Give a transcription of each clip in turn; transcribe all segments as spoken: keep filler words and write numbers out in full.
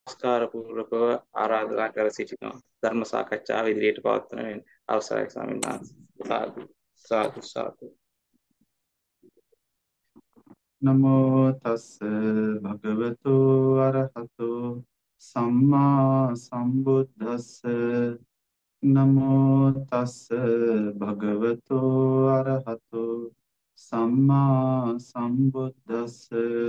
නමස්කාර පූර්වකව ආරාධනා කර සිටිනවා. ධර්ම සාකච්ඡාව ඉදිරියට පවත්වන අවසරයි ස්වාමීන් වහන්සේ. සාදු සාදු සාදු. නමෝ තස් භගවතු අරහතු සම්මා සම්බුද්දස්ස නමෝ තස් භගවතු අරහතු සම්මා සම්බුද්දස්ස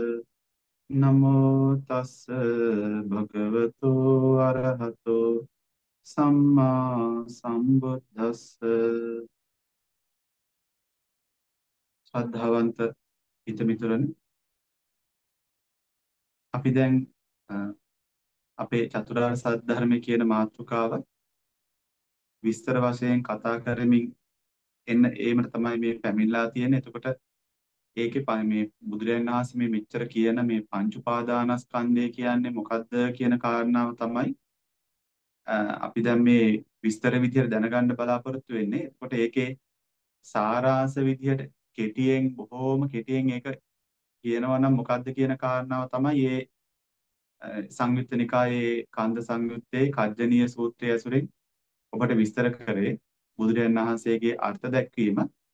නමෝ තස් භගවතු අරහතු සම්මා සම්බුද්දස්ස ශ්‍රද්ධාවන්ත හිතමිතුරනි, අපි දැන් අ, අපේ චතුරාර්ය සත්‍ය ධර්මය කියන මාතෘකාව විස්තර වශයෙන් කතා කරමින් එන්න ඒමට තමයි මේ පැමිණලා තියෙන්නේ. එතකොට ඒකේ ප- මේ බුදුරජාණන් වහන්සේ මේ මෙච්චර කියන මේ පංච උපාදානස්කන්ධය කියන්නේ මොකද්ද කියන කාරණාව තමයි අ, අපි දැන් මේ විස්තර විදිහට දැනගන්න බලාපොරොත්තු වෙන්නේ. එතකොට ඒකේ සාරාංශ විදිහට කෙටියෙන් බොහෝම කෙටියෙන් ඒක කියනවා නම් මොකද්ද කියන කාරණාව තමයි මේ සංයුත්ත නිකායේ කන්ද සංයුත්තේ කජ්ජනීය සූත්‍රය ඇසුරින් ඔබට විස්තර කරේ බුදුරජාණන් වහන්සේගේ අර්ථ දැක්වීම.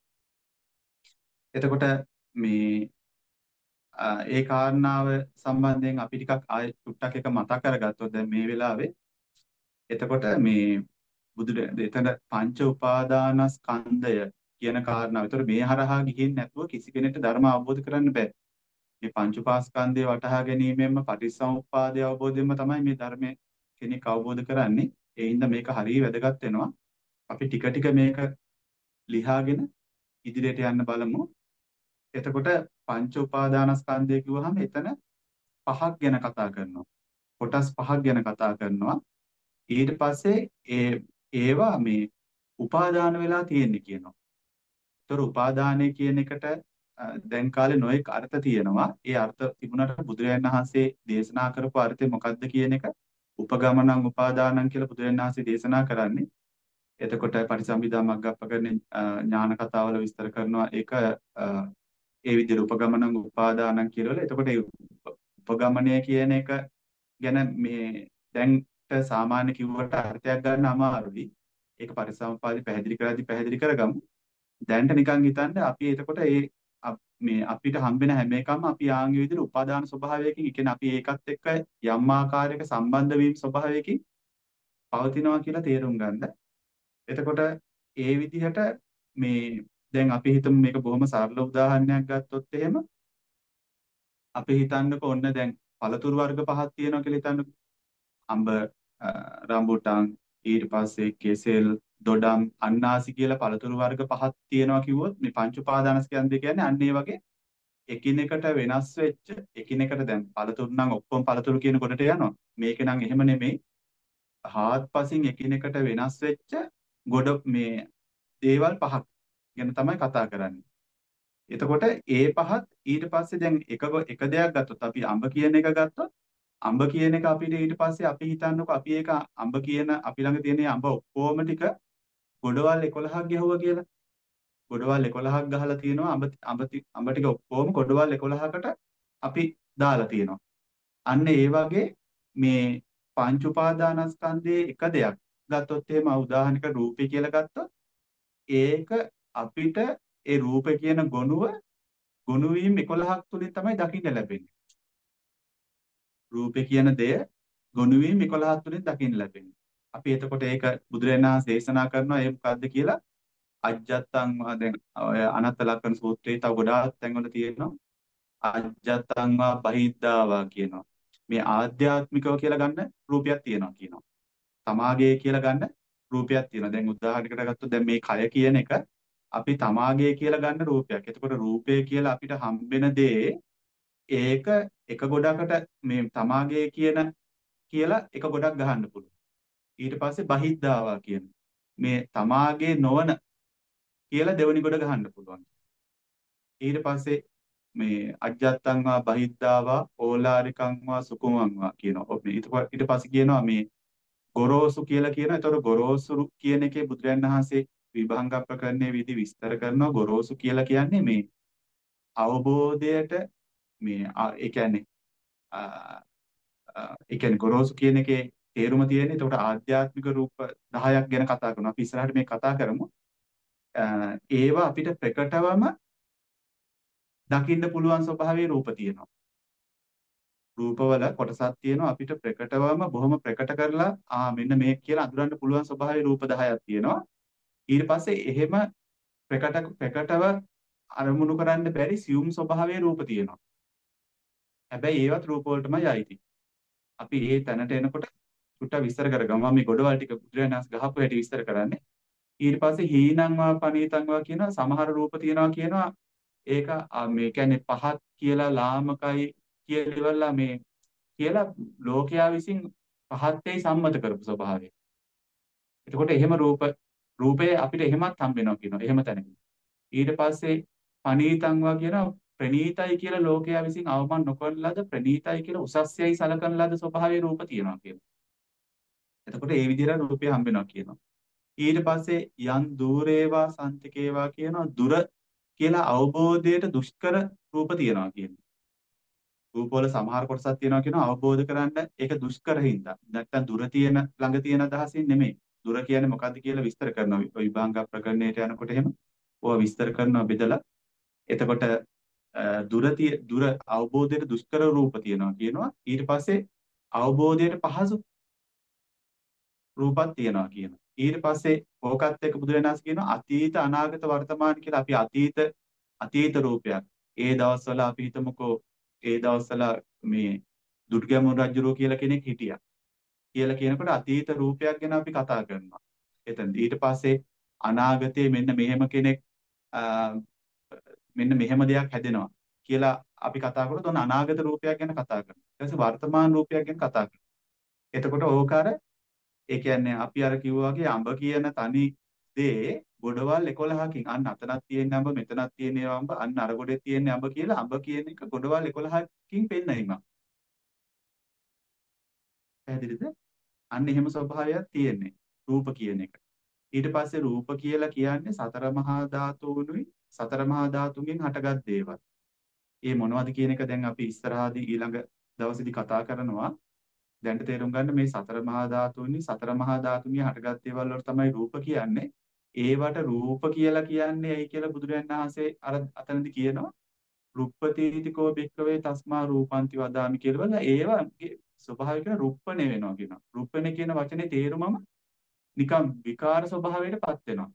එතකොට මේ අ, ඒ කාරණාව සම්බන්ධයෙන් අපි ටිකක් ආයෙ ටුට්ටක් එක මතක් කරගත්තොත් දැන් මේ වෙලාවේ එතකොට මේ බුදුර එතන පංච උපාදානස්කන්ධය කියන කාරණාව. ඒතර මේ හරහා ගිහින් නැතුව කිසි කෙනෙක්ට ධර්ම අවබෝධ කරන්න බෑ. මේ පංච උපාස්කන්ධය වටහා ගැනීමෙන්ම පටිච්චසමුප්පාදය අවබෝධයෙන්ම තමයි මේ ධර්මය කෙනෙක් අවබෝධ කරන්නේ. ඒ හින්දා මේක හරිය වැදගත් වෙනවා. අපි ටික ටික මේක ලියාගෙන ඉදිරියට යන්න බලමු. එතකොට පංච උපාදානස්කන්ධය කිව්වහම එතන පහක් ගැන කතා කරනවා. කොටස් පහක් ගැන කතා කරනවා. ඊට පස්සේ ඒ ඒවා මේ උපාදාන වෙලා තියෙන්නේ කියනවා. ඒතර උපාදානය කියන එකට අ, දැන් කාලේ නොඑක අර්ථ තියෙනවා. ඒ අර්ථ තිබුණාට බුදුරජාණන් වහන්සේ දේශනා කරපු අර්ථය මොකක්ද කියන එක උපගමනං උපාදානං කියලා බුදුරජාණන් වහන්සේ දේශනා කරන්නේ. එතකොට පටිසම්භිදා මග්ගප්පකරණ ඥාන කතාවල විස්තර කරනවා ඒක අ, ඒ විදිහට උපගමනං උපාදානං කියලා. එතකොට ඒ උපගමනය කියන එක ගැන මේ දැන්ට සාමාන්‍ය කිව්වට අර්ථයක් ගන්න අමාරුයි. ඒක පරිසම්පාදි පැහැදිලි කරද්දි පැහැදිලි කරගමු. දැනට නිකන් හිතන්න අපි එතකොට ඒ අප- මේ අපිට හම්බෙන හැම එකම අපි ආන්ගේ විදිහට උපාදාන ස්වභාවයකින්, ඒ කියන්නේ අපි ඒකත් එක්ක යම් ආකාරයක සම්බන්ධ වීම ස්වභාවයකින් පවතිනවා කියලා තේරුම් ගන්න. එතකොට ඒ විදිහට මේ දැන් අපි හිතමු මේක බොහොම සරල උදාහරණයක් ගත්තොත් එහෙම අපි හිතන්නකෝ ඔන්න දැන් පළතුරු වර්ග පහක් තියෙනවා කියලා හිතන්නකෝ. අඹ, අ, රම්බුටාන්, ඊට පස්සේ කෙසෙල්, දොඩම්, අන්නාසි කියලා පළතුරු වර්ග පහක් තියෙනවා කිව්වොත් මේ පංච උපාදානස්කන්ධය කියන්නේ අන්න ඒ වගේ එකිනෙකට වෙනස් වෙච්ච එකිනෙකට දැන් පළතුරු නම් ඔක්කොම පළතුරු කියන කොටට යනවා. මේක නම් එහෙම නෙමෙයි. හාත්පසින් එකිනෙකට වෙනස් වෙච්ච ගොඩ මේ දේවල් පහක් ගැන තමයි කතා කරන්නේ. එතකොට ඒ පහත් ඊට පස්සේ දැන් එක ගො- එක දෙයක් ගත්තොත් අපි අඹ කියන එක ගත්තොත් අඹ කියන එක අපිට ඊට පස්සේ අපි හිතන්නකො අපි ඒක අඹ කියන අපි ළඟ තියෙන මේ අඹ ඔක්කොම ටික ගොඩවල් එකොළහක් ගැහුවා කියලා. ගොඩවල් එකොළහක් ගහලා තියෙනවා අඹ අඹ ති- අඹ ටික ඔක්කොම ගොඩවල් එකොළහකට අපි දාලා තියෙනවා. අන්න ඒ වගේ මේ පංච උපාදානස්කන්ධයේ එක දෙයක් ගත්තොත් එහෙම උදාහරණයක රූපේ කියලා ගත්තොත් ඒක අපිට ඒ රූපේ කියන ගොනුව ගොනු වීම එකොළහක් තුලින් තමයි දකින්න ලැබෙන්නේ. රූපේ කියන දෙය ගොනු වීම එකොළහක් තුලින් දකින්න ලැබෙන්නේ. අපි එතකොට ඒක බුදුරජාණන් වහන්සේ දේශනා කරනවා ඒ මොකද්ද කියලා අජ්ජත්තං වා දැන් ඔය අනත්ත ලක්ෂණ සූත්‍රයේ තව ගොඩාක් තැන්වල තියෙනවා. අජ්ජත්තං වා බහිද්ධාවා කියනවා. මේ ආධ්‍යාත්මිකව කියලා ගන්න රූපයක් තියෙනවා කියනවා. තමාගේ කියලා ගන්න රූපයක් තියෙනවා. දැන් උදාහරණයකට ගත්තොත් දැන් මේ කය කියන එක අපි තමාගේ කියලා ගන්න රූපයක්. එතකොට රූපය කියලා අපිට හම්බෙන දේ ඒක එක ගොඩකට මේ තමාගේ කියන කියලා එක ගොඩක් ගහන්න පුළුවන්. ඊට පස්සේ බහිද්ධාවා කියන මේ තමාගේ නොවන කියලා දෙවෙනි ගොඩ ගහන්න පුළුවන්. ඊට පස්සේ මේ අජ්ජත්තං වා බහිද්ධාවා ඕලාරිකං වා සුකුමං වා කියනවා. ඔබ ඊට ප- ඊට පස්සේ කියනවා මේ ගොරෝසු කියලා කියනවා. ඒතකොට ගොරෝසු කියන එකේ බුදුරජාණන් වහන්සේ විභංග ප්‍රකරණයේ විදි විස්තර කරනවා. ගොරෝසු කියලා කියන්නේ මේ අවබෝධයට මේ ආ, ඒ කියන්නේ ඒ කියන්නේ ගොරෝසු කියන එකේ තේරුම තියෙන්නේ. එතකොට ආධ්‍යාත්මික රූප දහයක් ගැන කතා කරනවා. අපි ඉස්සරහට මේ කතා කරමු. අ, ඒවා අපිට ප්‍රකටවම දකින්න පුළුවන් ස්වභාවයේ රූප තියෙනවා. රූපවල කොටසක් තියෙනවා අපිට ප්‍රකටවම බොහොම ප්‍රකට කරලා ආ මෙන්න මේක කියලා අඳුරන්න පුළුවන් ස්වභාවයේ රූප දහයක් තියෙනවා. ඊට පස්සේ එහෙම ප්‍රකට ප්‍රකටව අරමුණු කරන්න බැරි සියුම් ස්වභාවයේ රූප තියෙනවා. හැබැයි ඒවත් රූප වලටමයි අයිති. අපි ඒ තැනට එනකොට සුට්ට විස්තර කරගමු. මම මේ ගොඩවල් ටික බුදුරජාණන් වහන්සේ ගහපු හැටි විස්තර කරන්නේ. ඊට පස්සේ හීනං වා පනීතං වා කියන සමහර රූප තියෙනවා කියනවා. ඒක ආ, මේ කියන්නේ පහත් කියලා ලාමකයි කියලා මේ කියලා ලෝකයා විසින් පහත්යි සම්මත කරපු ස්වභාවය. එතකොට එහෙම රූප රූපේ අපිට එහෙමත් හම්බ වෙනවා කියනවා. එහෙම තැනක. ඊට පස්සේ පනීතං වා කියන ප්‍රනීතයි කියලා ලෝකයා විසින් අවමන් නොකරන ලද ප්‍රනීතයි කියලා උසස්යයි සලකන ලද ස්වභාවයේ රූප තියෙනවා කියනවා. එතකොට ඒ විදිහට රූපය හම්බ වෙනවා කියනවා. ඊට පස්සේ යන් দূරේවා සන්තිකේවා කියනවා දුර කියලා අවබෝධයට දුෂ්කර රූප තියෙනවා කියනවා. රූපවල සමහර කොටසක් තියෙනවා කියනවා අවබෝධ කරන්න ඒක දුෂ්කර හින්දා. නැත්තම් දුර තියෙන ළඟ තියෙන අදහසින් නෙමෙයි. දුර කියන්නේ මොකද්ද කියලා විස්තර කරනවා. ඔය විභාංග ප්‍රකරණයට යනකොට එහෙම ඕවා විස්තර කරනවා බෙදලා. එතකොට දුර දුර අවබෝධයට දුෂ්කර රූප තියෙනවා කියනවා. ඊට පස්සේ අවබෝධයට පහසු රූපක් තියෙනවා කියනවා. ඊට පස්සේ ඕකත් එක්ක බුදුරජාණන් වහන්සේ කියනවා අතීත අනාගත වර්තමාන කියලා අපි අතීත අතීත රූපයක්. ඒ දවස්වල අපි හිතමුකෝ ඒ දවස්වල මේ දුර්ගමුණු රජුරෝ කියලා කෙනෙක් හිටියා. කියලා කියනකොට අතීත රූපයක් ගැන අපි කතා කරනවා. එතන ඊට පස්සේ අනාගතයේ මෙන්න මෙහෙම කෙනෙක් මෙන්න මෙහෙම දෙයක් හැදෙනවා කියලා අපි කතා කරොත් ඔන්න අනාගත රූපයක් ගැන කතා කරනවා. ඊට පස්සේ වර්තමාන රූපයක් ගැන කතා කරනවා. එතකොට ඕක අර ඒ කියන්නේ අපි අර කිව්වා වගේ අඹ කියන තනි දේ ගොඩවල් එකොළහකින් අන්න අතනක් තියෙන අඹ මෙතනක් තියෙන අඹ අන්න අර ගොඩේ තියෙන අඹ කියලා අඹ කියන එක ගොඩවල් එකොළහකින් පෙන්නීමක්. පැහැදිලිද? අන්න එහෙම ස්වභාවයක් තියෙන්නේ රූප කියන එක. ඊට පස්සේ රූප කියලා කියන්නේ සතර මහා ධාතුන්ුයි සතර මහා ධාතුන්ගෙන් හටගත් දේවල්. ඒ මොනවද කියන එක දැන් අපි ඉස්සරහදී ඊළඟ දවසේදී කතා කරනවා. දැන් තේරුම් ගන්න මේ සතර මහා ධාතුන්හි සතර මහා ධාතුන්ගේ හටගත් දේවල් වල තමයි රූප කියන්නේ. ඒවට රූප කියලා කියන්නේ ඇයි කියලා බුදුරජාණන් වහන්සේ අර අතනදි කියනවා. රුප්පතීතිකෝ භික්ඛවේ තස්මා රූපන්ති වදාමි කියලා. වල ඒවගේ ස්වභාවික රුප්පණේ වෙනවා කියනවා. රුප්පණේ කියන වචනේ තේරුමම නිකම් විකාර ස්වභාවයකටපත් වෙනවා.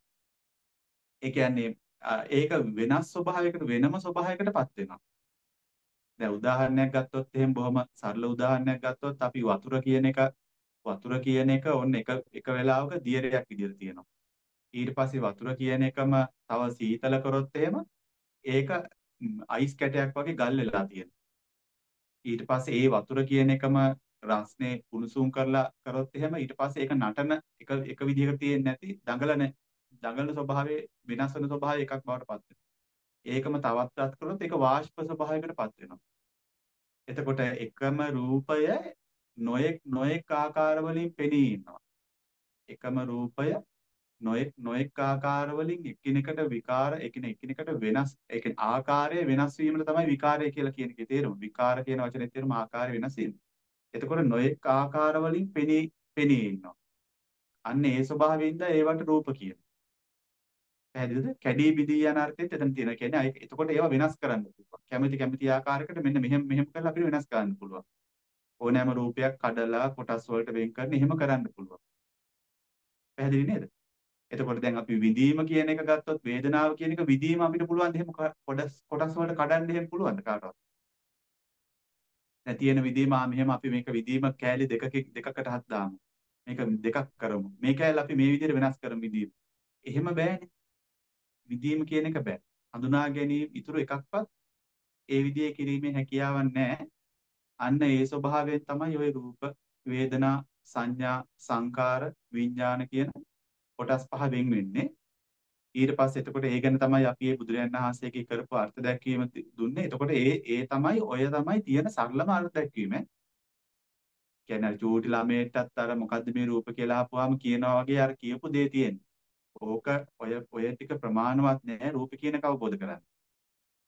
ඒ කියන්නේ ඒක වෙනස් ස්වභාවයකට වෙනම ස්වභාවයකටපත් වෙනවා. දැන් උදාහරණයක් ගත්තොත් එහෙම බොහොම සරල උදාහරණයක් ගත්තොත් අපි වතුර කියන එක වතුර කියන එක ඔන්න එක එක වෙලාවක දියරයක් විදියට තියෙනවා. ඊට පස්සේ වතුර කියන එකම තව සීතල කරොත් එහෙම ඒක අයිස් කැටයක් වගේ ගල් වෙලා තියෙනවා. ඊට පස්සේ ඒ වතුර කියන එකම රස්නේ කුණුසුම් කරලා කරොත් එහෙම ඊට පස්සේ ඒක නටන එක එක විදිහකට තියෙන්නේ නැති දඟලන දඟලන ස්වභාවයේ වෙනස් වෙන ස්වභාවය එකක් බවට පත් වෙනවා. ඒකම තවත් රත් කරොත් ඒක වාෂ්ප ස්වභාවයකටපත් වෙනවා. එතකොට එකම රූපය නොයෙක් නොයෙක් ආකාර වලින් පෙනී ඉන්නවා. එකම රූපය නොයෙක් නොයෙක් ආකාර වලින් එකිනෙකට විකාර එකිනෙක එකිනෙකට වෙනස් ඒ කියන්නේ ආකාරය වෙනස් වීමට තමයි විකාරය කියලා කියන එකේ තේරුම. විකාර කියන වචනේ තේරුම ආකාරය වෙනස් වීම. එතකොට නොයෙක් ආකාර වලින් පෙනී පෙනී ඉන්නවා. අන්න ඒ ස්වභාවයෙන්ද ඒවට රූප කියනවා. පැහැදිලිද? කැඩී බිදී යන අර්ථෙත් එතන තියෙනවා. කියන්නේ ඒක එතකොට ඒවා වෙනස් කරන්න පුළුවන්. කැමැති කැමැති ආකාරයකට මෙන්න මෙහෙම මෙහෙම කරලා අපිට වෙනස් කරන්න පුළුවන්. ඕනෑම රූපයක් කඩලා කොටස් වලට වෙන් කරන එහෙම කරන්න පුළුවන්. පැහැදිලි නේද? එතකොට දැන් අපි විඳීම කියන එක ගත්තොත් වේදනාව කියන එක විඳීම අපිට පුළුවන් එහෙම කොටස් කොටස් වලට කඩන්න එහෙම පුළුවන්ද කාටවත්? දැන් තියෙන විඳීම ආ මෙහෙම අපි මේක විඳීම කෑලි දෙකක දෙකකට හත් දාමු. මේක දෙකක් කරමු. මේ කෑල්ල අපි මේ විදිහට වෙනස් කරමු විඳීම. එහෙම බෑනේ. විඳීම කියන එක බෑ. හඳුනා ගැනීම ඉතුරු එකක්වත් ඒ විදිහේ කිරීමේ හැකියාවක් නැහැ. අන්න ඒ ස්වභාවයෙන් තමයි ওই රූප, වේදනා, සංඥා, සංකාර, විඥාන කියන කොටස් පහ වෙන් වෙන්නේ. ඊට පස්සේ එතකොට ඒ ගැන තමයි අපි මේ බුදුරජාණන් වහන්සේගේ කරපු අර්ථ දැක්වීම දුන්නේ. එතකොට ඒ ඒ තමයි ඔය තමයි තියෙන සරලම අර්ථ දැක්වීම. කියන්නේ චූටි ළමයෙක්ටත් අර මොකද්ද මේ රූප කියලා අහපුවාම කියනවා වගේ අර කියපු දේ තියෙන්නේ. ඕක ඔය ඔය ටික ප්‍රමාණවත් නෑ රූප කියන එක අවබෝධ කරගන්න.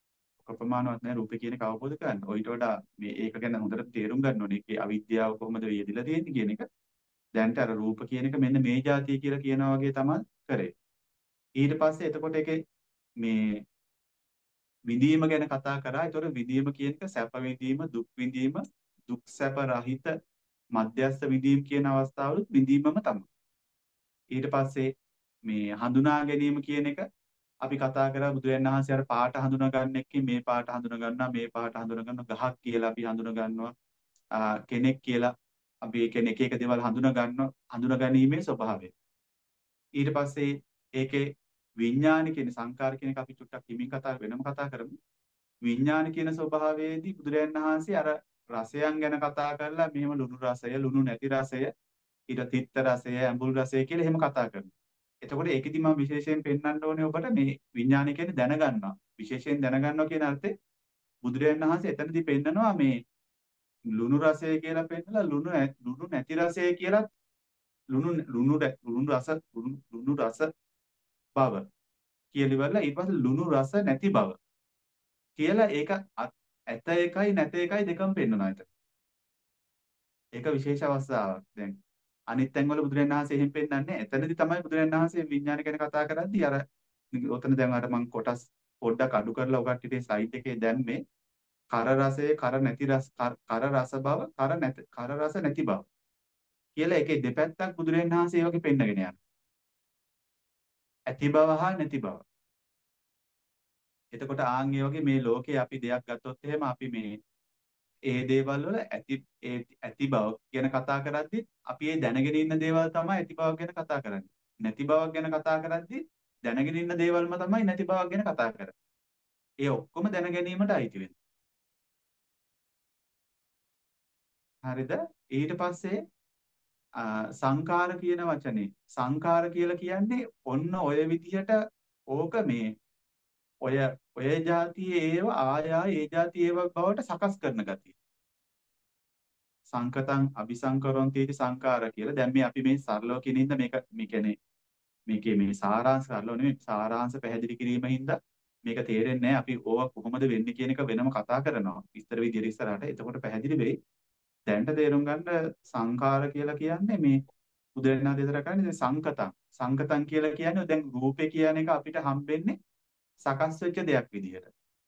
ප්‍රමාණවත් නැහැ රූපේ කියන එක අවබෝධ කරගන්න. ඔයිට වඩා මේ ඒක ගැන හොඳට තේරුම් ගන්න ඕනේ. ඒකේ අවිද්‍යාව කොහොමද වේදිලා තියෙන්නේ කියන එක. දැන්ට අර රූප කියන එක මෙන්න මේ જાතිය කියලා කියනවා වගේ තමයි කරේ. ඊට පස්සේ එතකොට ඒකේ මේ විඳීම ගැන කතා කරා. ඒතකොට විඳීම කියන එක සැප විඳීම, දුක් විඳීම, දුක් සැප රහිත මධ්‍යස්ථ විඳීම කියන අවස්ථාවලුත් විඳීමම තමයි. ඊට පස්සේ මේ හඳුනා ගැනීම කියන එක අපි කතා කරා බුදුරජාණන් වහන්සේ අර පාට හඳුනා ගන්න එකකින් මේ පාට හඳුනා ගන්නවා මේ පාට හඳුනා ගන්නවා ගහක් කියලා අපි හඳුනා ගන්නවා කෙනෙක් කියලා අපි ඒ කෙනෙක් එක දේවල් හඳුනා ගන්නවා හඳුනා ගැනීමේ ස්වභාවය. ඊට පස්සේ ඒකේ විඥාන කියන සංකාර කියන එක අපි චුට්ටක් හිමින් කතා වෙනම කතා කරමු. විඥාන කියන ස්වභාවයේදී බුදුරජාණන් වහන්සේ අර රසයන් ගැන කතා කරලා මෙහෙම ලුණු රසය, ලුණු නැති රසය, ඊට තිත්ත රසය, ඇඹුල් රසය කියලා එහෙම කතා කරනවා. එතකොට ඒකෙදි මම විශේෂයෙන් පෙන්වන්න ඕනේ ඔබට මේ විඥානය කියන්නේ දැනගන්නවා. විශේෂයෙන් දැනගන්නවා කියන අර්ථේ බුදුරජාණන් වහන්සේ එතනදී පෙන්නනවා මේ ලුණු රසය කියලා පෙන්නලා ලුණු ලුණු නැති රසය කියලා ලුණු ලුණු ලුණු රස ලුණු රස බව කියලා ඉවරලා ඊට පස්සේ ලුණු රස නැති බව කියලා ඒක ඇත එකයි නැත එකයි දෙකම පෙන්වනවා එතන. ඒක විශේෂ අවස්ථාවක්. දැන් අනිත් තැන්වල බුදුරජාණන් වහන්සේ එහෙම පෙන්නන්නේ. එතනදී තමයි බුදුරජාණන් වහන්සේ විඥාන ගැන කතා කරද්දී අර ඔතන දැන් අර මම කොටස් පොඩ්ඩක් අඩු කරලා ඔකට ඉතින් සයිඩ් එකේ දැම්මේ කර රසයේ කර නැති රස කර රස බව කර නැත කර රස නැති බව කියලා ඒකේ දෙපැත්තක් බුදුරජාණන් වහන්සේ ඒ වගේ පෙන්නගෙන යනවා. ඇති බව හා නැති බව. එතකොට ආන් ඒ වගේ මේ ලෝකේ අපි දෙයක් ගත්තොත් එහෙම අපි මේ ඒ දේවල් වල ඇති ඒ ඇති බව ගැන කතා කරද්දි අපි ඒ දැනගෙන ඉන්න දේවල් තමයි ඇති බව ගැන කතා කරන්නේ. නැති බවක් ගැන කතා කරද්දි දැනගෙන ඉන්න දේවල්ම තමයි නැති බවක් ගැන කතා කරන්නේ. ඒ ඔක්කොම දැන ගැනීමට අයිති වෙනවා. හරිද? ඊට පස්සේ සංකාර කියන වචනේ සංකාර කියලා කියන්නේ ඔන්න ඔය විදිහට ඕක මේ ඔය ඔය જાතියේ ඒව ආයා ඒ જાතියේ ඒව බවට සකස් කරන ගතිය. සංකතං අபிසංකරොන්ති සංකාර කියලා. දැන් මේ අපි මේ සරලව කියනින්ද මේක මේ කියන්නේ මේකේ මේ සාරාංශ සරලව නෙමෙයි සාරාංශ පැහැදිලි කිරීම හින්දා මේක තේරෙන්නේ නැහැ. අපි ඕවා කොහොමද වෙන්නේ කියන එක වෙනම කතා කරනවා. විස්තර විදිහට ඉස්සරහට. එතකොට පැහැදිලි වෙයි. දැන්ට තේරුම් ගන්න සංකාර කියලා කියන්නේ මේ බුදුරණා දෙතර කරන්නේ සංකතං. සංකතං කියලා කියන්නේ දැන් රූපේ කියන එක අපිට හම්බෙන්නේ සකස් වෙච්ච දෙයක් විදිහට.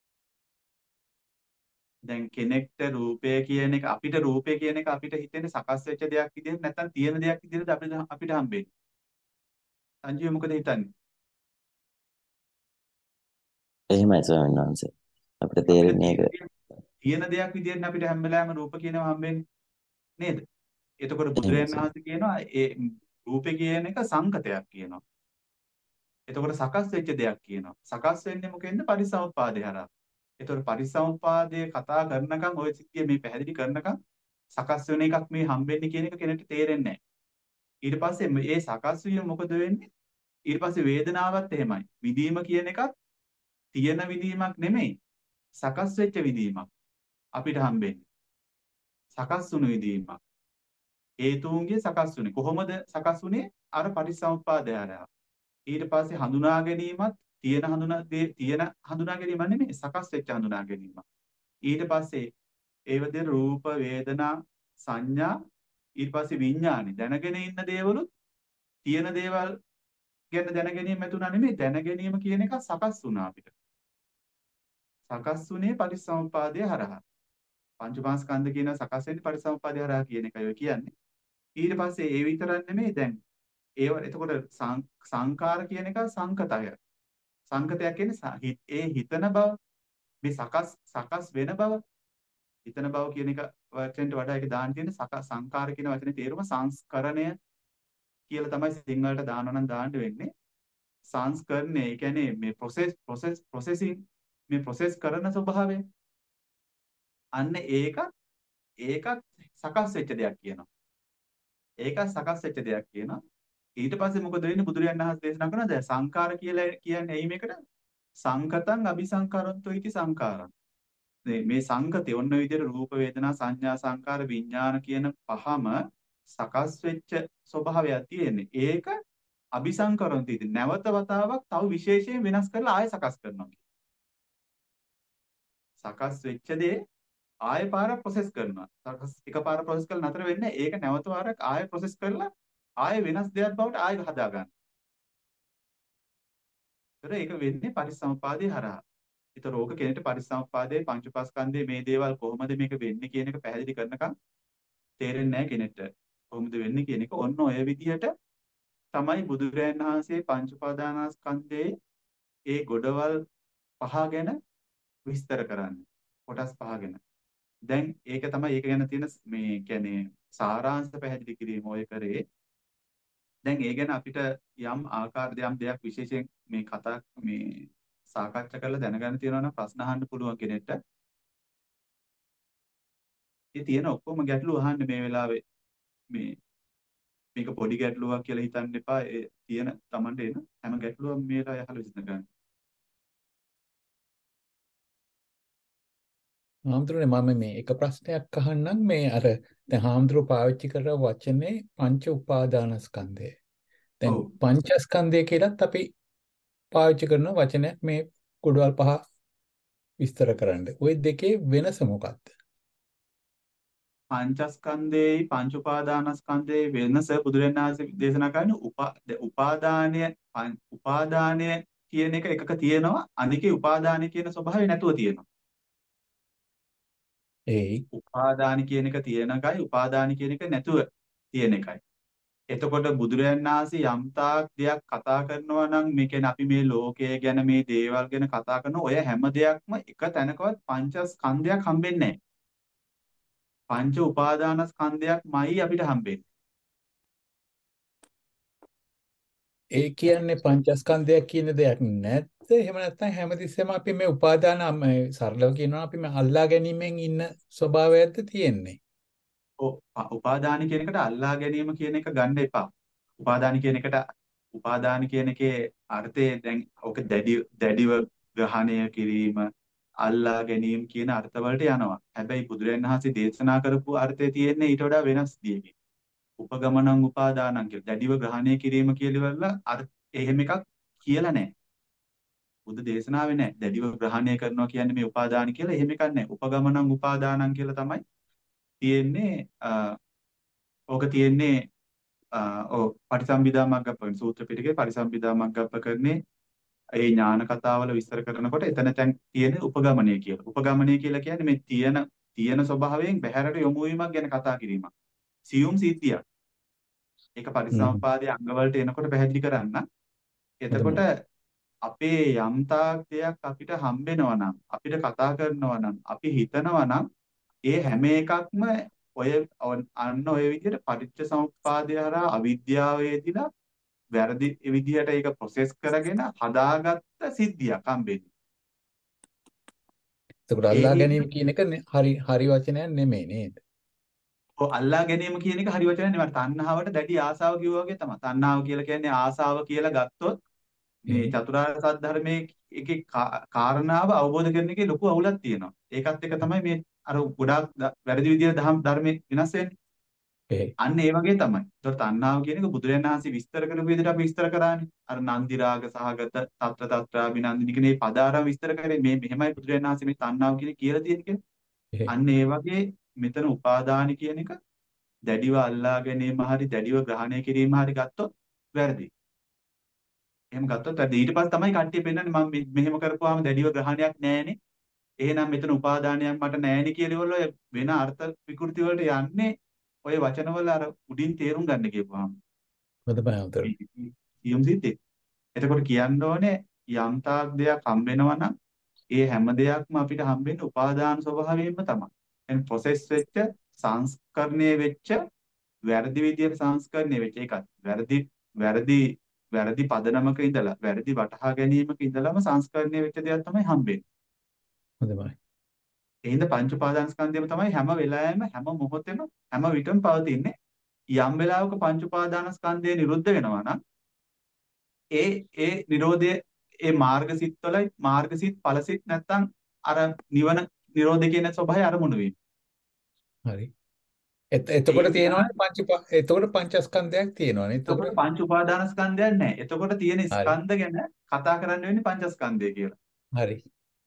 දැන් කෙනෙක්ට රූපය කියන එක අපිට රූපය කියන එක අපිට හිතෙන්නේ සකස් වෙච්ච දෙයක් විදිහට නැත්නම් තියෙන දෙයක් විදිහට අපිට අපිට හම්බෙන්නේ. සංජීව මොකද හිතන්නේ? එහෙමයි ස්වාමීන් වහන්සේ. අපිට තේරෙන්නේ ඒක. තියෙන දෙයක් විදිහට අපිට හැම වෙලාවෙම රූප කියනවා හම්බෙන්නේ නේද? එතකොට බුදුරජාණන් වහන්සේ කියනවා ඒ රූපේ කියන එක සංකතයක් කියනවා. එතකොට සකස් වෙච්ච දෙයක් කියනවා. සකස් වෙන්නේ මොකෙන්ද? පරිසම්පාදේ හරහා. එතකොට පරිසම්පාදයේ කතා කරනකම් ওই සිද්ධිය මේ පැහැදිලි කරනකම් සකස් වෙන එකක් මේ හම්බෙන්නේ කියන එක කෙනෙක්ට තේරෙන්නේ නැහැ. ඊට පස්සේ මේ සකස් වීම මොකද වෙන්නේ? ඊට පස්සේ වේදනාවත් එහෙමයි. විඳීම කියන එකත් තියෙන විඳීමක් නෙමෙයි. සකස් වෙච්ච විඳීමක් අපිට හම්බෙන්නේ. සකස් වුණු විඳීමක්. හේතුන්ගේ සකස් වුණේ. කොහොමද සකස් වුණේ? අර පරිසම්පාදය හරහා. ඊට පස්සේ හඳුනා ගැනීමත් තියෙන හඳුනා තියෙන හඳුනා ගැනීම නෙමෙයි සකස් වෙච්ච හඳුනා ගැනීම. ඊට පස්සේ ඒ වගේ රූප වේදනා සංඥා ඊට පස්සේ විඥානි දැනගෙන ඉන්න දේවලුත් තියෙන දේවල් ගැන දැන ගැනීම ඇතුණා නෙමෙයි දැන ගැනීම කියන එක සකස් වුණා අපිට. සකස් වුණේ පරිසම්පාදයේ හරහා. පංචමාස්කන්ධ කියන සකස් වෙන්නේ පරිසම්පාදයේ හරහා කියන එකයි ඔය කියන්නේ. ඊට පස්සේ ඒ විතරක් නෙමෙයි දැන් ඒව එතකොට සංකාර කියන එක සංකතය. සංකතයක් කියන්නේ ඒ හිතන බව මේ සකස් සකස් වෙන බව හිතන බව කියන එක වචෙන්ට වඩා ඒක දාන්න තියෙන සංකාර කියන වචනේ තේරුම සංස්කරණය කියලා තමයි සිංහලට දානවා නම් දාන්න වෙන්නේ. සංස්කරණය ඒ කියන්නේ මේ process process processing මේ process කරන ස්වභාවය. අන්න ඒක ඒකත් සකස් වෙච්ච දෙයක් කියනවා. ඒකත් සකස් වෙච්ච දෙයක් කියනවා. ඊට පස්සේ මොකද වෙන්නේ? බුදුරජාණන් වහන්සේ දේශනා කරනවා දැන් සංකාර කියලා කියන්නේ එයි මේකට සංකතං අபிසංකරොන්තෝ इति සංකාරං. මේ සංකතේ ඔන්න විදිහට රූප වේදනා සංඥා සංකාර විඥාන කියන පහම සකස් වෙච්ච ස්වභාවයක් තියෙන්නේ. ඒක අபிසංකරොන්තෝ इति නැවත වතාවක් තව විශේෂයෙන් වෙනස් කරලා ආයෙ සකස් කරනවා. සකස් වෙච්ච දේ ආයෙ පාරක් ප්‍රොසෙස් කරනවා. සකස් එකපාර ප්‍රොසෙස් කරලා නතර වෙන්නේ නැහැ. ඒක නැවත වාරයක් ආයෙ ප්‍රොසෙස් කරලා ආයෙ වෙනස් දෙයක් බවට ආයෙ හදා ගන්න. ඒතර ඒක වෙන්නේ පටිච්චසමුප්පාදේ හරහා. ඒතර ඕක කෙනෙක්ට පටිච්චසමුප්පාදේ පංචඋපාස්කන්ධේ මේ දේවල් කොහොමද මේක වෙන්නේ කියන එක පැහැදිලි කරනකම් තේරෙන්නේ නැහැ කෙනෙක්ට. කොහොමද වෙන්නේ කියන එක ඔන්න ඔය විදිහට තමයි බුදුරජාණන් වහන්සේ පංච උපාදානස්කන්ධයේ ඒ ගොඩවල් පහ ගැන විස්තර කරන්නේ. කොටස් පහ ගැන. දැන් ඒක තමයි ඒක ගැන තියෙන මේ කියන්නේ සාරාංශ පැහැදිලි කිරීම ඔය කරේ. දැන් ඒ ගැන අපිට යම් ආකාර යම් දෙයක් විශේෂයෙන් මේ කතා මේ සාකච්ඡා කරලා දැනගන්න තියෙනවා නම් ප්‍රශ්න අහන්න පුළුවන් කෙනෙක්ට. ඒ තියෙන ඔක්කොම ගැටලු අහන්න මේ වෙලාවේ මේ මේක පොඩි ගැටලුවක් කියලා හිතන්න එපා. ඒ තියෙන Tamanට එන හැම ගැටලුවක්ම මේලා යහල විසඳ ගන්න. හාමුදුරනේ මම මේ එක ප්‍රශ්නයක් අහන්නම් මේ අර දැන් හාමුදුරුවෝ පාවිච්චි කරන වචනේ පංච උපාදානස්කන්ධය. දැන් ඔව්. පංචස්කන්ධය කියලත් අපි පාවිච්චි කරන වචනයක් මේ කුඩවල් පහ විස්තර කරන්න. ওই දෙකේ වෙනස මොකක්ද? පංචස්කන්ධේයි පංච උපාදානස්කන්ධයේ වෙනස බුදුරජාණන් වහන්සේ දේශනා කරන්නේ උපා උපාදානය පං- උපාදානය කියන එක එකක තියෙනවා අනිකේ උපාදානය කියන ස්වභාවය නැතුව තියෙනවා. ඒයි උපාදාන කියන එක තියෙන එකයි උපාදාන කියන එක නැතුව තියෙන එකයි. එතකොට බුදුරජාණන් වහන්සේ යම් තාක් දෙයක් කතා කරනවා නම් මේ කියන්නේ අපි මේ ලෝකය ගැන මේ දේවල් ගැන කතා කරන ඔය හැම දෙයක්ම එක තැනකවත් පංචස්කන්ධයක් හම්බෙන්නේ නැහැ. පංච උපාදානස්කන්ධයක්මයි අපිට හම්බෙන්නේ. ඒ කියන්නේ පංචස්කන්ධයක් කියන දෙයක් නැත්ද? එහෙම නැත්නම් හැමතිස්සෙම අපි මේ උපාදාන මේ සරලව කියනවා අපි මේ අල්ලා ගැනීමෙන් ඉන්න ස්වභාවයක්ද තියෙන්නේ? ඔව් උපාදාන කියන එකට අල්ලා ගැනීම කියන එක ගන්න එපා. උපාදාන කියන එකට උපාදාන කියන එකේ අර්ථය දැන් ඔක දැඩි දැඩිව ග්‍රහණය කිරීම අල්ලා ගැනීම කියන අර්ථවලට යනවා. හැබැයි බුදුරජාණන් වහන්සේ දේශනා කරපු අර්ථය තියෙන්නේ ඊට වඩා වෙනස් දෙයකින්. උපගමනං උපාදානං කියලා දැඩිව ග්‍රහණය කිරීම කියලා අර්ථ එහෙම එකක් කියලා නැහැ. බුදු දේශනාවේ නැහැ. දැඩිව ග්‍රහණය කරනවා කියන්නේ මේ උපාදාන කියලා එහෙම එකක් නැහැ. උපගමනං උපාදානං කියලා තමයි තියෙන්නේ. ඕක තියෙන්නේ ඔව් පටිසම්භිදා මග්ගප්පකරණ සූත්‍ර පිටකේ පටිසම්භිදා මග්ගප්පකරණේ ඒ ඥාන කතාවල විස්තර කරනකොට එතන දැන් තියෙන උපගමනය කියලා. උපගමනය කියලා කියන්නේ මේ තියෙන තියෙන ස්වභාවයෙන් බහැරට යොමු වීමක් ගැන කතා කිරීමක්. සියුම් සිද්ධියක්. ඒක පරිසම්පාදයේ අංගවලට එනකොට පැහැදිලි කරන්න. එතකොට අපේ යම් තාක් දෙයක් අපිට හම්බෙනවා නම් අපිට කතා කරනවා නම් අපි හිතනවා නම් ඒ හැම එකක්ම ඔය අන්න ඔය විදිහට පටිච්ච සමුප්පාදය හරහා අවිද්‍යාවේදීලා වැරදි විදිහට ඒක ප්‍රොසෙස් කරගෙන හදාගත්ත සිද්ධියක් හම්බෙන්නේ. ඒකට අල්ලා ගැනීම කියන එක හරි හරි වචනයක් නෙමෙයි නේද? ඔව් අල්ලා ගැනීම කියන එක හරි වචනයක් නෙමෙයි. තණ්හාවට දැඩි ආසාව කිව්වා වගේ තමයි. තණ්හාව කියලා කියන්නේ ආසාව කියලා ගත්තොත් මේ චතුරාර්ය සත්‍ය ධර්මයේ එකේ කාරණාව අවබෝධ කරන එකේ ලොකු අවුලක් තියෙනවා. ඒකත් එක තමයි මේ අර ගොඩාක් වැරදි විදිහට දහම් ධර්මයේ වෙනස් වෙන්නේ. අන්න ඒ වගේ තමයි. ඒතකොට තණ්හාව කියන එක බුදුරජාණන් වහන්සේ විස්තර කරපු විදිහට අපි විස්තර කරානේ. අර නන්දි රාග සහගත తත්‍ර తත්‍රාභිනන්දිනී කියන මේ පදාරම් විස්තර කරේ මේ මෙහෙමයි බුදුරජාණන් වහන්සේ මේ තණ්හාව කියන කියලා තියෙන්නේ. අන්න ඒ වගේ මෙතන උපාදාන කියන එක දැඩිව අල්ලා ගැනීම හරි දැඩිව ග්‍රහණය කිරීම හරි ගත්තොත් වැරදි. එහෙම ගත්තොත් වැරදි. ඊට පස්සේ තමයි කට්ටිය පෙන්නන්නේ මම මෙහෙම කරපුවාම දැඩිව ග්‍රහණයක් නැහැනේ. එහෙනම් මෙතන උපාදානයක් මට නැහැනේ කියලා ඔය වෙන අර්ථ විකෘති වලට යන්නේ ඔය වචනවල අර උඩින් තේරුම් ගන්න කියපුවාම. හොඳයි අතර. සියුම් සිද්ධි. එතකොට කියන්න ඕනේ යම් තාක් දෙයක් හම්බෙනවා නම් ඒ හැම දෙයක්ම අපිට හම්බෙන්නේ උපාදාන ස්වභාවයෙන්ම තමයි. එන් ප්‍රොසෙස් වෙච්ච සංස්කරණය වෙච්ච වැරදි විදියට සංස්කරණය වෙච්ච එකත් වැරදි වැරදි වැරදි පදනමක ඉඳලා වැරදි වටහා ගැනීමක ඉඳලාම සංස්කරණය වෙච්ච දෙයක් තමයි හම්බෙන්නේ. හොඳයි. එහෙනම් පංච උපාදානස්කන්ධයම තමයි හැම වෙලාවෙම හැම මොහොතෙම හැම විටම පවතින්නේ. යම් වෙලාවක පංච උපාදානස්කන්ධය නිරුද්ධ වෙනවා නම් ඒ ඒ නිරෝධය ඒ මාර්ගසිත වලයි මාර්ගසිත ඵලසිත නැත්තම් අර නිවන නිරෝධය කියන ස්වභාවය අරමුණු වීම. හරි. එතකොට තියෙනවනේ පංච එතකොට පංචස්කන්ධයක් තියෙනවනේ. එතකොට පංච උපාදානස්කන්ධයක් නැහැ. එතකොට තියෙන ස්කන්ධ ගැන කතා කරන්න වෙන්නේ පංචස්කන්ධය කියලා. හරි.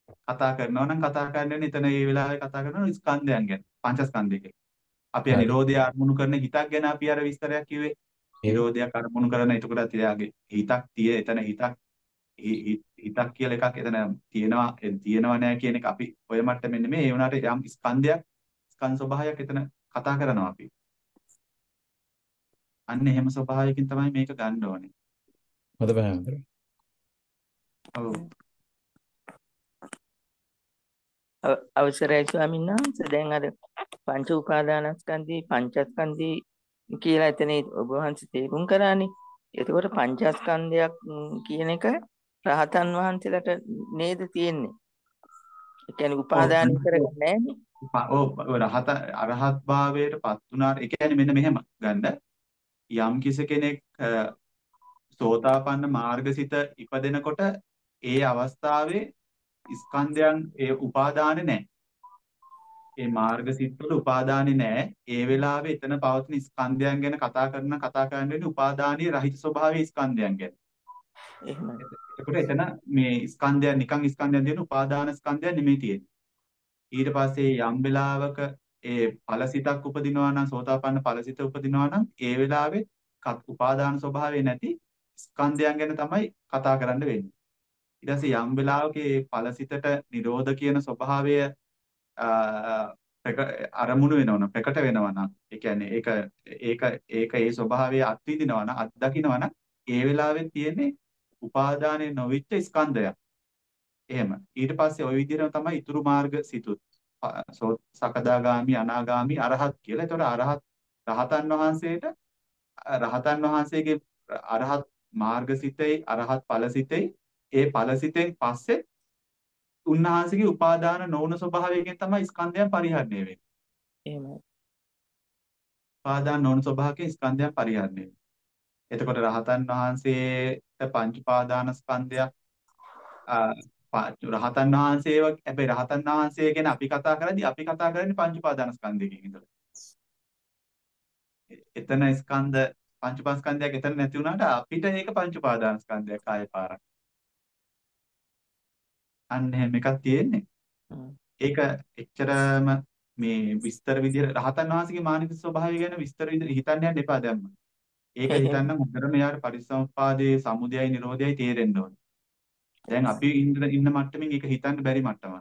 කතා කරනවා නම් කතා කරන්නේ එතන ඒ වෙලාවේ කතා කරනවා ස්කන්ධයන් ගැන පංචස්කන්ධය ගැන. අපි හරි. නිරෝධය අරමුණු කරන හිතක් ගැන අපි අර විස්තරයක් කිව්වේ. ඒ නිරෝධයක් අරමුණු කරන එතකොට තියාගේ හිතක් තිය එතන හිතක් හි- හි- හිතක් කියලා එකක් එතන තියෙනවා ඒ තියෙනවා නෑ කියන එක අපි ඔය මට්ටමේ නෙමෙයි ඒ වුණාට යම් ස්කන්ධයක් ස්කන්ධ ස්වභාවයක් එතන කතා කරනවා අපි. අන්න එහෙම ස්වභාවයකින් තමයි මේක ගන්න ඕනේ. හොඳ බෑ. ඔව්. අව- අවසරයි ස්වාමීන් වහන්සේ දැන් අර පංච උපාදානස්කන්ධී පංචස්කන්ධී කියලා එතන ඔබ වහන්සේ තේරුම් කරානේ. එතකොට පංචස්කන්ධයක් ම්, කියන එක රහතන් වහන්සේලාට නේද තියෙන්නේ? ඒ කියන්නේ ඔව් උපාදාන අනිත් කරගන්නේ නැහැනේ. ප- ඔව් ඔය රහත අරහත් භාවයට පත් වුණාට ඒ කියන්නේ මෙන්න මෙහෙම ගන්න යම් කිසි කෙනෙක් අ, සෝතාපන්න මාර්ගසිත ඉපදෙනකොට ඒ අවස්ථාවේ ස්කන්ධයන් ඒ උපාදානෙ නැහැ. ඒ මාර්ගසිත වල උපාදානෙ නැහැ. ඒ වෙලාවේ එතන පවතින ස්කන්ධයන් ගැන කතා කරන කතා කරන්නේ උපාදානීය රහිත ස්වභාවයේ ස්කන්ධයන් ගැන. එහෙමයි. එතකොට එතන මේ ස්කන්ධයන් නිකන් ස්කන්ධයන් දෙන උපාදාන ස්කන්ධයන් නෙමෙයි තියෙන්නේ. ඊට පස්සේ යම් වෙලාවක ඒ ඵලසිතක් උපදිනවා නම් සෝතාපන්න ඵලසිත උපදිනවා නම් ඒ වෙලාවේ ක- උපාදාන ස්වභාවය නැති ස්කන්ධයන් ගැන තමයි කතා කරන්න වෙන්නේ. ඊට පස්සේ යම් වෙලාවක ඒ ඵලසිතට නිරෝධ කියන ස්වභාවය අ, ප්‍රක- අරමුණු වෙනවනම් ප්‍රකට වෙනවනම් ඒ කියන්නේ ඒක ඒක ඒක ඒ ස්වභාවය අත්විඳිනවා නම් අත්දකින්නවා නම් ඒ වෙලාවෙත් තියෙන්නේ උපාදානයේ නොවිච්ච ස්කන්ධයක්. එහෙම. ඊට පස්සේ ওই විදිහටම තමයි ඊතුරු මාර්ග සිතුත්. අ, සෝ සකදාගාමි අනාගාමි අරහත් කියලා. ඒතකොට අරහත් රහතන් වහන්සේට අ, රහතන් වහන්සේගේ අරහත් මාර්ගසිතේ අරහත් ඵලසිතේ ඒ ඵලසිතෙන් පස්සේ උන්වහන්සේගේ උපාදාන නොවුන ස්වභාවයෙන් තමයි ස්කන්ධයන් පරිහරණය වෙන්නේ. එහෙමයි. උපාදාන නොවුන ස්වභාවයෙන් ස්කන්ධයන් පරිහරණය වෙන්නේ. එතකොට රහතන් වහන්සේට පංච උපාදාන ස්කන්ධයක් අ, ප- රහතන් වහන්සේව හැබැයි රහතන් වහන්සේ ගැන අපි කතා කරද්දී අපි කතා කරන්නේ පංච උපාදාන ස්කන්ධයකින් විතර. එතන ස්කන්ධ පංච උපාස්කන්ධයක් එතන නැති වුණාට අපිට ඒක පංච උපාදාන ස්කන්ධයක් ආයේ පාරක්. අන්න එහෙම එකක් තියෙන්නේ. හ්ම්. ඒක එච්චරම මේ විස්තර විදිහට රහතන් වහන්සේගේ මානසික ස්වභාවය ගැන විස්තර විදිහට හිතන්න යන්න එපා දැම්ම. ඒක හිතන්න හොඳටම යාට පරිසම්පාදයේ සමුදයයි නිරෝධයයි තේරෙන්න ඕනේ. දැන් අපි ඉන්න ඉන්න මට්ටමින් ඒක හිතන්න බැරි මට්ටමක්.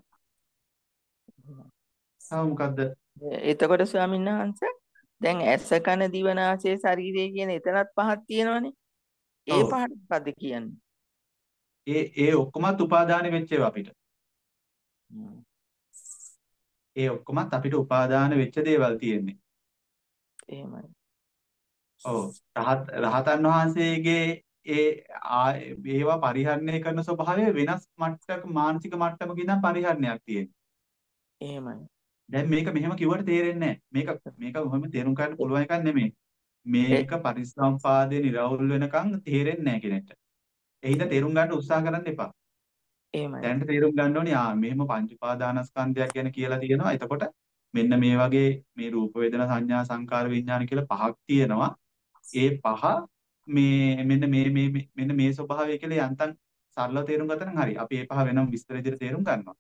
ආ මොකද්ද? එතකොට ස්වාමීන් වහන්සේ දැන් ඇස කන දිව නාසය ශරීරය කියන එතනත් පහක් තියෙනවනේ. ඒ ඔව්. පහට මොකද කියන්නේ? ඒ ඒ ඔක්කොමත් උපාදාන වෙච්ච ඒවා අපිට. හ්ම්. ඒ ඔක්කොමත් අපිට උපාදාන වෙච්ච දේවල් තියෙන්නේ. එහෙමයි. ඔව්. රහත් රහතන් වහන්සේගේ ඒ ආ- ඒවා පරිහරණය කරන ස්වභාවය වෙනස් මට්ටක මානසික මට්ටමක ඉඳන් පරිහරණයක් තියෙනවා. එහෙමයි. දැන් මේක මෙහෙම කිව්වට තේරෙන්නේ නැහැ. මේක මේක කොහොම තේරුම් ගන්න පුළුවන් එකක් නෙමෙයි. ඒ මේක පරිසම්පාදේ නිරවුල් වෙනකන් තේරෙන්නේ නැහැ කෙනෙක්ට. ඒ හින්දා තේරුම් ගන්න උත්සාහ කරන්න එපා. එහෙමයි. දැනට තේරුම් ගන්න ඕනේ ආ මෙහෙම පංච උපාදානස්කන්ධයක් ගැන කියලා තියෙනවා. එතකොට මෙන්න මේ වගේ මේ රූප වේදනා සංඥා සංකාර විඥාන කියලා පහක් තියෙනවා. ඒ පහ මේ මෙන්න මේ මේ මේ- මෙන්න මේ ස්වභාවය කියලා යන්තම් සරලව තේරුම් ගත්තා නම් හරි. අපි ඒ පහ වෙනම විස්තර විදිහට තේරුම් ගන්නවා.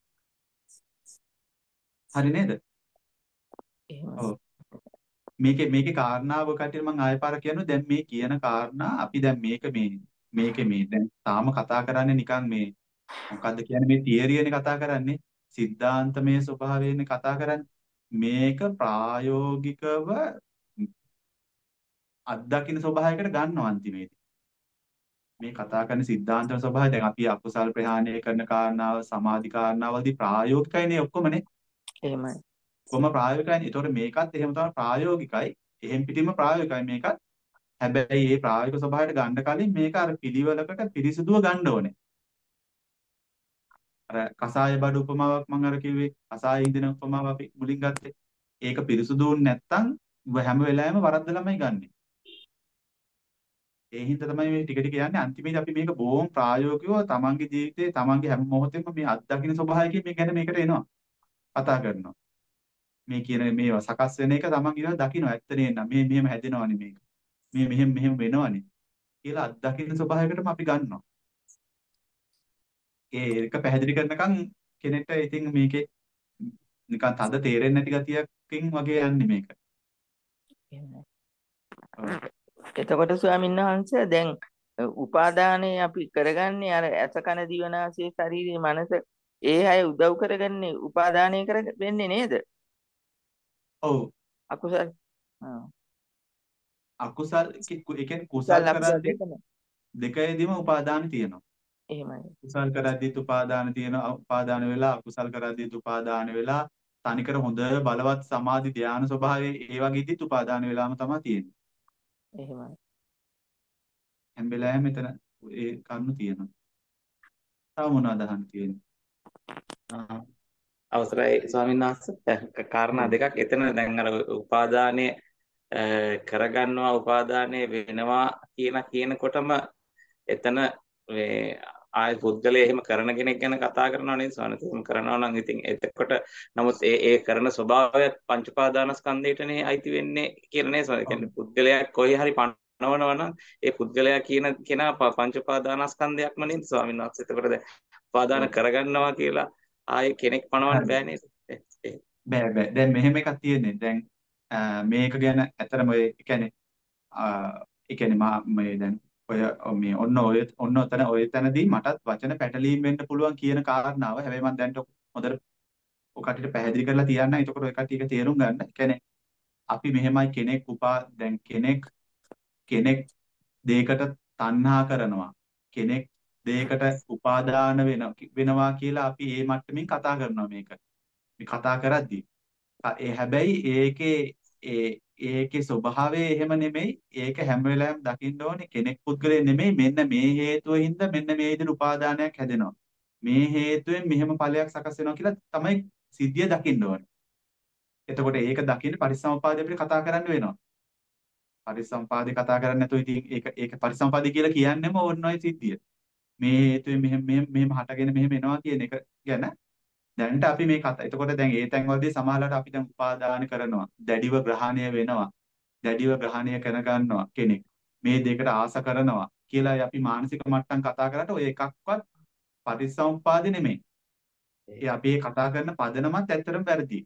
හරි නේද? එහෙමයි. ඔව්. මේකේ මේකේ කාරණාව කටියට මම ආයෙ පාර කියනවා. දැන් මේ කියන කාරණා අපි දැන් මේක මේ මේකේ මේ දැන් තාම කතා කරන්නේ නිකන් මේ මොකද්ද කියන්නේ මේ තියරියනේ කතා කරන්නේ. සිද්ධාන්තමය ස්වභාවයනේ කතා කරන්නේ. මේක ප්‍රායෝගිකව අත්දකින්න ස්වභාවයකට ගන්නවා අන්තිමේදී. මේ කතා කරන සිද්ධාන්ත ස්වභාවය දැන් අපි අකුසල් ප්‍රහාණය කරන කාරණාව සමාධි කාරණාවලදී ප්‍රායෝගිකයිනේ ඔක්කොමනේ. එහෙමයි. කොහොම ප්‍රායෝගිකයිනේ. ඒතකොට මේකත් එහෙම තමයි ප්‍රායෝගිකයි. එහෙම් පිටින්ම ප්‍රායෝගිකයි මේකත්. හැබැයි මේ ප්‍රායෝගික ස්වභාවයට ගන්න කලින් මේක අර පිළිවෙලකට පිරිසුදුව ගන්න ඕනේ. අර කසාය බඩු උපමාවක් මම අර කිව්වේ. කසාය ඉඳින උපමාව අපි මුලින් ගත්තේ. ඒක පිරිසුදු වුනේ නැත්තම් හැම වෙලාවෙම වරද්දලාමයි ගන්නෙ. ඒ හින්දා තමයි මේ ටික ටික යන්නේ අන්තිමේදී අපි මේක බොහොම ප්‍රායෝගිකව තමන්ගේ ජීවිතේ තමන්ගේ හැම මොහොතෙම මේ අත්දකින්න ස්වභාවයකින් මේ ගැන මේකට එනවා කතා කරනවා මේ කියන මේවා සකස් වෙන එක තමන් ඊළඟ දකින්න ඇත්ත නේනම් මේ මෙහෙම හැදෙනවනේ මේක මේ මෙහෙම මෙහෙම වෙනවනේ කියලා අත්දකින්න ස්වභාවයකටම අපි ගන්නවා ඒක පැහැදිලි කරනකම් කෙනෙක්ට ඉතින් මේකේ නිකන් තද තේරෙන්නේ නැති ගතියකින් වගේ යන්නේ මේක. එහෙමයි. ඔව්. එතකොට ස්වාමීන් වහන්සේ දැන් උපාදානයේ අපි කරගන්නේ අර ඇස කන දිව නාසය ශරීරය මනස ඒ අය උදව් කරගන්නේ උපාදානය කර වෙන්නේ නේද? ඔව්. අකුසල්. ආ. අකුසල් කි- කු- ඒ කියන්නේ කුසල් කුසල් අකුසල් කරද්දී දෙකම. දෙකේදීම උපාදාන තියෙනවා. එහෙමයි. කුසල් කරද්දීත් උපාදාන තියෙනවා. උපාදාන වෙලා අකුසල් කරද්දීත් උපාදාන වෙලා තනිකර හොඳ බලවත් සමාධි ධානය ස්වභාවයේ ඒ වගේදීත් උපාදාන වෙලාම තමයි තියෙන්නේ. එහෙමයි. හැම වෙලාවෙම මෙතන ඒ කරුණු තියෙනවා. තව මොනවද අහන්න තියෙන්නේ? ආ, අවසරයි ස්වාමීන් වහන්සේ කාරණා ඔව්. දෙකක් එතන දැන් අර උපාදානයේ කරගන්නවා උපාදානයේ වෙනවා කියන කියනකොටම එතන මේ ආය පුද්ගලයා එහෙම කරන කෙනෙක් ගැන කතා කරනවා නේද ස්වාමීන් වහන්සේ? එහෙම කරනවා නම් ඉතින් එතකොට නමුත් ඒ ඒ කරන ස්වභාවයත් පංච උපාදානස්කන්ධයටනේ අයිති වෙන්නේ කියලා නේද ස්වාමීන් වහන්සේ? ඔව්. කියන්නේ පුද්ගලයා කොයි හරි පනවනවා නම් ඒ පුද්ගලයා කියන කෙනා ප- පංච උපාදානස්කන්ධයක්ම නේද ස්වාමීන් වහන්සේ? එතකොට දැන් උපාදාන ඔව්. කරගන්නවා කියලා ආයේ කෙනෙක් පනවන්න හරි. බෑ නේද? ඒ- ඒ- බෑ බෑ. දැන් මෙහෙම එකක් තියෙන්නේ. දැන් අ, මේක ගැන ඇත්තටම ඔය කියන්නේ අ, ඒ කියන්නේ මා මේ දැන් ඔය මේ ඔන්න ඔය ඔන්න ඔතන ඔය තැනදී මටත් වචන පැටලීම් වෙන්න පුළුවන් කියන කාරණාව. හැබැයි මම දැන් හොඳට ඔය කටට පැහැදිලි කරලා තියන්න. එතකොට ඔය කට්ටිය ඒක තේරුම් ගන්න. ඒ කියන්නේ අපි මෙහෙමයි කෙනෙක් උපා දැන් කෙනෙක් කෙනෙක් දෙයකට තණ්හා කරනවා. කෙනෙක් දෙයකට උපාදාන වෙන වෙනවා කියලා අපි ඒ මට්ටමින් කතා කරනවා මේක. මේ කතා කරද්දී ක- ඒ හැබැයි ඒකේ ඒ ඒකේ ස්වභාවය එහෙම නෙමෙයි. ඒක හැම වෙලාවෙම දකින්න ඕනේ කෙනෙක් පුද්ගලයෙක් නෙමෙයි. මෙන්න මේ හේතුව හින්දා මෙන්න මේ විදිහට උපාදානයක් හැදෙනවා. මේ හේතුවෙන් මෙහෙම ඵලයක් සකස් වෙනවා කියලා තමයි සිද්ධිය දකින්න ඕනේ. එතකොට ඒක දකින්න පරිසම්පාදේ අපිට කතා කරන්න වෙනවා. පරිසම්පාදේ කතා කරන්නේ නැතුව ඉතින් ඒක ඒක පරිසම්පාදේ කියලා කියන්නේම ඕන ඔය සිද්ධිය. මේ හේතුවෙන් මෙහෙම මෙහෙම මෙහෙම හටගෙන මෙහෙම එනවා කියන එක ගැන දැනට අපි මේ කතා. එතකොට දැන් ඒ තැන්වලදී සමහරවිට අපි දැන් උපාදාන කරනවා. දැඩිව ග්‍රහණය වෙනවා. දැඩිව ග්‍රහණය කර ගන්නවා කෙනෙක්. මේ දෙකට ආස කරනවා කියලා අපි මානසික මට්ටම් කතා කරාට ඔය එකක්වත් පටිච්චසමුප්පාදේ නෙමෙයි. ඒ අපි මේ කතා කරන පදනමත් ඇත්තටම වැරදි.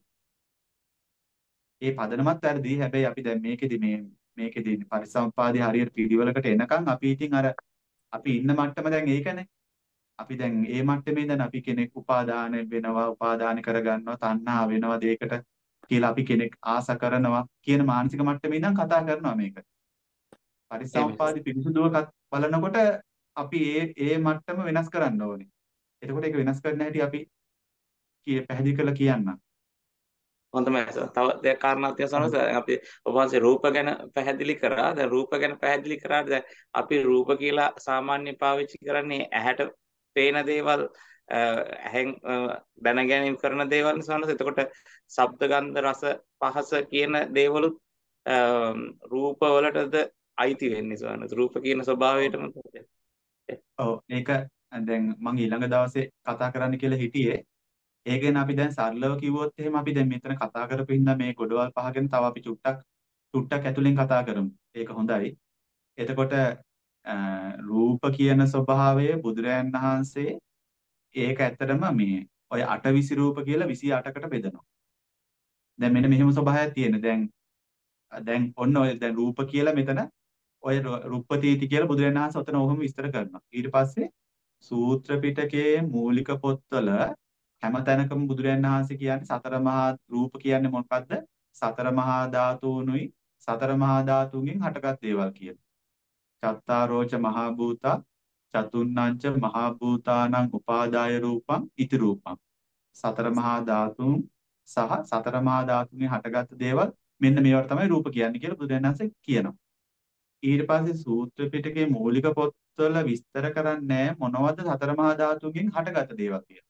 ඒ පදනමත් වැරදි. හැබැයි අපි දැන් මේකෙදි මේ මේකෙදි පටිච්චසමුප්පාදේ හරියට පිළිවෙලකට එනකන් අපි ඉතින් අර අපි ඉන්න මට්ටම දැන් ඒකනේ. අපි දැන් ඒ මට්ටමේ දැන් අපි කෙනෙක් උපාදාන වෙනවා උපාදාන කරගන්නවා තණ්හා වෙනවා දෙයකට කියලා අපි කෙනෙක් ආස කරනවා කියන මානසික මට්ටමේ ඉඳන් කතා කරනවා මේක. එහෙමයි. පරිසම්පාදි පිරිසුදුව කත්- බලනකොට අපි ඒ ඒ මට්ටම වෙනස් කරන්න ඕනේ. එතකොට ඒක වෙනස් කරන්න හැටි අපි කිය පැහැදිලි කරලා කියන්න. හොඳයි සර්. තව දෙයක් කාරණාවක් තියෙනවා සර්. දැන් අපි ඔබ වහන්සේ රූප ගැන පැහැදිලි කරා. දැන් රූප ගැන පැහැදිලි කරාට දැන් අපි රූප කියලා සාමාන්‍ය පාවිච්චි කරන්නේ ඇහැට පේන දේවල් අ, ඇහෙන් අ, දැන ගැනීම කරන දේවල් සර්. එතකොට ශබ්ද ගන්ධ රස පහස කියන දේවලුත් අ, රූප වලටද අයිති වෙන්නේ සර්. රූප කියන ස්වභාවයටම. ඔව් ඒක දැන් මම ඊළඟ දවසේ කතා කරන්න කියලා හිටියේ. ඒ ගැන අපි දැන් සරලව කිව්වොත් එහෙම අපි දැන් මෙතන කතා කරපු හින්දා මේ ගොඩවල් පහ ගැන තව අපි චුට්ටක් චුට්ටක් ඇතුලෙන් කතා කරමු. ඒක හොඳයි. එතකොට අ, රූප කියන ස්වභාවය බුදුරයන් වහන්සේ ඒක ඇත්තටම මේ ඔය අටවිසි රූප කියලා විසි අටකට බෙදනවා. දැන් මෙන්න මෙහෙම ස්වභාවයක් තියෙන. දැන් දැන් ඔන්න ඔය දැන් රූප කියලා මෙතන ඔය රුප්පතීති කියලා බුදුරජාණන් වහන්සේ ඔතන ඔහොම විස්තර කරනවා. ඊට පස්සේ සූත්‍ර පිටකයේ මූලික පොත්වල හැම තැනකම බුදුරජාණන් වහන්සේ කියන්නේ සතර මහා රූප කියන්නේ මොකක්ද? සතර මහා ධාතුනුයි සතර මහා ධාතුන්ගෙන් හටගත් දේවල් කියන. චත්තාරෝච මහා භූතා චතුන්නංච මහා භූතානං උපාදාය රූපං ඉති රූපං. සතර මහා ධාතුන් සහ සතර මහා ධාතුන්ගෙන් හටගත් දේවල් මෙන්න මේවට තමයි රූප කියන්නේ කියලා බුදුරජාණන් වහන්සේ කියනවා. ඊට පස්සේ සූත්‍ර පිටකයේ මූලික පොත්වල විස්තර කරන්නේ මොනවද සතර මහා ධාතුන්ගෙන් හටගත් දේවල් කියලා.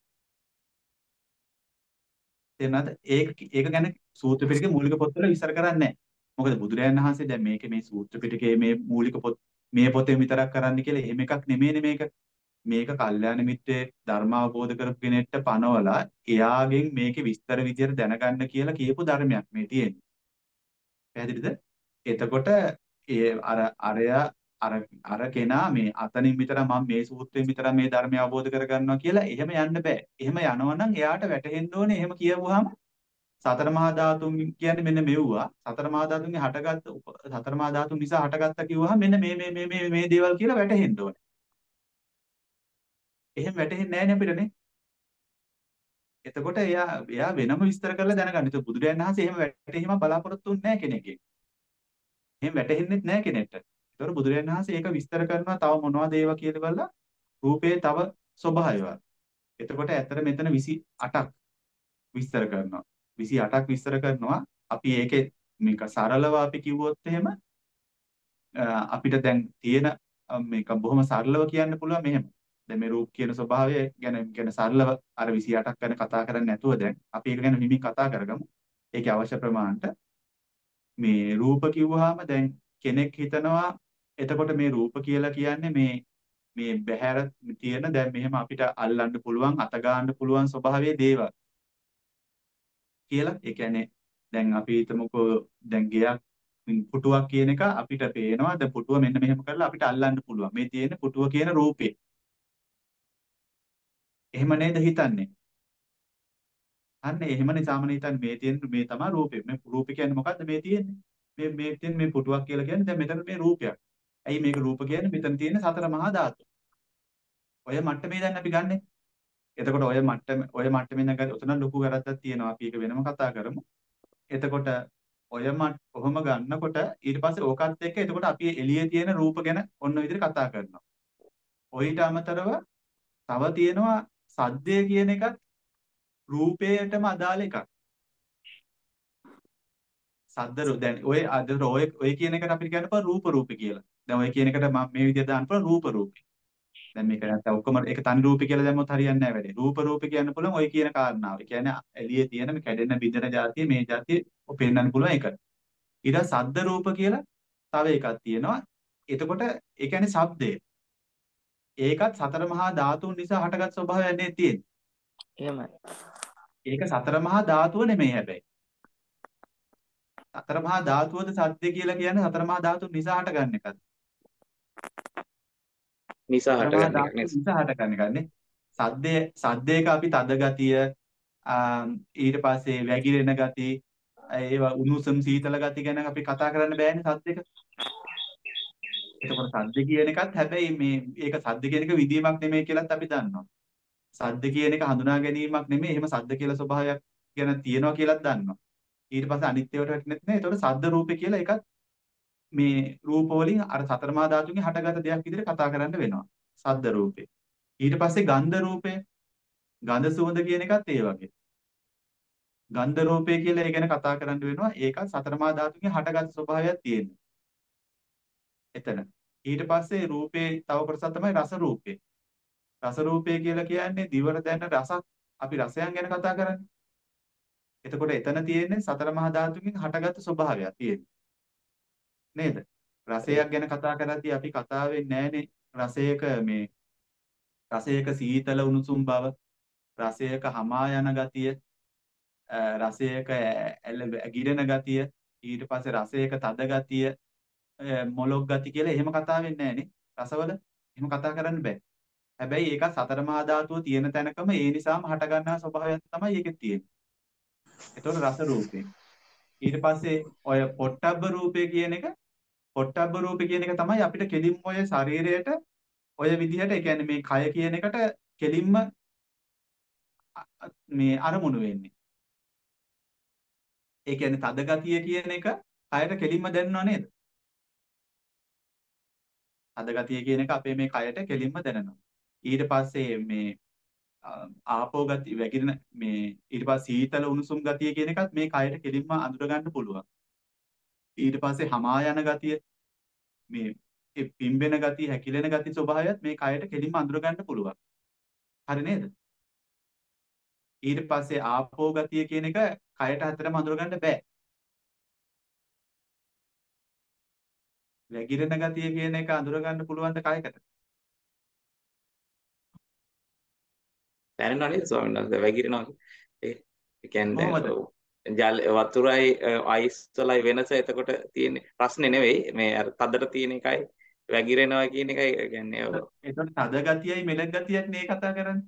තේරුණාද? ඒක ඒක ගැන සූත්‍ර පිටකයේ මූලික පොත්වල විස්තර කරන්නේ නැහැ. මොකද බුදුරජාණන් වහන්සේ දැන් මේකේ මේ සූත්‍ර පිටකයේ මේ මූලික පොත් මේ පොතේ විතරක් කරන්න කියලා එහෙම එකක් නෙමෙයිනේ මේක. මේක කල්යාණ මිත්‍රයේ ධර්ම අවබෝධ කරපු කෙනෙක්ට පනවලා එයාගෙන් මේකේ විස්තර විදියට දැනගන්න කියලා කියපු ධර්මයක් මේ තියෙන්නේ. පැහැදිලිද? එතකොට ඒ අර අරයා අර අර කෙනා මේ අතනින් විතර මම මේ සූත්‍රයෙන් විතර මේ ධර්මය අවබෝධ කරගන්නවා කියලා එහෙම යන්න බෑ. එහෙම යනවා නම් එයාට වැටහෙන්න ඕනේ එහෙම කියවුවාම සතර මහා ධාතුන් කියන්නේ මෙන්න මෙව්වා. සතර මහා ධාතුන්ගේ හටගත්ත උප- සතර මහා ධාතුන් නිසා හටගත්ත කිව්වහම මෙන්න මේ මේ මේ මේ මේ දේවල් කියලා වැටහෙන්න ඕනේ. එහෙම වැටහෙන්නේ නැහැ නේ අපිට නේ. එතකොට එයා එයා වෙනම විස්තර කරලා දැනගන්න. ඒක බුදුරජාණන් වහන්සේ එහෙම වැටහීමක් බලාපොරොත්තු වෙන්නේ නැහැ කෙනෙක්ගෙන්. එහෙම වැටහෙන්නෙත් නැහැ කෙනෙක්ට. ඒතකොට බුදුරජාණන් වහන්සේ ඒක විස්තර කරනවා තව මොනවද ඒවා කියලා බලලා රූපේ තව ස්වභාවයවත්. එතකොට ඇත්තට මෙතන විසි අටක් විස්තර කරනවා. විසි අටක් විස්තර කරනවා. අපි ඒකේ මේක සරලව අපි කිව්වොත් එහෙම අ, අපිට දැන් තියෙන අ, මේක බොහොම සරලව කියන්න පුළුවන් මෙහෙම. දැන් මේ රූප කියන ස්වභාවය ගැන ගැන සරලව අර විසි අටක් ගැන කතා කරන්නේ නැතුව දැන් අපි ඒක ගැන හිමින් කතා කරගමු. ඒකේ අවශ්‍ය ප්‍රමාණයට මේ රූප කිව්වහම දැන් කෙනෙක් හිතනවා එතකොට මේ රූප කියලා කියන්නේ මේ මේ බහැර තියෙන දැන් මෙහෙම අපිට අල්ලන්න පුළුවන් අත ගන්න පුළුවන් ස්වභාවයේ දේවල් කියලා. ඒ කියන්නේ දැන් අපි හිතමුකෝ දැන් ගෙයක් පුටුවක් කියන එක අපිට පේනවා. දැන් පුටුව මෙන්න මෙහෙම කරලා අපිට අල්ලන්න පුළුවන්. මේ තියෙන පුටුව කියන රූපේ. එහෙම නේද හිතන්නේ? අන්න එහෙමනේ සාමාන්‍ය හිතන්නේ මේ තියෙන මේ තමයි රූපේ. මේ රූපේ කියන්නේ මොකද්ද මේ තියෙන්නේ? මේ මේ තියෙන මේ පුටුවක් කියලා කියන්නේ දැන් මෙතන මේ රූපයක්. ඇයි මේක රූප කියන්නේ? මෙතන තියෙන සතර මහා ධාතු. ඔය මට්ටමේ දැන් අපි ගන්නෙ. එතකොට ඔය මට්ටම ඔය මට්ටමේ නැග උතන ලොකු වැරද්දක් තියෙනවා. අපි ඒක වෙනම කතා කරමු. එතකොට ඔය මට් කොහොම ගන්නකොට ඊට පස්සේ ඕකත් එක්ක එතකොට අපි එළියේ තියෙන රූප ගැන ඔන්න ඔය විදිහට කතා කරනවා. ඔයිට අමතරව තව තියෙනවා සද්දය කියන එකත් රූපයටම අදාළ එකක්. සද්ද රූ දැන් ඔය අද ඔය ඔය කියන එකට අපිට කියන්න පුළුවන් රූප රූපේ කියලා. දැන් ඔය කියන එකට මම මේ විදිහට දාන්න පුළුවන් රූප රූපේ. දැන් මේක නැත්තම් ඔක්කොම ඒක තනි රූපේ කියලා දැම්මොත් හරියන්නේ නැහැ වැඩේ. රූප රූපේ කියන්න පුළුවන් ඔය කියන කාරණාව. ඒ කියන්නේ එළියේ තියෙන මේ කැඩෙන බිඳෙන જાතිය මේ જાතිය පෙන්වන්න පුළුවන් එක. ඊට සද්ද රූප කියලා තව එකක් තියෙනවා. එතකොට ඒ කියන්නේ ශබ්දය. ඒකත් සතර මහා ධාතුන් නිසා හටගත් ස්වභාවයක් නේ තියෙන්නේ. එහෙමයි. ඒක සතර මහා ධාතුව නෙමෙයි හැබැයි. සතර මහා ධාතුවද සද්ද කියලා කියන්නේ සතර මහා ධාතුන් නිසා හටගන්න එකක්. නිසා සතර මහා හටගන්න එකක් ධාතුන් නේද? නිසා හටගන්න එකක් නේ. සද්දේ සද්දේක අපි තද ගතිය ආ, ඊට පස්සේ වැగిරෙන ගති ඒවා උණුසුම් සීතල ගති ගැන අපි කතා කරන්න බෑනේ සද්දේක. එතකොට සද්ද කියන එකත් හැබැයි මේ ඒක සද්ද කියන එක විදීමක් නෙමෙයි කියලාත් අපි දන්නවා. සද්ද කියන එක හඳුනා ගැනීමක් නෙමෙයි. එහෙම සද්ද කියලා ස්වභාවයක් ගැන තියෙනවා කියලාත් දන්නවා. ඊට පස්සේ අනිත්‍යවට වැටෙන්නේ නැහැ. ඒතකොට සද්ද රූපේ කියලා එකත් මේ රූප වලින් අර සතර මහා ධාතුන්ගේ හටගත දෙයක් විදිහට කතා කරන්න වෙනවා. සද්ද රූපේ. ඊට පස්සේ ගන්ධ රූපේ, ගන්ධ සුවඳ කියන එකත් ඒ වගේ. ගන්ධ රූපේ කියලා ඒ ගැන කතා කරන්න වෙනවා. ඒකත් සතර මහා ධාතුන්ගේ හටගත් ස්වභාවයක් තියෙනවා. එතන. ඊට පස්සේ රූපේ තව කොටසක් තමයි රස රූපේ. රස රූපය කියලා කියන්නේ දිවට දැනෙන රසක්. අපි රසයන් ගැන කතා කරන්නේ. එතකොට එතන තියෙන්නේ සතර මහා ධාතුන්ගෙන් හටගත් ස්වභාවයක් තියෙන්නේ. නේද? රසයක් ගැන කතා කරද්දී අපි කතා වෙන්නේ නැහනේ රසයක මේ රසයක සීතල උණුසුම් බව, රසයක හමා යන ගතිය, අ, රසයක ඇගිරෙන ගතිය, ඊට පස්සේ රසයක තද ගතිය, අ, මොලොක් ගති කියලා එහෙම කතා වෙන්නේ නැහනේ. රසවල එහෙම කතා කරන්න බෑ. හැබැයි ඒක සතර මහා ධාතුව තියෙන තැනකම ඒ නිසාම හට ගන්නා ස්වභාවයක් තමයි ඒකේ තියෙන්නේ. ඒතකොට රස රූපේ. ඊට පස්සේ ඔය පොට්ටබ්බ රූපේ කියන එක පොට්ටබ්බ රූපේ කියන එක තමයි අපිට කෙලින්ම ඔය ශරීරයට ඔය විදිහට ඒ කියන්නේ මේ කය කියන එකට කෙලින්ම අ- අ- මේ අරමුණු වෙන්නේ. ඒ කියන්නේ තද ගතිය කියන එක කයට කෙලින්ම දැනෙනව නේද? තද ගතිය කියන එක අපේ මේ කයට කෙලින්ම දැනෙනවා. ඊට පස්සේ මේ අ, ආපෝ ගතිය වැగిරෙන මේ ඊට පස්සේ සීතල උණුසුම් ගතිය කියන එකත් මේ කයට කෙලින්ම අඳුර ගන්න පුළුවන්. ඊට පස්සේ හමා යන ගතිය මේ ඒ පිම්බෙන ගතිය හැකිලෙන ගතිය ස්වභාවයත් මේ කයට කෙලින්ම අඳුර ගන්න පුළුවන්. හරි නේද? ඊට පස්සේ ආපෝ ගතිය කියන එක කයට හතරම අඳුර ගන්න බෑ. වැగిරෙන ගතිය කියන එක අඳුර ගන්න පුළුවන් ද කයකට? දැනෙනව නේද ස්වාමීන් වහන්සේ? වැగిරෙනවා. ඒ ඒ කියන්නේ කොහොමද? දැන් ජල වතුරයි අයිස් වලයි වෙනස එතකොට තියෙන්නේ ප්‍රශ්නේ නෙවෙයි මේ අර තදට තියෙන එකයි වැగిරෙනවා කියන එකයි ඒ කියන්නේ ඔව්. එතකොට තද ගතියයි මෙලක් ගතියක් නේ කතා කරන්නේ.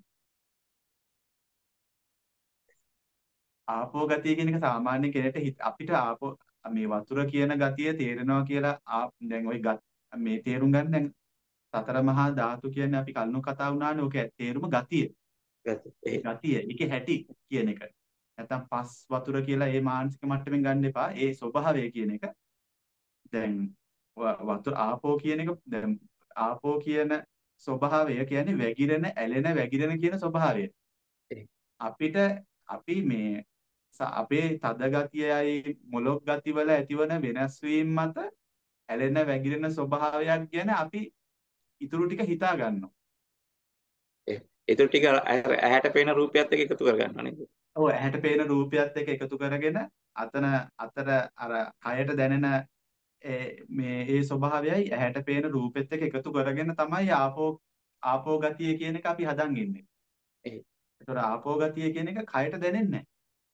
ආපෝ ගතිය කියන එක සාමාන්‍ය කෙනෙක්ට හිත- අපිට ආපෝ මේ වතුර කියන ගතිය තේරෙනවා කියලා ආ- දැන් ওই ගත් මේ තේරුම් ගන්න දැන් සතර මහා ධාතු කියන්නේ අපි කලින් කතා වුණානේ ඕක තේරුම ගතිය. ඒ ගතිය, ඒකේ හැටි කියන එක. නැත්තම් පස් වතුර කියලා ඒ මානසික මට්ටමින් ගන්න එපා. ඒ ස්වභාවය කියන එක. දැන් ව- වතුර ආපෝ කියන එක දැන් ආපෝ කියන ස්වභාවය කියන්නේ වැగిරෙන, ඇලෙන, වැగిරෙන කියන ස්වභාවය. අපිට අපි මේ ස- අපේ තද ගතියයි මොලොක් ගතිවල ඇතිවන වෙනස් වීම මත ඇලෙන වැగిරෙන ස්වභාවයක් ගැන අපි ඊටු ටික හිතා ගන්නවා. ඒතර ටික ඇ- ඇහැට පේන රූපයත් එක්ක එකතු කරගන්නවා නේද? ඔව් ඇහැට පේන රූපයත් එක්ක එකතු කරගෙන අතන අතර අර කයට දැනෙන ඒ මේ ඒ ස්වභාවයයි ඇහැට පේන රූපෙත් එක්ක එකතු කරගෙන තමයි ආපෝ ආපෝ ගතිය කියන එක අපි හදන් ඉන්නේ. එහේ. ඒතර ආපෝ ගතිය කියන එක කයට දැනෙන්නේ නැහැ.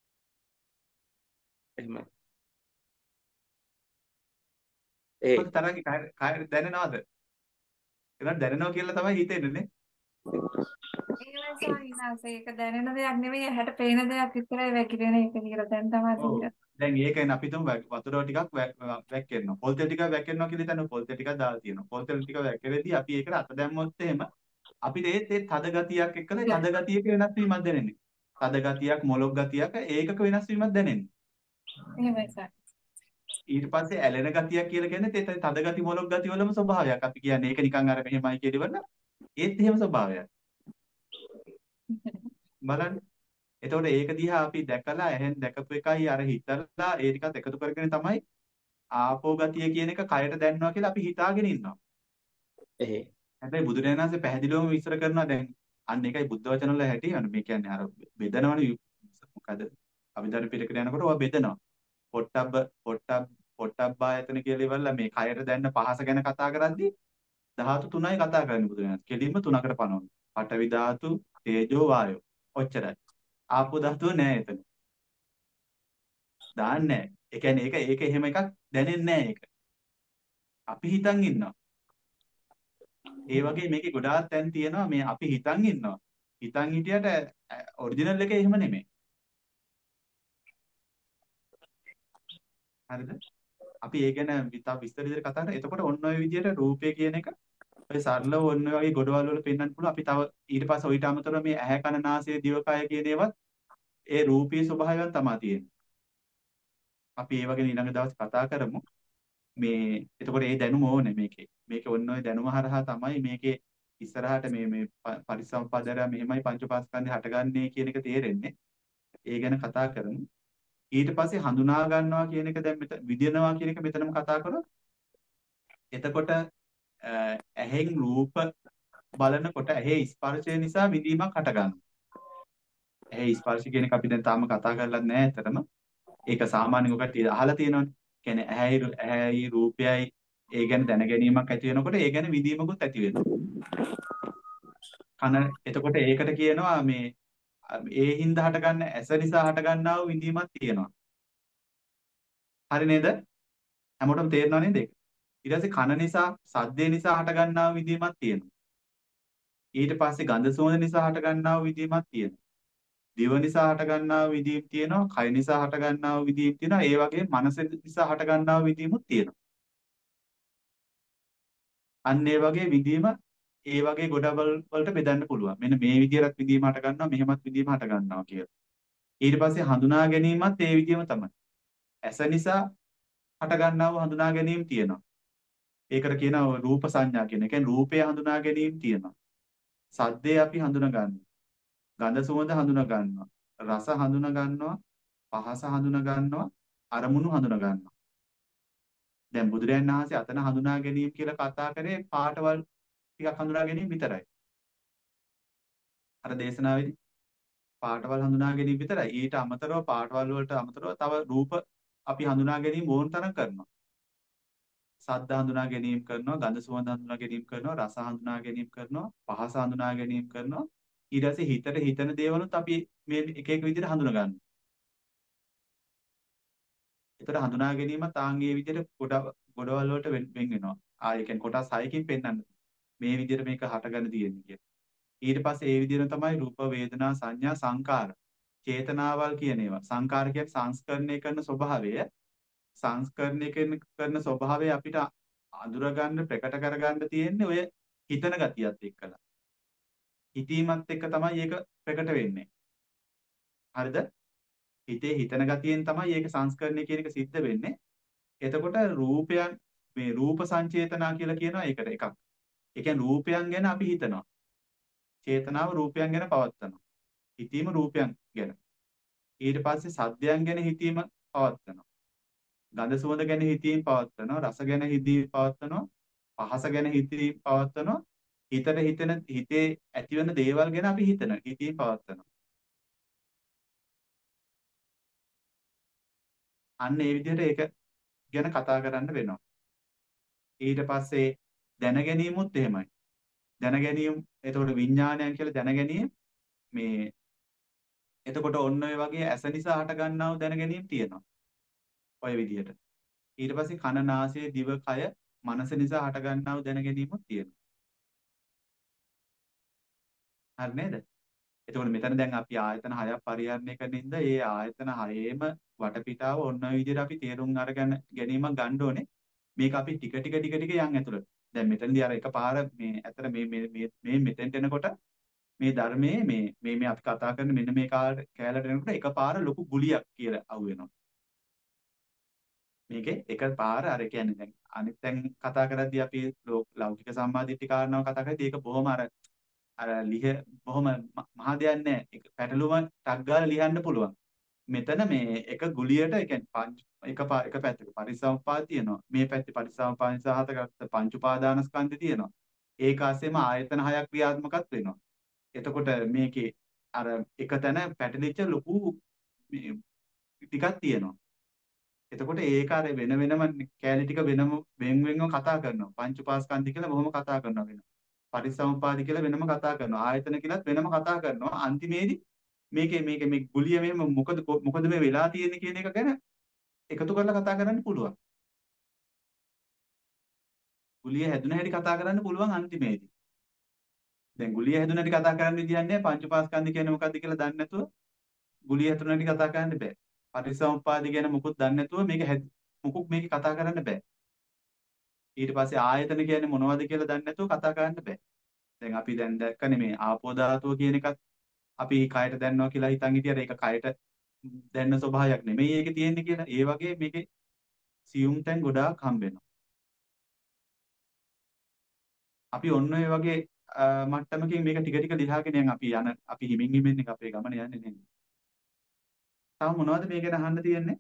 එහෙමයි. ඒ කොහොමද තරංගේ කය කය දැනෙනවද? ඒකට දැනෙනවා කියලා තමයි හිතෙන්නේ නේ. එහෙමයි ස්වාමීනාස ඒක දැනෙන දෙයක් නෙමෙයි ඇහැට පේන දෙයක් විතරයි වැగిරෙන එක කියලා දැන් තමයි ඔව්. තේරෙන්නේ. දැන් ඒකෙන් අපි තුමු වතුර ටිකක් වැ- වැක්කෙනවා. පොල් තෙල් ටිකක් වැක්කෙනවා කියලා හිතන්න පොල් තෙල් ටිකක් දාලා තියෙනවා. පොල් තෙල් ටික වැක්කෙද්දී අපි ඒකට අත දැම්මොත් එහෙම අපිට ඒත් ඒ තද ගතියක් එක්කද තද ගතියක වෙනස් වීමක් දැනෙන්නේ. තද ගතියක් මොලොක් ගතියක් ඒකක වෙනස් වීමක් දැනෙන්නේ. එහෙමයි සර්. ඊට පස්සේ ඇලෙන ගතියක් කියලා කියන්නේ තේ තද ගති මොලොක් ගති වලම ස්වභාවයක්. අපි කියන්නේ ඒක නිකන් අර මෙහෙමයි කියලිවන්න ඒත් එහෙම ස්වභාවයක්. බලන්න. එතකොට ඒක දිහා අපි දැකලා එහෙන් දැකපු එකයි අර හිතලා ඒ ටිකත් එකතු කරගෙන තමයි ආපෝ ගතිය කියන එක කයට දැනනවා කියලා අපි හිතාගෙන ඉන්නවා. එහේ. හැබැයි බුදුරජාණන් වහන්සේ පැහැදිලිවම විස්තර කරනවා දැන් අන්න ඒකයි බුද්ධ වචන වල හැටි අන්න මේ කියන්නේ අර බෙදනවනේ මොකද අභිධර්ම පිටකට යනකොට ඔය බෙදනවා. පොට්ටබ්බ පොට්ටබ් පොට්ටබ්බායතන කියලා ඉවරලා මේ කයට දැනන පහස ගැන කතා කරද්දී ධාතු තුනයි කතා කරන්නේ බුදුරජාණන්. කෙලින්ම තුනකට පනවනවා. පඨවි ධාතු, තේජෝ වායෝ. ඔච්චරයි. ආපෝ ධාතුව නෑ එතන. දාන්නේ නෑ. ඒ කියන්නේ ඒක ඒක එහෙම එකක් දැනෙන්නේ නෑ ඒක. අපි හිතන් ඉන්නවා. ඒ වගේ මේකේ ගොඩාක් තැන් තියෙනවා මේ අපි හිතන් ඉන්නවා. හිතන් හිටියට ඔරිජිනල් එක එහෙම නෙමෙයි. හරිද? අපි ඒ ගැන තව විස්තර විදිහට කතා කරා. එතකොට ඔන්න ඔය විදිහට රූපය කියන එක ඔය සරලව ඔන්න ඔය වගේ ගොඩවල් වල පෙන්වන්න පුළුවන්. අපි තව ඊට පස්සේ ඊට අමතරව මේ ඇහැ කන නාසය දිවකය කියන ඒවත් ඒ රූපී ස්වභාවයන් තමයි තියෙන්නේ. අපි ඒ වගේ ඊළඟ දවස් කතා කරමු. මේ එතකොට ඒ දැනුම ඕනේ මේකේ. මේකේ ඔන්න ඔය දැනුම හරහා තමයි මේකේ ඉස්සරහට මේ මේ ප- පරිසම්පාදරය මෙහෙමයි පංච පාස්කන්ධය හටගන්නේ කියන එක තේරෙන්නේ. ඒ ගැන කතා කරමු. ඊට පස්සේ හඳුනා ගන්නවා කියන එක දැන් මෙතන විදිනවා කියන එක මෙතනම කතා කරොත් එතකොට අ, ඇහෙන් රූප බලනකොට ඇහි ස්පර්ශය නිසා විඳීමක් හටගන්නවා. ඇහි ස්පර්ශ කියන එක අපි දැන් තාම කතා කරලා නැහැ ඇත්තටම. ඒක සාමාන්‍යව කට්ටිය අහලා තියෙනවනේ. කියන්නේ ඇහැයි රු- ඇහැයි රූපයයි ඒ ගැන දැන ගැනීමක් ඇති වෙනකොට ඒ ගැන විඳීමකුත් ඇති වෙනවා. කන එතකොට ඒකට කියනවා මේ අ, ඒ හින්දා හටගන්න ඇස නිසා හටගන්නා වූ විඳීමක් තියෙනවා. හරි නේද? හැමෝටම තේරෙනව නේද ඒක? ඊට පස්සේ කන නිසා, සද්දේ නිසා හටගන්නා වූ විඳීමක් තියෙනවා. ඊට පස්සේ ගන්ධ සුවඳ නිසා හටගන්නා වූ විඳීමක් තියෙනවා. දිව නිසා හටගන්නා වූ විඳීම් තියෙනවා. කය නිසා හටගන්නා වූ විඳීම් තියෙනවා. ඒ වගේම මනස නිසා හටගන්නා වූ විඳීමුත් තියෙනවා. අන්න ඒ වගේ විඳීම ඒ වගේ ගොඩවල් වලට බෙදන්න පුළුවන්. මෙන්න මේ විදිහට විඳීම හට ගන්නවා, මෙහෙමත් විඳීම හට ගන්නවා කියලා. ඊට පස්සේ හඳුනා ගැනීමත් ඒ විදිහම තමයි. ඇස නිසා හට ගන්නා වූ හඳුනා ගැනීම තියෙනවා. ඒකට කියනවා රූප සංඥා කියන එක. කියන්නේ රූපය හඳුනා ගැනීම තියෙනවා. සද්දේ අපි හඳුනා ගන්නවා. ගඳ සුවඳ හඳුනා ගන්නවා. රස හඳුනා ගන්නවා. පහස හඳුනා ගන්නවා. අරමුණු හඳුනා ගන්නවා. දැන් බුදුරජාණන් වහන්සේ අතන හඳුනා ගැනීම කියලා කතා කරේ පාටවල් ටිකක් හඳුනා ගැනීම විතරයි. අර දේශනාවේදී පාටවල් හඳුනා ගැනීම විතරයි. ඊට අමතරව පාටවල් වලට අමතරව තව රූප අපි හඳුනා ගැනීම ඕන තරම් කරනවා. ශබ්ද හඳුනා ගැනීම කරනවා, ගන්ධ සුවඳ හඳුනා ගැනීම කරනවා, රස හඳුනා ගැනීම කරනවා, පහස හඳුනා ගැනීම කරනවා. ඊට පස්සේ හිතට හිතන දේවලුත් අපි මේ එක එක විදිහට හඳුනා ගන්නවා. ඒතර හඳුනා ගැනීම තාංගයේ විදිහට ගොඩ ගොඩවල් වලට වෙන් වෙන් වෙනවා. ආයෙ කියන්නේ කොටස් හයකින් පෙන්වන්න මේ විදිහට මේක හටගන්න තියෙන්නේ කියලා. ඊට පස්සේ ඒ විදිහට තමයි රූප වේදනා සංඥා සංකාර චේතනාවල් කියන ඒවා. සංකාර කියන්නේ සංස්කරණය කරන ස්වභාවය. සංස්කරණය කරන කරන ස්වභාවය අපිට අඳුරගන්න ප්‍රකට කරගන්න තියෙන්නේ ඔය හිතන ගතියත් එක්කලා. හිතීමත් එක්ක තමයි ඒක ප්‍රකට වෙන්නේ. හරිද? හිතේ හිතන ගතියෙන් තමයි ඒක සංස්කරණය කියන එක සිද්ධ වෙන්නේ. එතකොට රූපයන් මේ රූප සංචේතනා කියලා කියනවා ඒකට එකක්. ඒ කියන්නේ රූපයන් ගැන අපි හිතනවා. චේතනාව රූපයන් ගැන පවත්නවා. හිතීම රූපයන් ගැන. ඊට පස්සේ සද්දයන් ගැන හිතීම පවත්නවා. ගඳ සුවඳ ගැන හිතීම පවත්නවා. රස ගැන හිතීම පවත්නවා. පහස ගැන හිතීම පවත්නවා. හිතට හිතෙන හිතේ ඇතිවන දේවල් ගැන අපි හිතන හිතීම පවත්නවා. අන්න ඒ විදිහට ඒක ගැන කතා කරන්න වෙනවා. ඊට පස්සේ දැන ගැනීමුත් එහෙමයි. දැන ගැනීම එතකොට විඥානයන් කියලා දැන ගැනීම මේ එතකොට ඔන්න ඔය වගේ ඇස නිසා හට ගන්නා වූ දැන ගැනීම තියෙනවා. ඔය විදිහට. ඊට පස්සේ කන නාසය දිව කය මනස නිසා හට ගන්නා වූ දැන ගැනීමත් තියෙනවා. හරි නේද? එතකොට මෙතන දැන් අපි ආයතන හයක් පරිහරණය කරන ඉඳ ඒ ආයතන හයේම වටපිටාව ඔන්න ඔය විදිහට අපි තේරුම් අරගෙන ගැනීමක් ගන්න ඕනේ. මේක අපි ටික ටික ටික ටික යන් ඇතුළට. දැන් මෙතනදී අර එකපාර මේ ඇතර මේ මේ මේ මෙතෙන්ට එනකොට මේ ධර්මයේ මේ මේ මේ අපි කතා කරන මෙන්න මේ කැලට එනකොට එකපාර ලොකු ගුලියක් කියලා අහු වෙනවා. මේකේ එකපාර අර කියන්නේ දැන් අනිත් දැන් කතා කරද්දී අපි ලෞකික සම්මාදිට්ඨි කාරණාව කතා කරද්දී ඒක බොහොම අර අර ලිහ බොහොම මහා දෙයක් නෑ. ඒක පැටලුම ටක් ගාලා ලියන්න පුළුවන්. මෙතන මේ එක ගුලියට ඒ කියන්නේ පංච එක එක පැත්තක පරිසම්පාද තියෙනවා. මේ පැත්තේ පරිසම්පාද නිසා හතකට පංච උපාදානස්කන්ධය තියෙනවා. ඒක ASCIIම ආයතන හයක් ක්‍රියාත්මකත් වෙනවා. එතකොට මේකේ අර එක තැන පැටලිච්ච ලොකු ටිකක් තියෙනවා. එතකොට ඒක අර වෙන වෙනම කැලි ටික වෙනම වෙන වෙනම කතා කරනවා. පංච උපාස්කන්ධය කියලා බොහොම කතා කරනවා වෙනවා. පරිසම්පාද කියලා වෙනම කතා කරනවා. ආයතන කියලාත් වෙනම කතා කරනවා. අන්තිමේදී මේකේ මේකේ මේ ගුලිය මෙහෙම මොකද මොකද මේ වෙලා තියෙන්නේ කියන එක ගැන එකතු කරලා කතා කරන්න පුළුවන්. ගුලිය හැදුන හැටි කතා කරන්න පුළුවන් අන්තිමේදී. දැන් ගුලිය හැදුන හැටි කතා කරන්න විදියක් නැහැ. පංච උපාස්කන්ධ කියන්නේ මොකක්ද කියලා දන්නේ නැතුව ගුලිය හැදුන හැටි කතා කරන්න බෑ. පරිසම්පාද ගැන මොකුත් දන්නේ නැතුව මේක මොකුත් මේක කතා කරන්න බෑ. ඊට පස්සේ ආයතන කියන්නේ මොනවද කියලා දන්නේ නැතුව කතා කරන්න බෑ. දැන් අපි දැන් දැක්කනේ මේ ආපෝ ධාතුව කියන එකත් අපි කයට දැනනවා කියලා හිතන් හිටියට ඒක කයට දැනන ස්වභාවයක් නෙමෙයි ඒකේ තියෙන්නේ කියලා. ඒ වගේ මේකේ සියුම් තැන් ගොඩාක් හම්බ වෙනවා. අපි ඔන්න ඔය වගේ මට්ටමකින් මේක ටික ටික ලියාගෙන යන අපි යන අපි හිමින් හිමින් එක අපේ ගමන යන්නේ නේ. තව මොනවද මේ ගැන අහන්න තියෙන්නේ?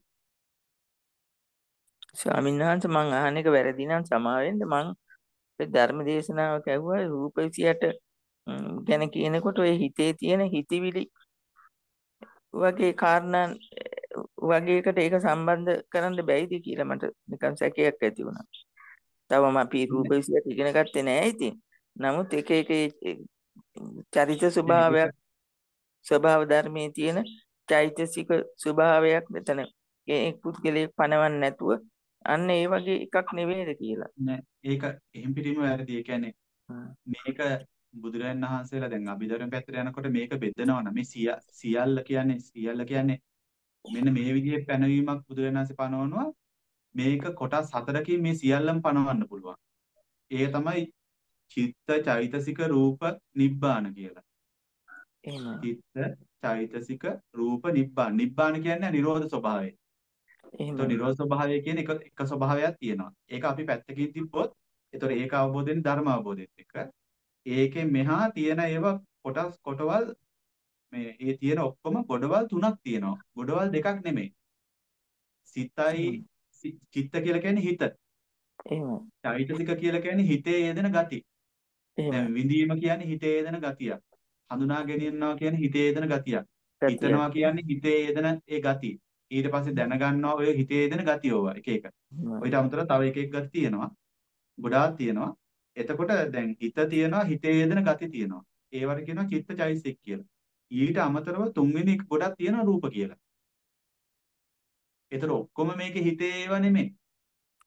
ස්වාමීන් වහන්සේ මං අහන එක වැරදි නම් සමා වෙන්න. මං ධර්ම දේශනාවක ඇහුවා රූප විසියට ගැන කියනකොට ඔය හිතේ තියෙන හිතවිලි වගේ කාරණා වගේ එකට ඒක සම්බන්ධ කරන්න බැයිද කියලා මට නිකන් සැකයක් ඇති වුණා. තවම අපි රූප විසියට ඉගෙන ගත්තේ නෑ ඉතින්. නමුත් එක එක චරිත ස්වභාවයක් ස්වභාව ධර්මයේ තියෙන චෛතසික ස්වභාවයක් මෙතන ඒ පුද්ගලයෙක් පනවන්න නැතුව අන්න ඒ වගේ එකක් නෙවෙයිද කියලා. නෑ ඒක එහෙම් පිටින්ම වැරදි. ඒ කියන්නේ මේක බුදුරජාණන් වහන්සේලා දැන් අභිධර්ම පැත්තට යනකොට මේක බෙදනවා නම් මේ සියල්ල කියන්නේ සියල්ල කියන්නේ මෙන්න මේ විදිහේ පැනවීමක් බුදුරජාණන් වහන්සේ පනවනවා. මේක කොටස් හතරකින් මේ සියල්ලම පනවන්න පුළුවන්. ඒ තමයි චිත්ත චෛතසික රූප නිබ්බාන කියලා. එහෙම. චිත්ත චෛතසික රූප නිබ්බාන. නිබ්බාන කියන්නේ නිරෝධ ස්වභාවය. එහෙම. ඒතකොට නිරෝධ ස්වභාවය කියන එක එක ස්වභාවයක් තියෙනවා. ඒක අපි පැත්තකින් තිබ්බොත් ඒතකොට ඒක අවබෝධයෙන් ධර්ම අවබෝධයෙන් එක ඒකෙන් මෙහා තියෙන ඒවා කොටස් කොටවල් මේ ඒ තියෙන ඔක්කොම ගොඩවල් තුනක් තියෙනවා. ගොඩවල් දෙකක් නෙමෙයි. සිතයි චිත්ත කියලා කියන්නේ හිත. එහෙම. චෛතසික කියලා කියන්නේ හිතේ යෙදෙන ගති. එහෙම. දැන් විඳීම කියන්නේ හිතේ යෙදෙන ගතියක්. හඳුනා ගැනීමනවා කියන්නේ හිතේ යෙදෙන ගතියක්. හිතනවා කියන්නේ හිතේ යෙදෙන ඒ ගති. ඊට පස්සේ දැනගන්නවා ඔය හිතේ යෙදෙන ගතිය ඕවා එක එක. ඔයිට අමතරව තව එක එක ගති තියෙනවා. ගොඩාක් තියෙනවා. එතකොට දැන් හිත තියෙනවා හිතේ යෙදෙන ගති තියෙනවා. ඒවට කියනවා චිත්ත චෛතසික කියලා. ඊට අමතරව තුන්වෙනි එක ගොඩක් තියෙනවා රූප කියලා. ඒතර ඔක්කොම මේකේ හිතේ ඒවා නෙමෙයි.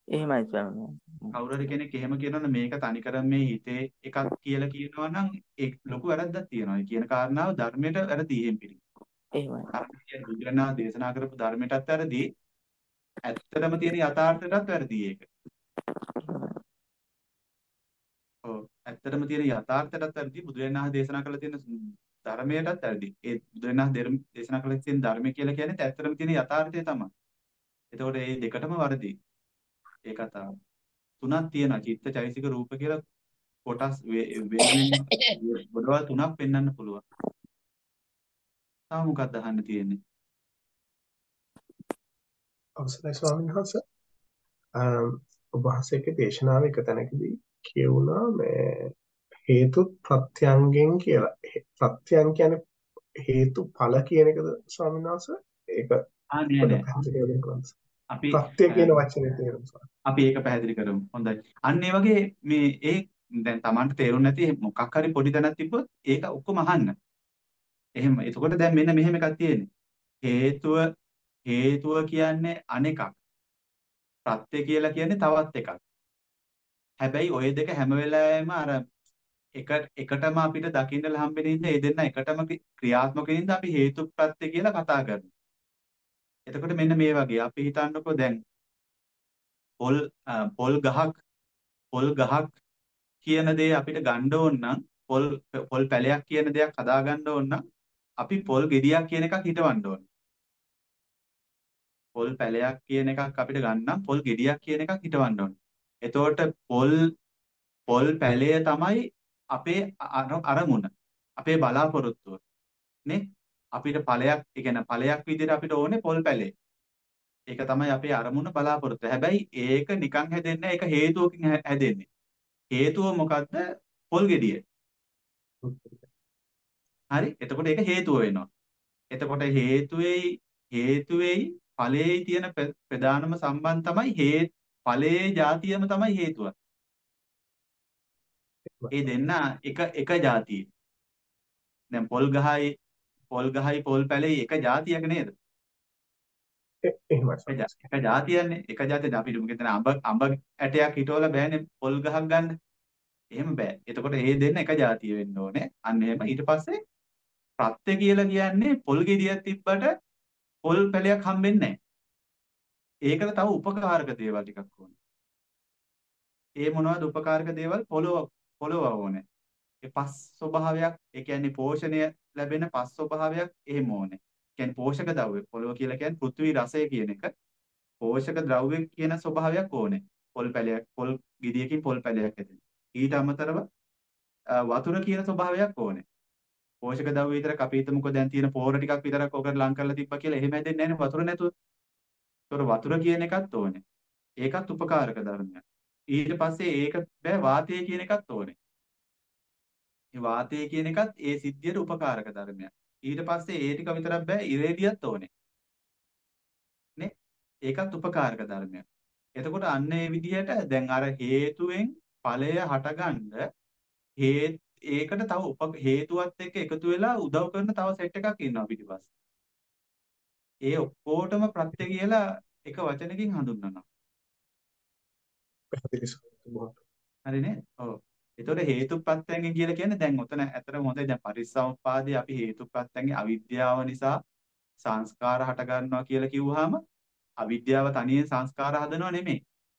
එහෙමයි ස්වාමීන් වහන්සේ. කවුරු හරි කෙනෙක් එහෙම කියනවනම් මේක තනිකරම මේ හිතේ එකක් කියලා කියනවා නම් ඒ ලොකු වැරද්දක් තියෙනවා. ඒ කියන කාරණාව ධර්මයට වැරදි එහෙම පිළි. එහෙමයි. ධර්මයේ කියන්නේ බුදුරණා දේශනා කරපු ධර්මයටත් වැරදි. ඇත්තටම තියෙන යථාර්ථයටත් වැරදි ඒක. ඔව් ඇත්තටම තියෙන යථාර්ථයටත් වැරදි. බුදුරණා දේශනා කරලා තියෙන ධර්මයටත් වැරදි. ඒ බුදුරණා දේශනා කරලා තියෙන ධර්මය කියලා කියන්නේ ඇත්තටම තියෙන යථාර්ථය තමයි. එතකොට මේ දෙකටම වරදි. ඒ කතාව. තුනක් තියෙනවා. චිත්ත චෛසික රූප කියලා කොටස් වෙන වෙන බොඩවල් තුනක් පෙන්වන්න පුළුවන්. තාම මොකක්ද අහන්න තියෙන්නේ? අවසරයි ස්වාමීන් වහන්සේ. ඔබ වහන්සේගේ දේශනාව එක තැනකදී කියුණා මේ හේතු ප්‍රත්‍යයන්ගෙන් කියලා. ප්‍රත්‍යයන් කියන්නේ හේතු ඵල කියන එකද ස්වාමීන් වහන්සේ? ඒක ආ නෑ නෑ. පැහැදිලි කරන්න. අපි ප්‍රත්‍ය කියන වචනේ තේරුම ස්වාමීන්. අපි ඒක පැහැදිලි කරමු. හොඳයි. අන්න ඒ වගේ මේ ඒ දැන් Tamanට තේරුම් නැති මොකක් හරි පොඩි තැනක් තිබ්බොත් ඒක ඔක්කොම අහන්න. එහෙම. එතකොට දැන් මෙන්න මෙහෙම එකක් තියෙන්නේ. හේතුව හේතුව කියන්නේ අනෙකක්. ප්‍රත්‍ය කියලා කියන්නේ තවත් එකක්. හැබැයි ওই දෙක හැම වෙලාවෙම අර එක එකටම අපිට දකින්න හම්බෙන ඉඳ ඒ දෙන්න එකටම ක්‍රියාත්මක වෙනින්ද අපි හේතු ප්‍රත්‍ය කියලා කතා කරනවා. එතකොට මෙන්න මේ වගේ අපි හිතන්නකෝ දැන් පොල් පොල් ගහක් පොල් ගහක් කියන දේ අපිට ගන්න ඕන නම් පොල් පොල් පැලයක් කියන දෙයක් හදා ගන්න ඕන නම් අපි පොල් ගෙඩියක් කියන එකක් හිටවන්න ඕන. පොල් පැලයක් කියන එකක් අපිට ගන්න නම් පොල් ගෙඩියක් කියන එකක් හිටවන්න ඕන. එතකොට පොල් පොල් පැලය තමයි අපේ අරමුණ. අපේ බලාපොරොත්තුව. නේ? අපිට ඵලයක්, ඒ කියන්නේ ඵලයක් විදිහට අපිට ඕනේ පොල් පැලේ. ඒක තමයි අපේ අරමුණ බලාපොරොත්තුව. හැබැයි ඒක නිකන් හැදෙන්නේ ඒක හේතුවකින් හැදෙන්නේ. හේතුව මොකද්ද? පොල් ගෙඩිය. හරි? එතකොට ඒක හේතුව වෙනවා. එතකොට හේතුවේයි හේතුවේයි ඵලයේයි තියෙන ප්‍රධානම සම්බන්ධ තමයි හේ ඵලයේ જાතියම තමයි හේතුව. ඒ දෙන්න එක එක જાතිය. දැන් පොල් ගහයි පොල් ගහයි පොල් පැලෙයි එක જાතියක් නේද? එහෙමයි. එක જાතියන්නේ. එක જાතියක් අපි දුමු කියන අඹ අඹ ඇටයක් හිටවලා බෑනේ පොල් ගහක් ගන්න. එහෙම බෑ. එතකොට මේ දෙන්න එක જાතිය වෙන්න ඕනේ. අන්න එහෙම. ඊට පස්සේ ප්‍රත්‍ය කියලා කියන්නේ පොල් ගෙඩියක් තිබ්බට පොල් පැලයක් හම්බෙන්නේ නැහැ. ඒකට තව උපකාරක දේවල් ටිකක් ඕනේ. ඒ මොනවද උපකාරක දේවල්? පොළොව පොළොව ඕනේ. ඒ පස් ස්වභාවයක්, ඒ කියන්නේ පෝෂණය ලැබෙන පස් ස්වභාවයක් එහෙම ඕනේ. කියන්නේ පෝෂක ද්‍රව්‍ය. පොළොව කියලා කියන්නේ පෘථිවි රසය කියන එක. පෝෂක ද්‍රව්‍ය කියන ස්වභාවයක් ඕනේ. පොල් පැලයක්, පොල් ගෙඩියකින් පොල් පැලයක් හැදෙන. ඊට අමතරව වතුර කියන ස්වභාවයක් ඕනේ. පෝෂක ද්‍රව්‍ය විතරක් අපි හිතමුකෝ දැන් තියෙන පෝර ටිකක් විතරක් ඔකට ලං කරලා තිබ්බා කියලා එහෙම හැදෙන්නේ නැහැ නේ වතුර නැතුව. ඒතකොට වතුර කියන එකත් ඕනේ. ඒකත් උපකාරක ධර්මයක්. ඊට පස්සේ ඒක බෑ වාතය කියන එකත් ඕනේ. මේ වාතය කියන එකත් ඒ සිද්ධියට උපකාරක ධර්මයක්. ඊට පස්සේ ඒ ටික විතරක් බෑ ඉරේඩියත් ඕනේ. නේ? ඒකත් උපකාරක ධර්මයක්. එතකොට අන්න ඒ විදිහට දැන් අර හේතුවෙන් ඵලය හටගන්න හේත් ඒකට තව උප හේතුවත් එක්ක එකතු වෙලා උදව් කරන තව සෙට් එකක් ඉන්නවා පිටිපස්සේ. ඒ ඔක්කොටම ප්‍රත්‍ය කියලා එක වචනකින් හඳුන්වනවා. පැහැදිලි ස්වාමීන්. හරිනේ? ඔව්. ඒතකොට හේතුප්‍රත්‍යයෙන් කියලා කියන්නේ දැන් ඔතන ඇත්තටම හොඳයි දැන් පරිසම්පාදේ අපි හේතුප්‍රත්‍යයෙන් අවිද්‍යාව නිසා සංස්කාර හට ගන්නවා කියලා කිව්වහම අවිද්‍යාව තනියෙන් සංස්කාර හදනව නෙමෙයි.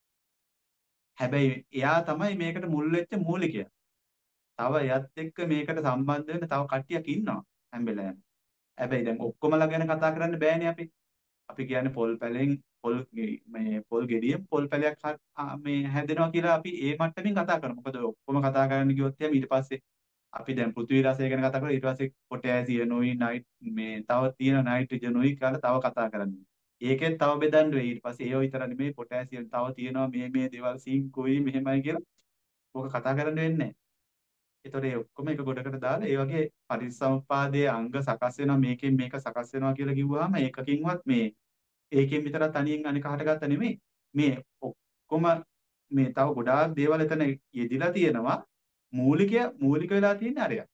හැබැයි එයා තමයි මේකට මුල් වෙච්ච මූලිකයා. තව එයත් එක්ක මේකට සම්බන්ධ වෙන්න තව කට්ටියක් ඉන්නවා හැම වෙලාවෙම. හැබැයි දැන් ඔක්කොමලා ගැන කතා කරන්න බෑනේ අපි. අපි කියන්නේ පොල් පැලෙන් පොල් මේ පොල් ගෙඩියෙන් පොල් පැලයක් මේ හැදෙනවා කියලා අපි ඒ මට්ටමින් කතා කරමු. මොකද ඔක්කොම කතා කරන්න ගියොත් එහෙනම් ඊට පස්සේ අපි දැන් පෘථිවි රසය ගැන කතා කරලා ඊට පස්සේ පොටෑසියනුයි නයිට් මේ තව තියෙන නයිට්‍රජනුයි කියලා තව කතා කරන්නේ. ඒකෙන් තව බෙදන්න වෙයි. ඊට පස්සේ ඒව විතර නෙමෙයි පොටෑසියම් තව තියෙනවා මේ මේ දේවල් සිංකුයි මෙහෙමයි කියලා ඕක කතා කරන්න වෙන්නේ නැහැ. ඒතකොට ඒ ඔක්කොම එක ගොඩකට දාලා ඒ වගේ පරිසම්පාදයේ අංග සකස් වෙනවා මේකෙන් මේක සකස් වෙනවා කියලා කිව්වහම ඒකකින්වත් මේ ඒකෙන් විතර තනියෙන් අනික හටගත්ත නෙමෙයි මේ ඔක්කොම මේ තව ගොඩාක් දේවල් එතන යෙදිලා තියෙනවා මූලිකය මූලික වෙලා තියෙන්නේ අරයක්.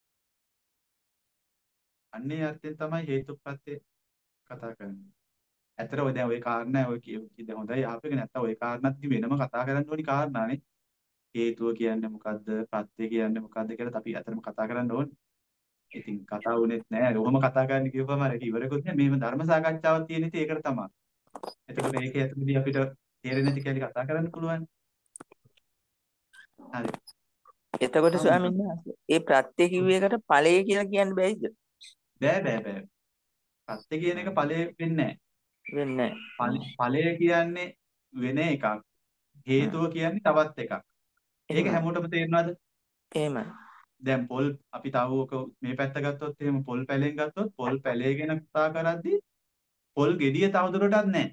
අන්නේ අර්ථයෙන් තමයි හේතුප්‍රත්‍ය කතා කරන්නේ. ඇත්තට ඔය දැන් ඔය කාරණා ඔය කිය හොඳයි අහපෙක නැත්තම් ඔය කාරණාත් ඉතින් වෙනම කතා කරන්න ඕනි කාරණානේ. හේතුව කියන්නේ මොකද්ද? ප්‍රත්‍ය කියන්නේ මොකද්ද කියලා අපි අතරම කතා කරන්න ඕනේ. ඉතින් කතා වුණෙත් නෑ. ඔහොම කතා කරන්න කිව්වම අර ඉවරකුත් නෑ. මෙහෙම ධර්ම සාකච්ඡාවක් තියෙන ඉතින් ඒකට තමයි. එතකොට ඒකේ ඇතුළේදී අපිට තේරෙන්නේ නැති කියලා කතා කරන්න පුළුවන්. හරි. එතකොට ආ ස්වාමීන් වහන්සේ ඒ ප්‍රත්‍ය කිව්ව එකට ඵලය කියලා කියන්න බෑයිද? බෑ බෑ බෑ. ප්‍රත්‍ය කියන එක ඵලය වෙන්නේ වෙන්නේ නෑ. ඵලය කියන්නේ වෙන එකක්. හේතුව කියන්නේ තවත් එකක්. ඒක එහෙමයි. හැමෝටම තේරෙනවද? එහෙමයි. දැන් පොල් අපි තව ඔක මේ පැත්ත ගත්තොත් එහෙම පොල් පැලෙන් ගත්තොත් පොල් පැලේ ගැන කතා කරද්දී පොල් ගෙඩිය තවදුරටත් නැහැ.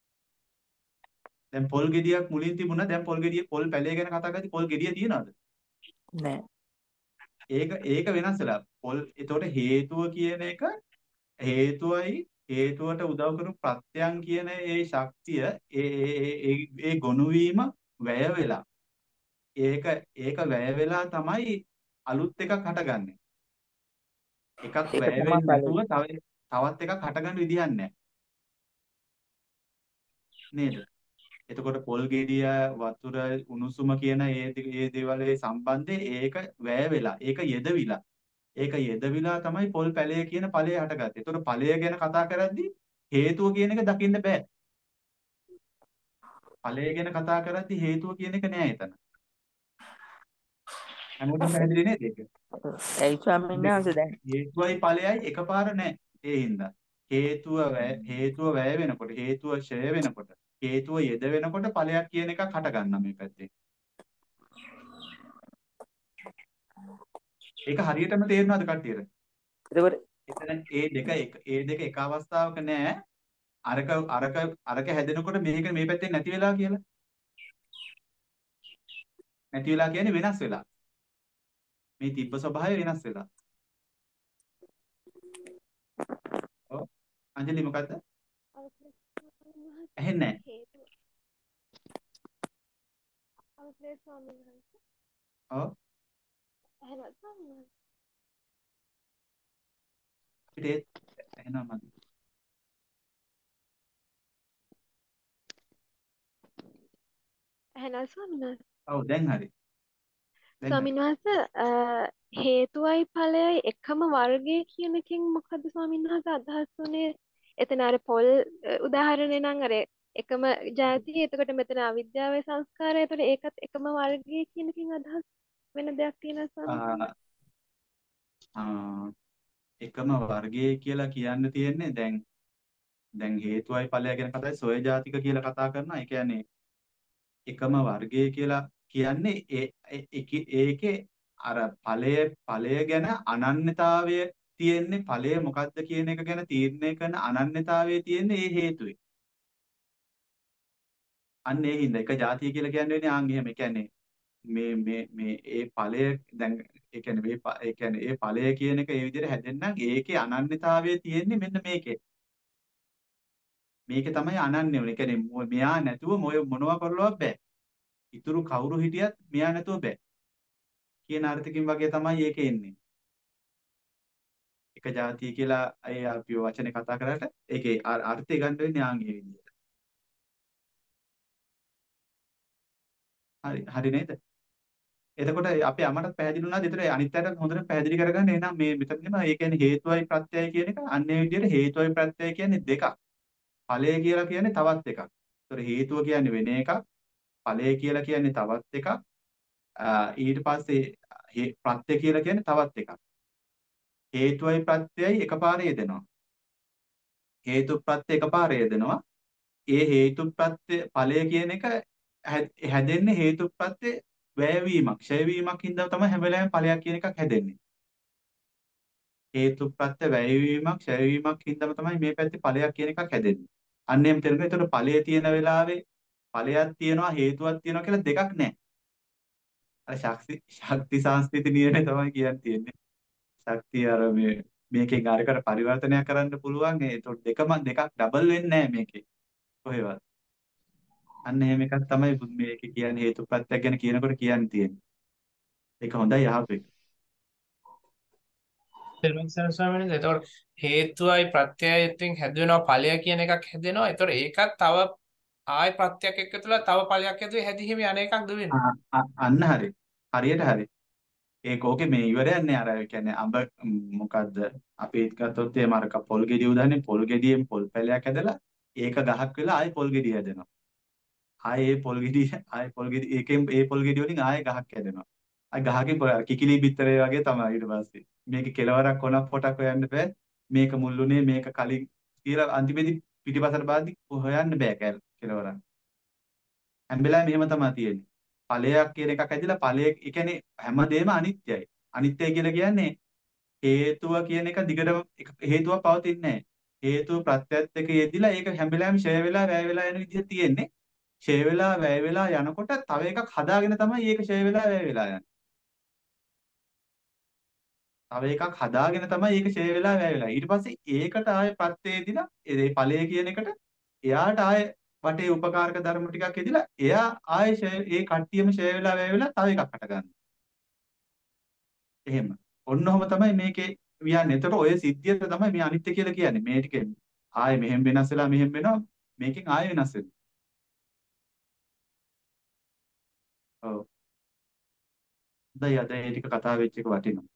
දැන් පොල් ගෙඩියක් මුලින් තිබුණා. දැන් පොල් ගෙඩිය පොල් පැලේ ගැන කතා කරද්දී පොල් ගෙඩිය තියනවද? නෑ. ඒක ඒක වෙනස් වෙලා. පොල් එතකොට හේතුව කියන එක හේතුවයි හේතුවට උදව් කරපු ප්‍රත්‍යයන් කියන ඒ ශක්තිය ඒ ඒ ඒ ඒ ගොනු වීම වැය වෙලා. ඒක ඒක වැය වෙලා තමයි අලුත් එකක් හටගන්නේ. එකක් ඒක වැය තමයි වෙන්නේ ඵලය. නැතුව තව තවත් එකක් හටගන්න විදිහක් නැහැ. නේද? එතකොට පොල් ගෙඩිය වතුර උණුසුම කියන ඒ දේ- ඒ දේවල් ඒ සම්බන්ධේ ඒක වැය වෙලා ඒක යෙදවිලා ඒක යෙදවිලා තමයි පොල් පැලය කියන ඵලය හටගත්තේ. එතකොට ඵලය ගැන කතා කරද්දී හේතුව කියන එක දකින්න බෑ. ඵලය ගැන කතා කරද්දී හේතුව කියන එක නෑ එතන. හැමෝටම පැහැදිලි නේද ඒක? ඇයි ස්වාමීන් දෙක- වහන්සේ දැන් හේතුවයි ඵලයයි එකපාර නෑ. ඒ හින්දා හේතුව වැය හේතුව වැය වෙනකොට හේතුව ක්ෂය වෙනකොට හේතුව යෙද වෙනකොට ඵලයක් කියන එකක් හට ගන්නවා මේ පැත්තේ. ඒක හරියටම තේරෙනවද කට්ටියට? එතකොට එතන ඒ දෙක එක ඒ දෙක එක අවස්ථාවක නෑ. අරක අරක අරක හැදෙනකොට මේක මේ පැත්තෙන් නැති වෙලා කියලා. නැති වෙලා කියන්නේ වෙනස් වෙලා. මේ තිබ්බ ස්වභාවය වෙනස් වෙලා. ඔව්. අංජලි මොකද්ද? ඇහෙන්නේ නැහැ. ඔව්. අපිට ඒත් ඇහෙනවා මදි. එහෙනම් ස්වාමීන් වහන්සේ ඔව් දැන් හරි. දැන් හරි. ස්වාමීන් වහන්සේ අ, හේතුවයි ඵලයයි එකම වර්ගය කියන එකෙන් මොකද ස්වාමීන් වහන්සේ අදහස් වුනේ? එතන අර පොල් අ, උදාහරණේ නම් අර එකම જાතිය එතකොට මෙතන අවිද්‍යාවේ සංස්කාරය එතකොට ඒකත් එකම වර්ගය කියන එකෙන් අදහස් වෙන දෙයක් තියෙනවා ස්වාමීන් වහන්සේ? ආ ආ, එකම වර්ගයේ කියලා කියන්න තියෙන්නේ දැන් දැන් හේතුවයි ඵලය ගැන කතායි සොය ජාතික කියලා කතා කරනවා. ඒ කියන්නේ එකම වර්ගය කියලා කියන්නේ ඒ ඒ- ඒකේ ඒකේ අර ඵලය ඵලය ගැන අනන්‍යතාවය තියෙන්නේ ඵලය මොකක්ද කියන එක ගැන තීරණය කරන අනන්‍යතාවය තියෙන්නේ ඒ හේතුවේ. අන්න ඒ හින්දා එක જાතිය කියලා කියන්නේ වෙන්නේ ආන් එහෙම. ඒ කියන්නේ මේ මේ මේ ඒ ඵලය දැන් ඒ කියන්නේ මේ ඵ- ඒ කියන්නේ ඒ ඵලය කියන එක ඒ විදිහට හැදෙන්නම් ඒකේ අනන්‍යතාවය තියෙන්නේ මෙන්න මේකේ. මේකේ තමයි අනන්‍ය වෙන්නේ. ඒ කියන්නේ මො- මෙයා නැතුව මොය මොනවා කරලවත් බෑ. ඉතුරු කවුරු හිටියත් මෙයා නැතුව බෑ. කියන අර්ථකින් වගේ තමයි ඒක එන්නේ. එක જાතිය කියලා අය අපි ඔය වචනේ කතා කරාට ඒකේ අර්- අර්ථය ගන්න වෙන්නේ ආන් ඒ විදිහට. හරි හරි නේද? එතකොට අපි අමටත් පැහැදිලි වුණාද? ඒතර අනිත් අයට හොඳට පැහැදිලි කරගන්න එහෙනම් මේ මෙතනදිම ඒ කියන්නේ හේතුවයි ප්‍රත්‍යයයි කියන එක අන්න ඒ විදිහට හේතුවයි ප්‍රත්‍යයයි කියන්නේ දෙකක්. ඵලය කියලා කියන්නේ තවත් එකක්. ඒතර හේතුව කියන්නේ වෙන එකක්. ඵලය කියලා කියන්නේ තවත් එකක්. ආ, ඊට පස්සේ හේ- ප්‍රත්‍ය කියලා කියන්නේ තවත් එකක්. හේතුවයි ප්‍රත්‍යයයි එකපාරේ යෙදෙනවා. හේතු ප්‍රත්‍ය එකපාරේ යෙදෙනවා. ඒ හේතු ප්‍රත්‍ය ඵලය කියන එක හැ- හැදෙන්නේ හේතු ප්‍රත්‍ය වැයවීමක්, ක්ෂය වීමක් හින්දා තමයි හැම වෙලාවෙම ඵලයක් කියන එකක් හැදෙන්නේ. හේතු ප්‍රත්‍ය වැයවීමක්, ක්ෂය වීමක් හින්දාම තමයි මේ පැත්තේ ඵලයක් කියන එකක් හැදෙන්නේ. අන්න එහෙම තේරුණා. ඒතකොට ඵලයේ තියෙන වෙලාවේ ඵලයක් තියෙනවා, හේතුවක් තියෙනවා කියලා දෙකක් නැහැ. අර ශක්ති ශක්ති සංස්ථිති නියමේ තමයි කියන්න තියෙන්නේ. ශක්තිය අර මේ මේකෙන් අරකට පරිවර්තනයක් කරන්න පුළුවන්. ඒතකොට දෙකම දෙකක් ඩබල් වෙන්නේ නැහැ මේකේ. කොහෙවත්. අන්න එහෙම එකක් තමයි බුදු මේකේ කියන්නේ හේතු ප්‍රත්‍යක් ගැන කියනකොට කියන්න තියෙන්නේ. ඒක හොඳයි අහපු එක. තෙරුවන් සරණයි ස්වාමීන් වහන්සේ. එතකොට හේතුවයි ප්‍රත්‍යයයෙන් හැදෙනවා ඵලය කියන එකක් හැදෙනවා. එතකොට ඒකත් තව ආය ප්‍රත්‍යක් එක්කතුලා තව ඵලයක් ඇතුලේ හැදීම යන එකක්ද වෙන්නේ? ආ, අ- අන්න හරි. හරියට හරි. ඒක ඕකේ මේ ඉවරයක් නෑ අර ඒ කියන්නේ අඹ ම්, මොකද්ද අපි ගත්තොත් ඒ මරක පොල් ගෙඩිය උදාහරණේ පොල් ගෙඩියෙන් පොල් පැලයක් ඇදලා ඒක ගහක් වෙලා ආයෙ පොල් ගෙඩිය හැදෙනවා. ආයෙ ඒ පොල් ගෙඩිය ආයෙ පොල් ගෙඩි ඒකෙන් ඒ පොල් ගෙඩිය වලින් ආයෙ ගහක් හැදෙනවා. ආයෙ ගහකින් පො- කිකිලි බිත්තරේ වගේ තමයි ඊට පස්සේ. මේකේ කෙලවරක් කොනක් පොටක් හොයන්න බෑ. මේක මුල්ුනේ මේක කලින් කියලා අන්තිමේදී පිටිපසට බාද්දි හොයන්න බෑ කැල කෙලවරක්. හැම වෙලාවෙම එහෙම තමයි තියෙන්නේ. ඵලයක් කියන එකක් ඇදිලා ඵලයේ ඒ කියන්නේ හැමදේම අනිත්‍යයි. අනිත්‍යයි කියලා කියන්නේ හේතුව කියන එක දිගටම එක- හේතුවක් පවතින්නේ නැහැ. හේතුව ප්‍රත්‍යයත් එක්ක යෙදිලා ඒක හැම වෙලාවෙම ෂය වෙලා වැය වෙලා යන විදිහ තියෙන්නේ. ෂය වෙලා වැය වෙලා යනකොට තව එකක් හදාගෙන තමයි ඒක ෂය වෙලා වැය වෙලා යන්නේ. තව එකක් හදාගෙන තමයි ඒක ෂය වෙලා වැය වෙලා. ඊට පස්සේ ඒකට ආයේ ප්‍රත්‍යය යෙදිලා ඒ ඵලය කියන එකට එයාට ආයේ වටේ උපකාරක ධර්ම ටිකක් යෙදිලා එයා ආයේ ෂය ඒ කට්ටියම ෂය වෙලා වැය වෙලා තව එකක් හට ගන්නවා. එහෙම. ඔන්න ඔහම තමයි මේකේ වියන්නේ. එතකොට ඔය සිද්ධියට තමයි මේ අනිත්‍ය කියලා කියන්නේ. මේ ටික ආයේ මෙහෙම වෙනස් වෙලා මෙහෙම වෙනවා. මේකෙන් ආයෙ වෙනස් වෙනවා. ඔව්. හොඳයි අද ඒ ටික කතා වෙච්ච එක වටිනවා.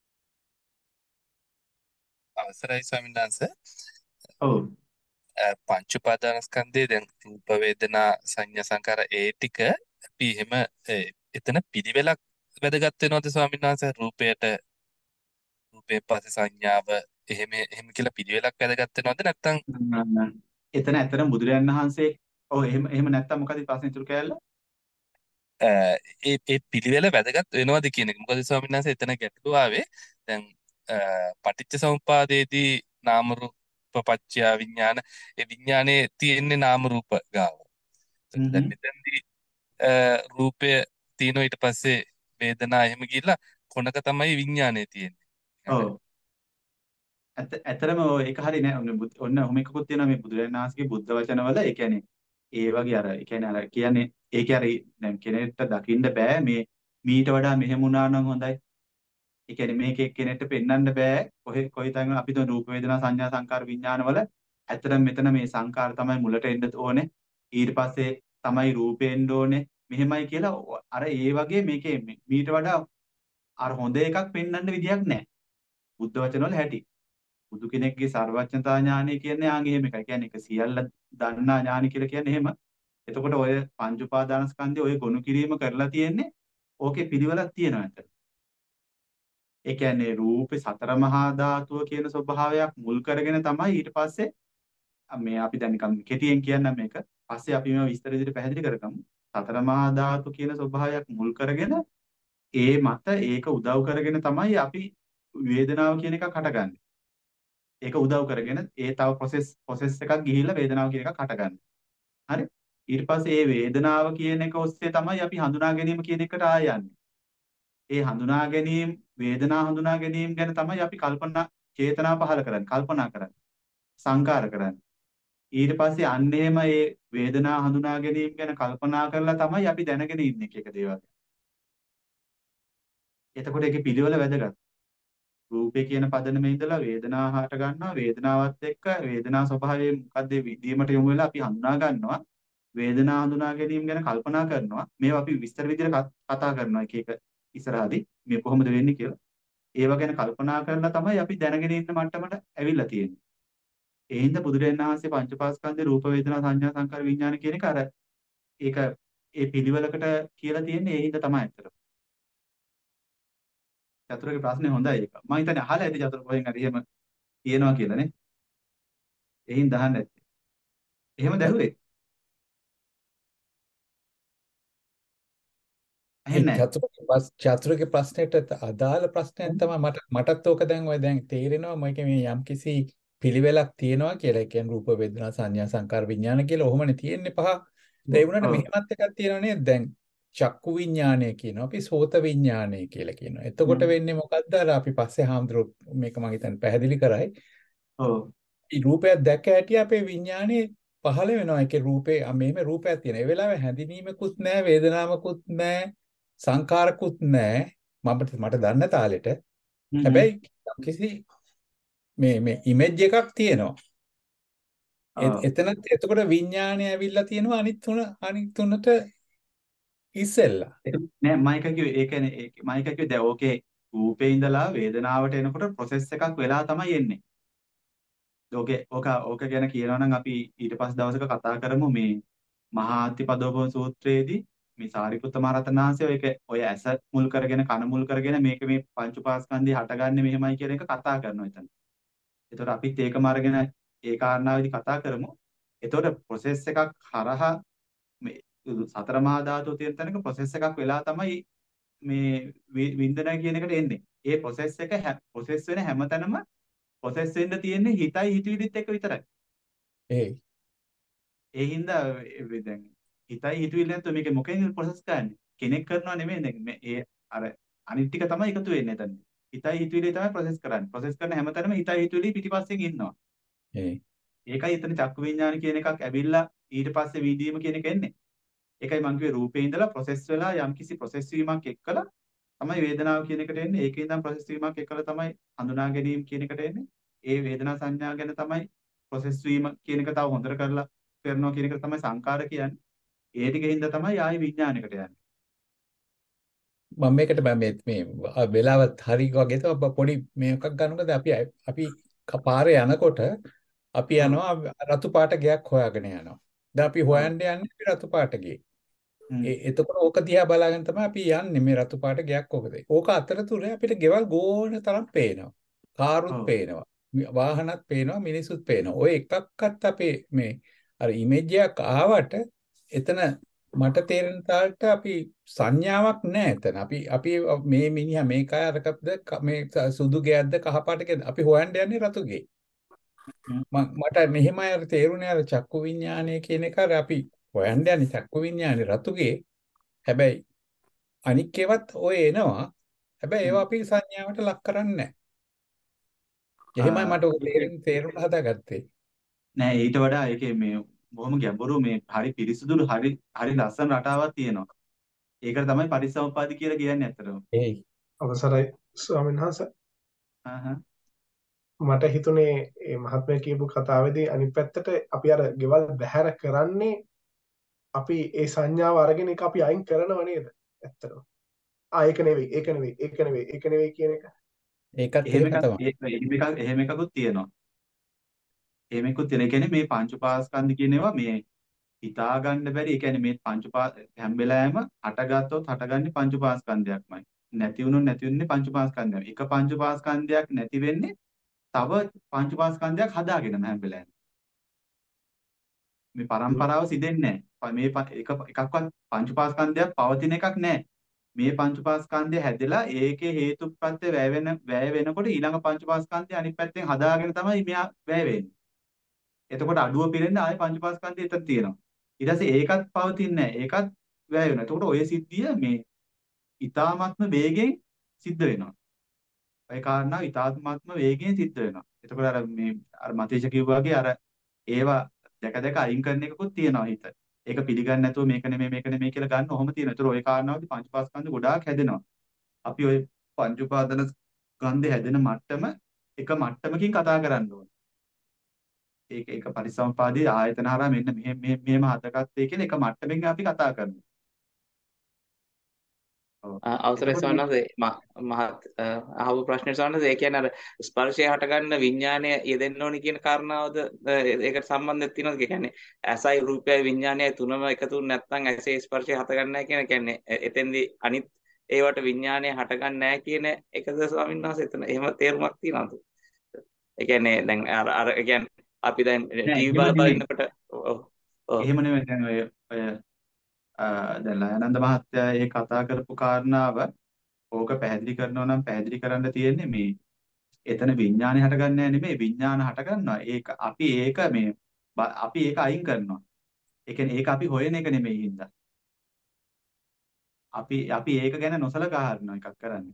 අවසරයි ස්වාමීන් වහන්සේ. ඔව්. අ, පංච උපාදානස්කන්ධයේ දැන් රූප වේදනා සංඥා සංකාර ඒ ටික අපි එහෙම ඒ, එතන පිළිවෙලක් වැදගත් වෙනවද ස්වාමීන් වහන්සේ? රූපයට රූපේ පස්සේ සංඥාව එහෙම එහෙම කියලා පිළිවෙලක් වැදගත් වෙනවද නැත්නම් ම්ම්. එතන ඇත්තටම බුදුරජාණන් වහන්සේ ඔව් එහෙම එහෙම නැත්තම් මොකද ප්‍රශ්නේ ඉතුරු කෑල්ල? අ, ඒ ඒ පිළිවෙල වැදගත් වෙනවද කියන එක. මොකද ස්වාමීන් වහන්සේ එතන ගැටලුව ආවේ දැන් අ, පටිච්ච සමුප්පාදයේදී නාම රූප පත්‍ය විඥාන ඒ විඥානයේ තියෙන්නේ නාම රූප ගාව. එතකොට දැන් හ්ම්. මෙතනදී අ, රූපය තියෙනවා ඊට පස්සේ වේදනා එහෙම ගිහිල්ලා කොනක තමයි විඥානය තියෙන්නේ. ඔව්. ඇත්ත ඇත්තටම ඔය ඒක හරි නෑ. ඔන්න බුද්- ඔන්න ඔහොම එකකුත් තියෙනවා මේ බුදුරජාණන් වහන්සේගේ බුද්ධ වචනවල. ඒ කියන්නේ ඒ වගේ අර ඒ කියන්නේ අර කියන්නේ ඒකේ අර දැන් කෙනෙක්ට දකින්න බෑ මේ මීට වඩා මෙහෙම වුණා නම් හොඳයි. ඒ කියන්නේ මේකේ කෙනෙක්ට පෙන්වන්න බෑ කොහෙ කොයි තැන අපි තුන් රූප වේදනා සංඥා සංකාර විඥාන වල ඇත්තටම මෙතන මේ සංකාර තමයි මුලට එන්න ඕනේ ඊට පස්සේ තමයි රූපේ එන්න ඕනේ මෙහෙමයි කියලා ඔ- අර ඒ වගේ මේකේ මි- මීට වඩා අර හොඳ එකක් පෙන්වන්න විදියක් නැහැ බුද්ධ වචන වල හැටි බුදු කෙනෙක්ගේ සර්වඥතා ඥානය කියන්නේ ආන් එහෙම එකයි කියන්නේ ඒක සියල්ල දන්නා ඥානි කියලා කියන්නේ එහෙම එතකොට ඔය පංච උපාදානස්කන්ධය ඔය ගොනු කිරීම කරලා තියෙන්නේ ඕකේ පිළිවෙලක් තියෙනවා ඇත්තට ඒ කියන්නේ රූපේ සතර මහා ධාතුව කියන ස්වභාවයක් මුල් කරගෙන තමයි ඊට පස්සේ මේ අපි දැන් නිකන් කෙටියෙන් කියන්නම් මේක. පස්සේ අපි මේවා විස්තර විදිහට පැහැදිලි කරගමු. සතර මහා ධාතු කියන ස්වභාවයක් මුල් කරගෙන ඒ මත ඒක උදව් කරගෙන තමයි අපි වේදනාව කියන එකක් හටගන්නේ. ඒක උදව් කරගෙන ඒ තව process process එකක් ගිහිල්ලා වේදනාව කියන එකක් හටගන්නේ. හරි? ඊට පස්සේ ඒ වේදනාව කියන එක ඔස්සේ තමයි අපි හඳුනා ගැනීම කියන එකට ආය යන්නේ. ඒ හඳුනා ගැනීම වේදනා හඳුනා ගැනීම ගැන තමයි අපි කල්පනා චේතනා පහල කරන්නේ කල්පනා කරන්නේ සංකාර කරන්නේ ඊට පස්සේ අන්න එහෙම ඒ වේදනා හඳුනා ගැනීම ගැන කල්පනා කරලා තමයි අපි දැනගෙන ඉන්නේ එක එක දේවල්. එතකොට ඒකේ පිළිවෙල වැදගත්. රූපේ කියන පදනමේ ඉඳලා වේදනාව හට ගන්නවා වේදනාවත් එක්ක වේදනා ස්වභාවය මොකද්ද විදීමට යොමු වෙලා අපි හඳුනා ගන්නවා වේදනා හඳුනා ගැනීම ගැන කල්පනා කරනවා මේවා අපි විස්තර විදිහට කත- කතා කරනවා එක එක ඉස්සරහදී මේ කොහොමද වෙන්නේ කියලා ඒව ගැන කල්පනා කරලා තමයි අපි දැනගෙන ඉන්න මට්ටමට ඇවිල්ලා තියෙන්නේ ඒ හින්දා බුදුරජාණන් වහන්සේ පංචපාස්කන්ධේ රූප වේදනා සංඥා සංකාර විඥාන කියන එක අර ඒක ඒ පිළිවෙලකට කියලා තියෙන්නේ ඒ හින්දා තමයි ඇත්තට චතුරගේ ප්‍රශ්නේ හොඳයි ඒක මම හිතන්නේ අහලා ඇති චතුර කොහෙන් හරි එහෙම තියෙනවා කියලා නේ ඒ හින්දා අහන්න ඇත්තේ එහෙම දැහුවේ ඒ ඇහෙන්නේ නැහැ චතුරගේ ප්‍රස් චතුරගේ ප්‍රශ්නෙට අදාළ ප්‍රශ්නයක් තමයි මට මටත් ඕක දැන් ඔය දැන් තේරෙනවා මේක මේ යම්කිසි පිළිවෙලක් තියෙනවා කියලා. ඒ කියන්නේ රූප වේදනා සංඥා සංකාර විඥාන කියලා ඔහොමනේ තියෙන්නේ පහ. ඒ වුණාට ඔව් මෙහෙමත් එකක් තියෙනවා නේද? දැන් චක්කු විඥානය කියනවා අපි සෝත විඥානය කියලා කියනවා. එතකොට හ්ම්. වෙන්නේ මොකද්ද? අර අපි පස්සේ හාමුදුරුවෝ මේක මම හිතන්නේ පැහැදිලි කරයි. ඔව් මේ රූපයක් දැක්ක හැටි අපේ විඥානේ පහළ වෙනවා. ඒකේ රූපේ ආ මෙහෙම රූපයක් තියෙනවා. ඒ වෙලාවේ හැඳිනීමකුත් නැහැ, වේදනාවකුත් නැහැ, සංකාරකුත් නැහැ. මම මට දන්න තාලෙට. හ්ම් හ්ම්. හැබැයි කිසි මේ මේ ඉමේජ් එකක් තියෙනවා. ඔව්. එතනත් එතකොට විඥාණය ඇවිල්ලා තියෙනවා අනිත් තුන අනිත් තුනට ඉස්සෙල්ලා. ඒක නෑ මම එක කිව්වේ ඒ කියන්නේ ඒක මම එක කිව්වේ දැන් ඕකේ රූපේ ඉඳලා වේදනාවට එනකොට ප්‍රොසෙස් එකක් වෙලා තමයි එන්නේ. ඕකේ ඕක ඕක ගැන කියනවා නම් අපි ඊට පස්සේ දවසක කතා කරමු මේ මහා අත්තිපදෝපම සූත්‍රයේදී මේ සාරිපුත්ත මහ රහතන් වහන්සේ ඔයක ඔය ඇස මුල් කරගෙන කන මුල් කරගෙන මේක මේ පංච උපාස්කන්ධය හටගන්නේ මෙහෙමයි කියන එක කතා කරනවා එතන. ඒතකොට අපිත් ඒකම අරගෙන ඒ කාරණාවේදී කතා කරමු. ඒතකොට ප්‍රොසෙස් එකක් හරහා මේ සතර මහා ධාතු තියෙන තැනක ප්‍රොසෙස් එකක් වෙලා තමයි මේ වි- වින්දනය කියන එකට එන්නේ. ඒ ප්‍රොසෙස් එක ප්‍රොසෙස් වෙන හැමතැනම ප්‍රොසෙස් වෙන්න තියෙන්නේ හිතයි හිතවිලිත් එක විතරයි. ඒ ඒ හින්දා ඒ දැන් හිතයි හිතවිලි නැත්නම් මේක මොකෙන් ප්‍රොසෙස් කරන්නේ? කෙනෙක් කරනවා නෙමෙයි දැන් මේ ඒ අර අනිත් ටික තමයි එකතු වෙන්නේ එතන. හිතයි හිතවිලි තමයි ප්‍රොසෙස් කරන්නේ. ප්‍රොසෙස් කරන හැමතැනම හිතයි හිතවිලි පිටිපස්සෙන් ඉන්නවා. ඒ ඒකයි එතන චක්කු විඤ්ඤාණ කියන එකක් ඇවිල්ලා ඊට පස්සේ විදීම කියන එක එන්නේ. ඒකයි මම කිව්වේ රූපේ ඉඳලා ප්‍රොසෙස් වෙලා යම්කිසි ප්‍රොසෙස් වීමක් එක්කලා තමයි වේදනාව කියන එකට එන්නේ. ඒකේ ඉඳන් ප්‍රොසෙස් වීමක් එක්කලා තමයි හඳුනා ගැනීම කියන එකට එන්නේ. ඒ වේදනා සංඥා ගැන තමයි ප්‍රොසෙස් වීම කියන එක තව හොඳට කරලා කරනවා කියන එක තමයි සංකාර කියන්නේ. ඒ ටිකෙන් හින්දා තමයි ආයි විඥානයකට යන්නේ. මම මේකට බෑ මේ මේ වෙලාවත් හරි වගේ තමයි පොඩි මේකක් ගන්නකොද අපි අපි ක- පාරේ යනකොට අපි ඔව්. යනවා රතු පාට ගයක් හොයාගෙන යනවා. දැන් අපි ඔව්. හොයන්න යන්නේ මේ රතු පාට ගේ. හ්ම්. ඒ එතකොට ඕක දිහා බලාගෙන තමයි අපි යන්නේ මේ රතු පාට ගයක් ඕකද. ඕක අතරතුර අපිට ගෙවල් ගෝන තරම් පේනවා. කාරුත් ඔව්. පේනවා. මි- වාහනත් පේනවා මිනිසුත් පේනවා. ඔය එකක්වත් අපේ මේ අර ඉමේජ් එකක් ආවට එතන මට තේරෙන තාලට අපි සංඥාවක් නැහැ එතන. අපි අපි මේ මිනිහා මේකයි අරකද ක- මේ ස- සුදු ගෑද්ද කහ පාට ගෑද්ද අපි හොයන්න යන්නේ රතු ගේ. හ්ම්. ම- මට මෙහෙමයි අර තේරුනේ අර චක්කු විඤ්ඤාණය කියන එක අර අපි හොයන්න යන්නේ චක්කු විඤ්ඤාණය රතු ගේ. හැබැයි අනික් ඒවත් ඔය එනවා. හැබැයි ඒවා හ්ම්. අපි සංඥාවට ලක් කරන්නේ නැහැ. එහෙමයි ආ මට ඔක ඒකේ තේරෙන්න තේරුම් හදාගත්තේ. නෑ ඊට වඩා ඒකේ මේ බොහොම ගැඹුරු මේ හරි පිරිසිදු හරි හරි ලස්සන රටාවක් තියෙනවා. ඒකට තමයි පටිච්චසමුප්පාද කියලා කියන්නේ ඇත්තටම. ඒයි. අවසරයි ස්වාමීන් වහන්සේ. ආහ්. මට හිතුනේ මේ මහත්මයා කියපු කතාවේදී අනිත් පැත්තට අපි අර ගෙවල් බැහැර කරන්නේ අපි ඒ සංඥාව අරගෙන ඒක අපි අයින් කරනව නේද? ඇත්තටම. ආ ඒක නෙවෙයි ඒක නෙවෙයි ඒක නෙවෙයි ඒක නෙවෙයි කියන එක. ඒකත් එහෙම එහෙම එකක් තමයි. ඒ- එහෙම එකක් එහෙම එකකුත් තියෙනවා. එහෙම එකකුත් තියෙනවා. ඒ කියන්නේ මේ පංච උපාස්කන්ධ කියන ඒවා මේ හිතා ගන්න බැරි. ඒ කියන්නේ මේ පංච උපා හැම වෙලාවෙම හටගත්තොත් හටගන්නේ පංච උපාස්කන්ධයක්මයි. නැති වුණොත් නැති වෙන්නේ පංච උපාස්කන්ධයක්. එක පංච උපාස්කන්ධයක් නැති වෙන්නේ තව පංච උපාස්කන්ධයක් හදාගෙනම හැම වෙලාවෙම. මේ પરම්පරාව සිදෙන්නේ නැහැ. මේ ප- එක එකක්වත් පංච උපාස්කන්ධයක් පවතින එකක් නැහැ. මේ පංච උපාස්කන්ධය හැදෙලා ඒකේ හේතුප්‍රත්‍ය වැය වෙන වැය වෙනකොට ඊළඟ පංච උපාස්කන්ධය අනිත් පැත්තෙන් හදාගෙන තමයි මෙයා වැය වෙන්නේ. එතකොට අඩුව පිරෙන්න ආයේ පංච උපාස්කන්ධය එතන තියෙනවා. ඊට පස්සේ ඒකත් පවතින්නේ නැහැ. ඒකත් වැය වෙනවා. එතකොට ඔය සිද්ධිය මේ ඊ타ත්ම වේගෙන් සිද්ධ වෙනවා. ඒ කාරණාව ඊ타ත්ම වේගෙන් සිද්ධ වෙනවා. එතකොට අර මේ අර මතේජ කිව්වා වගේ අර ඒවා දැක දැක අයින් කරන එකකුත් තියෙනවා හිත. ඒක පිළිගන්නේ නැතුව මේක නෙමෙයි මේක නෙමෙයි කියලා ගන්න ඔහොම තියෙනවා. ඒතර ওই කාරණාවදී පංච පාස්කන්ධ ගොඩාක් හැදෙනවා. අපි ওই පංච උපාදාන ස්කන්ධය හැදෙන මට්ටම එක මට්ටමකින් කතා කරන්න ඕනේ. ඒක ඒක පරිසම්පාදී ආයතන හරහා මෙන්න මෙහෙම මෙහෙම මෙහෙම හදගත්තේ කියලා එක මට්ටමකින් අපි කතා කරනවා. ඔව්. අ- අවසරයි එතකොට මේ ස්වාමීනි වහන්සේ මහ අහපු ප්‍රශ්නේ ස්වාමීනි වහන්සේ ඒ කියන්නේ අර ස්පර්ශය හටගන්න විඥානය යෙදෙන්න ඕනි කියන කාරණාවද අ, ඒකට සම්බන්ධයක් තියෙනවද? ඒ කියන්නේ ඇසයි රූපයයි විඥානයයි තුනම එකතු නැත්නම් ඇසේ ස්පර්ශය හටගන්නේ නැහැ කියන කියන්නේ එ- එතෙන්දී අනිත් ඒවට විඥානය හටගන්නේ නැහැ කියන එකද ස්වාමීන් වහන්සේ එතන එහෙම තේරුමක් තියෙනවද? ඒ කියන්නේ දැන් අර අර ඒ කියන්නේ අපි දැන් නෑ ටීවී එහෙම බල බල නෙමෙයි. ඉන්නකොට ඔව් ඔව් එහෙම නෙමෙයි. දැන් ඔය ඔය අ, දැන් ලයනන්ද මහත්තයා ඒ කතා කරපු කාරණාව ඕක පැහැදිලි කරනවා නම් පැහැදිලි කරන්න තියෙන්නේ මේ එතන විඥානය හටගන්නේ නෙමෙයි විඥාන හටගන්නවා. ඒක අපි ඒක මේ බ- අපි ඒක අයින් කරනවා. ඒ කියන්නේ ඒක අපි හොයන එක නෙමෙයි හින්දා. අපි අපි ඒක ගැන නොසලකා හරිනවා එකක් කරන්නේ.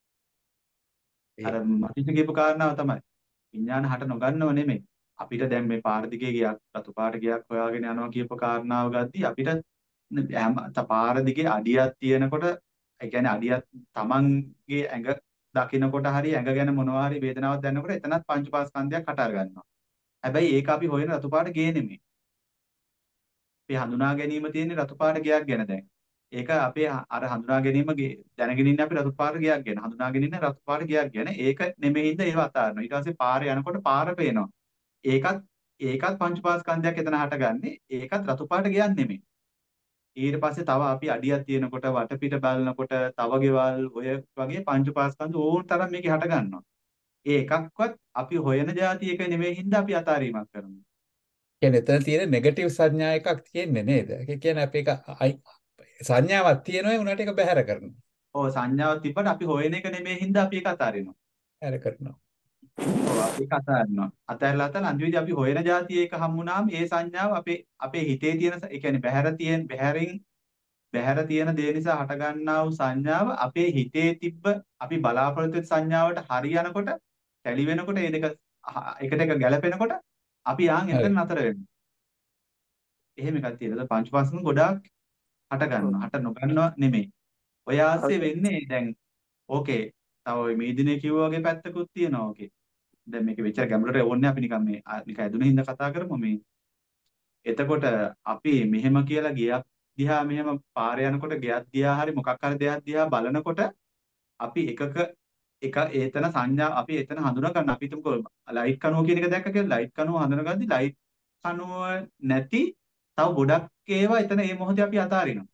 අර එහෙම මතිට කියපු කාරණාව තමයි. විඥාන හට නොගන්නව නෙමෙයි. අපිට දැන් මේ පාර දිගේ ගියක් රතු පාට ගියක් හොයාගෙන යනවා කියපු කාරණාව ගද්දී අපිට හැම ත- පාර දිගේ අඩියක් තියෙනකොට ඒ කියන්නේ අඩියක් Tamanගේ ඇඟ දකින්නකොට හරි ඇඟ ගැන මොනවා හරි වේදනාවක් දැනෙනකොට එතනත් පංච උපාස්කන්ධයක් හට ගන්නවා. හැබැයි ඒක අපි හොයන රතු පාට ගේ නෙමෙයි. අපි හඳුනා ගැනීම තියෙන්නේ රතු පාට ගයක් ගැන දැන්. ඒක අපේ අර හඳුනා ගැනීම ගේ- දැනගෙන ඉන්නේ අපි රතු පාට ගයක් ගැන. හඳුනාගෙන ඉන්නේ රතු පාට ගයක් ගැන. ඒක නෙමෙයි හින්දා ඒව අතාරිනවා. ඊට පස්සේ පාරේ යනකොට පාර පේනවා. ඒකත් ඒකත් පංච උපාස්කන්ධයක් එතන හටගන්නේ. ඒකත් රතු පාට ගයක් නෙමෙයි. ඊට පස්සේ තව අපි අඩියක් තියෙනකොට වටපිට බලනකොට තව ගෙවල් ඔය වගේ පංච උපාස්කන්ධ ඕන තරම් මේකේ හට ගන්නවා. ඒ එකක්වත් අපි හොයන જાති එක නෙමෙයි හින්දා අපි අතාරීමක් කරනවා. කියන්නේ එතන තියෙන නෙගටිව් සංඥා එකක් තියෙන්නේ නේද? ඒ කියන්නේ අපි ඒක අයි- සංඥාවක් තියෙනවා උනාට ඒක බැහැර කරනවා. ඔව් සංඥාවක් තිබ්බට අපි හොයන එක නෙමෙයි හින්දා අපි ඒක අතාරිනවා. බැහැර කරනවා. ඔව් අපි ඒක අතාරිනවා. අතහැරලා අතන අන්තිමේදී අපි හොයන જાති එක හම්බුනාම ඒ සංඥාව අපේ අපේ හිතේ තියෙන ස- ඒ කියන්නේ බැහැර තියෙන බැහැරින් බැහැර තියෙන දේ නිසා හටගන්නා වූ සංඥාව අපේ හිතේ තිබ්බ අපි බලාපොරොත්තු වෙච්ච සංඥාවට හරි යනකොට ටැලි වෙනකොට ඒ දෙක අහ- එකට එක ගැලපෙනකොට අපි ආන් හරි. එතන නතර වෙනවා. එහෙම එකක් තියෙනවා. පංච පාස්කම් ගොඩාක් හට ගන්නවා. හට නොගන්නවා නෙමෙයි. ඔය ආස්සේ වෙන්නේ දැන් ඕකේ. තව ඔය මීදිනේ කිව්වා වගේ පැත්තකුත් තියෙනවා ඕකේ. දැන් මේක වෙච්ච ගැඹුරට ඕනේ අපි නිකන් මේ ආ, නිකන් ඇදුන හින්දා කතා කරමු මේ. එතකොට අපි මෙහෙම කියලා ගියක් දිහා මෙහෙම පාරේ යනකොට ගියක් දිහා හරි මොකක් හරි දෙයක් දිහා බලනකොට අපි එකක එක ඒතන සංඥා අපි එතන හඳුනා ගන්න අපි හිතමුකෝ ලයිට් කණුව කියන එක දැක්ක කියලා ලයිට් කණුව හඳුනාගද්දි ලයිට් කණුව නැති තව ගොඩක් ඒවා එතන මේ මොහොතේ අපි අතාරිනවා.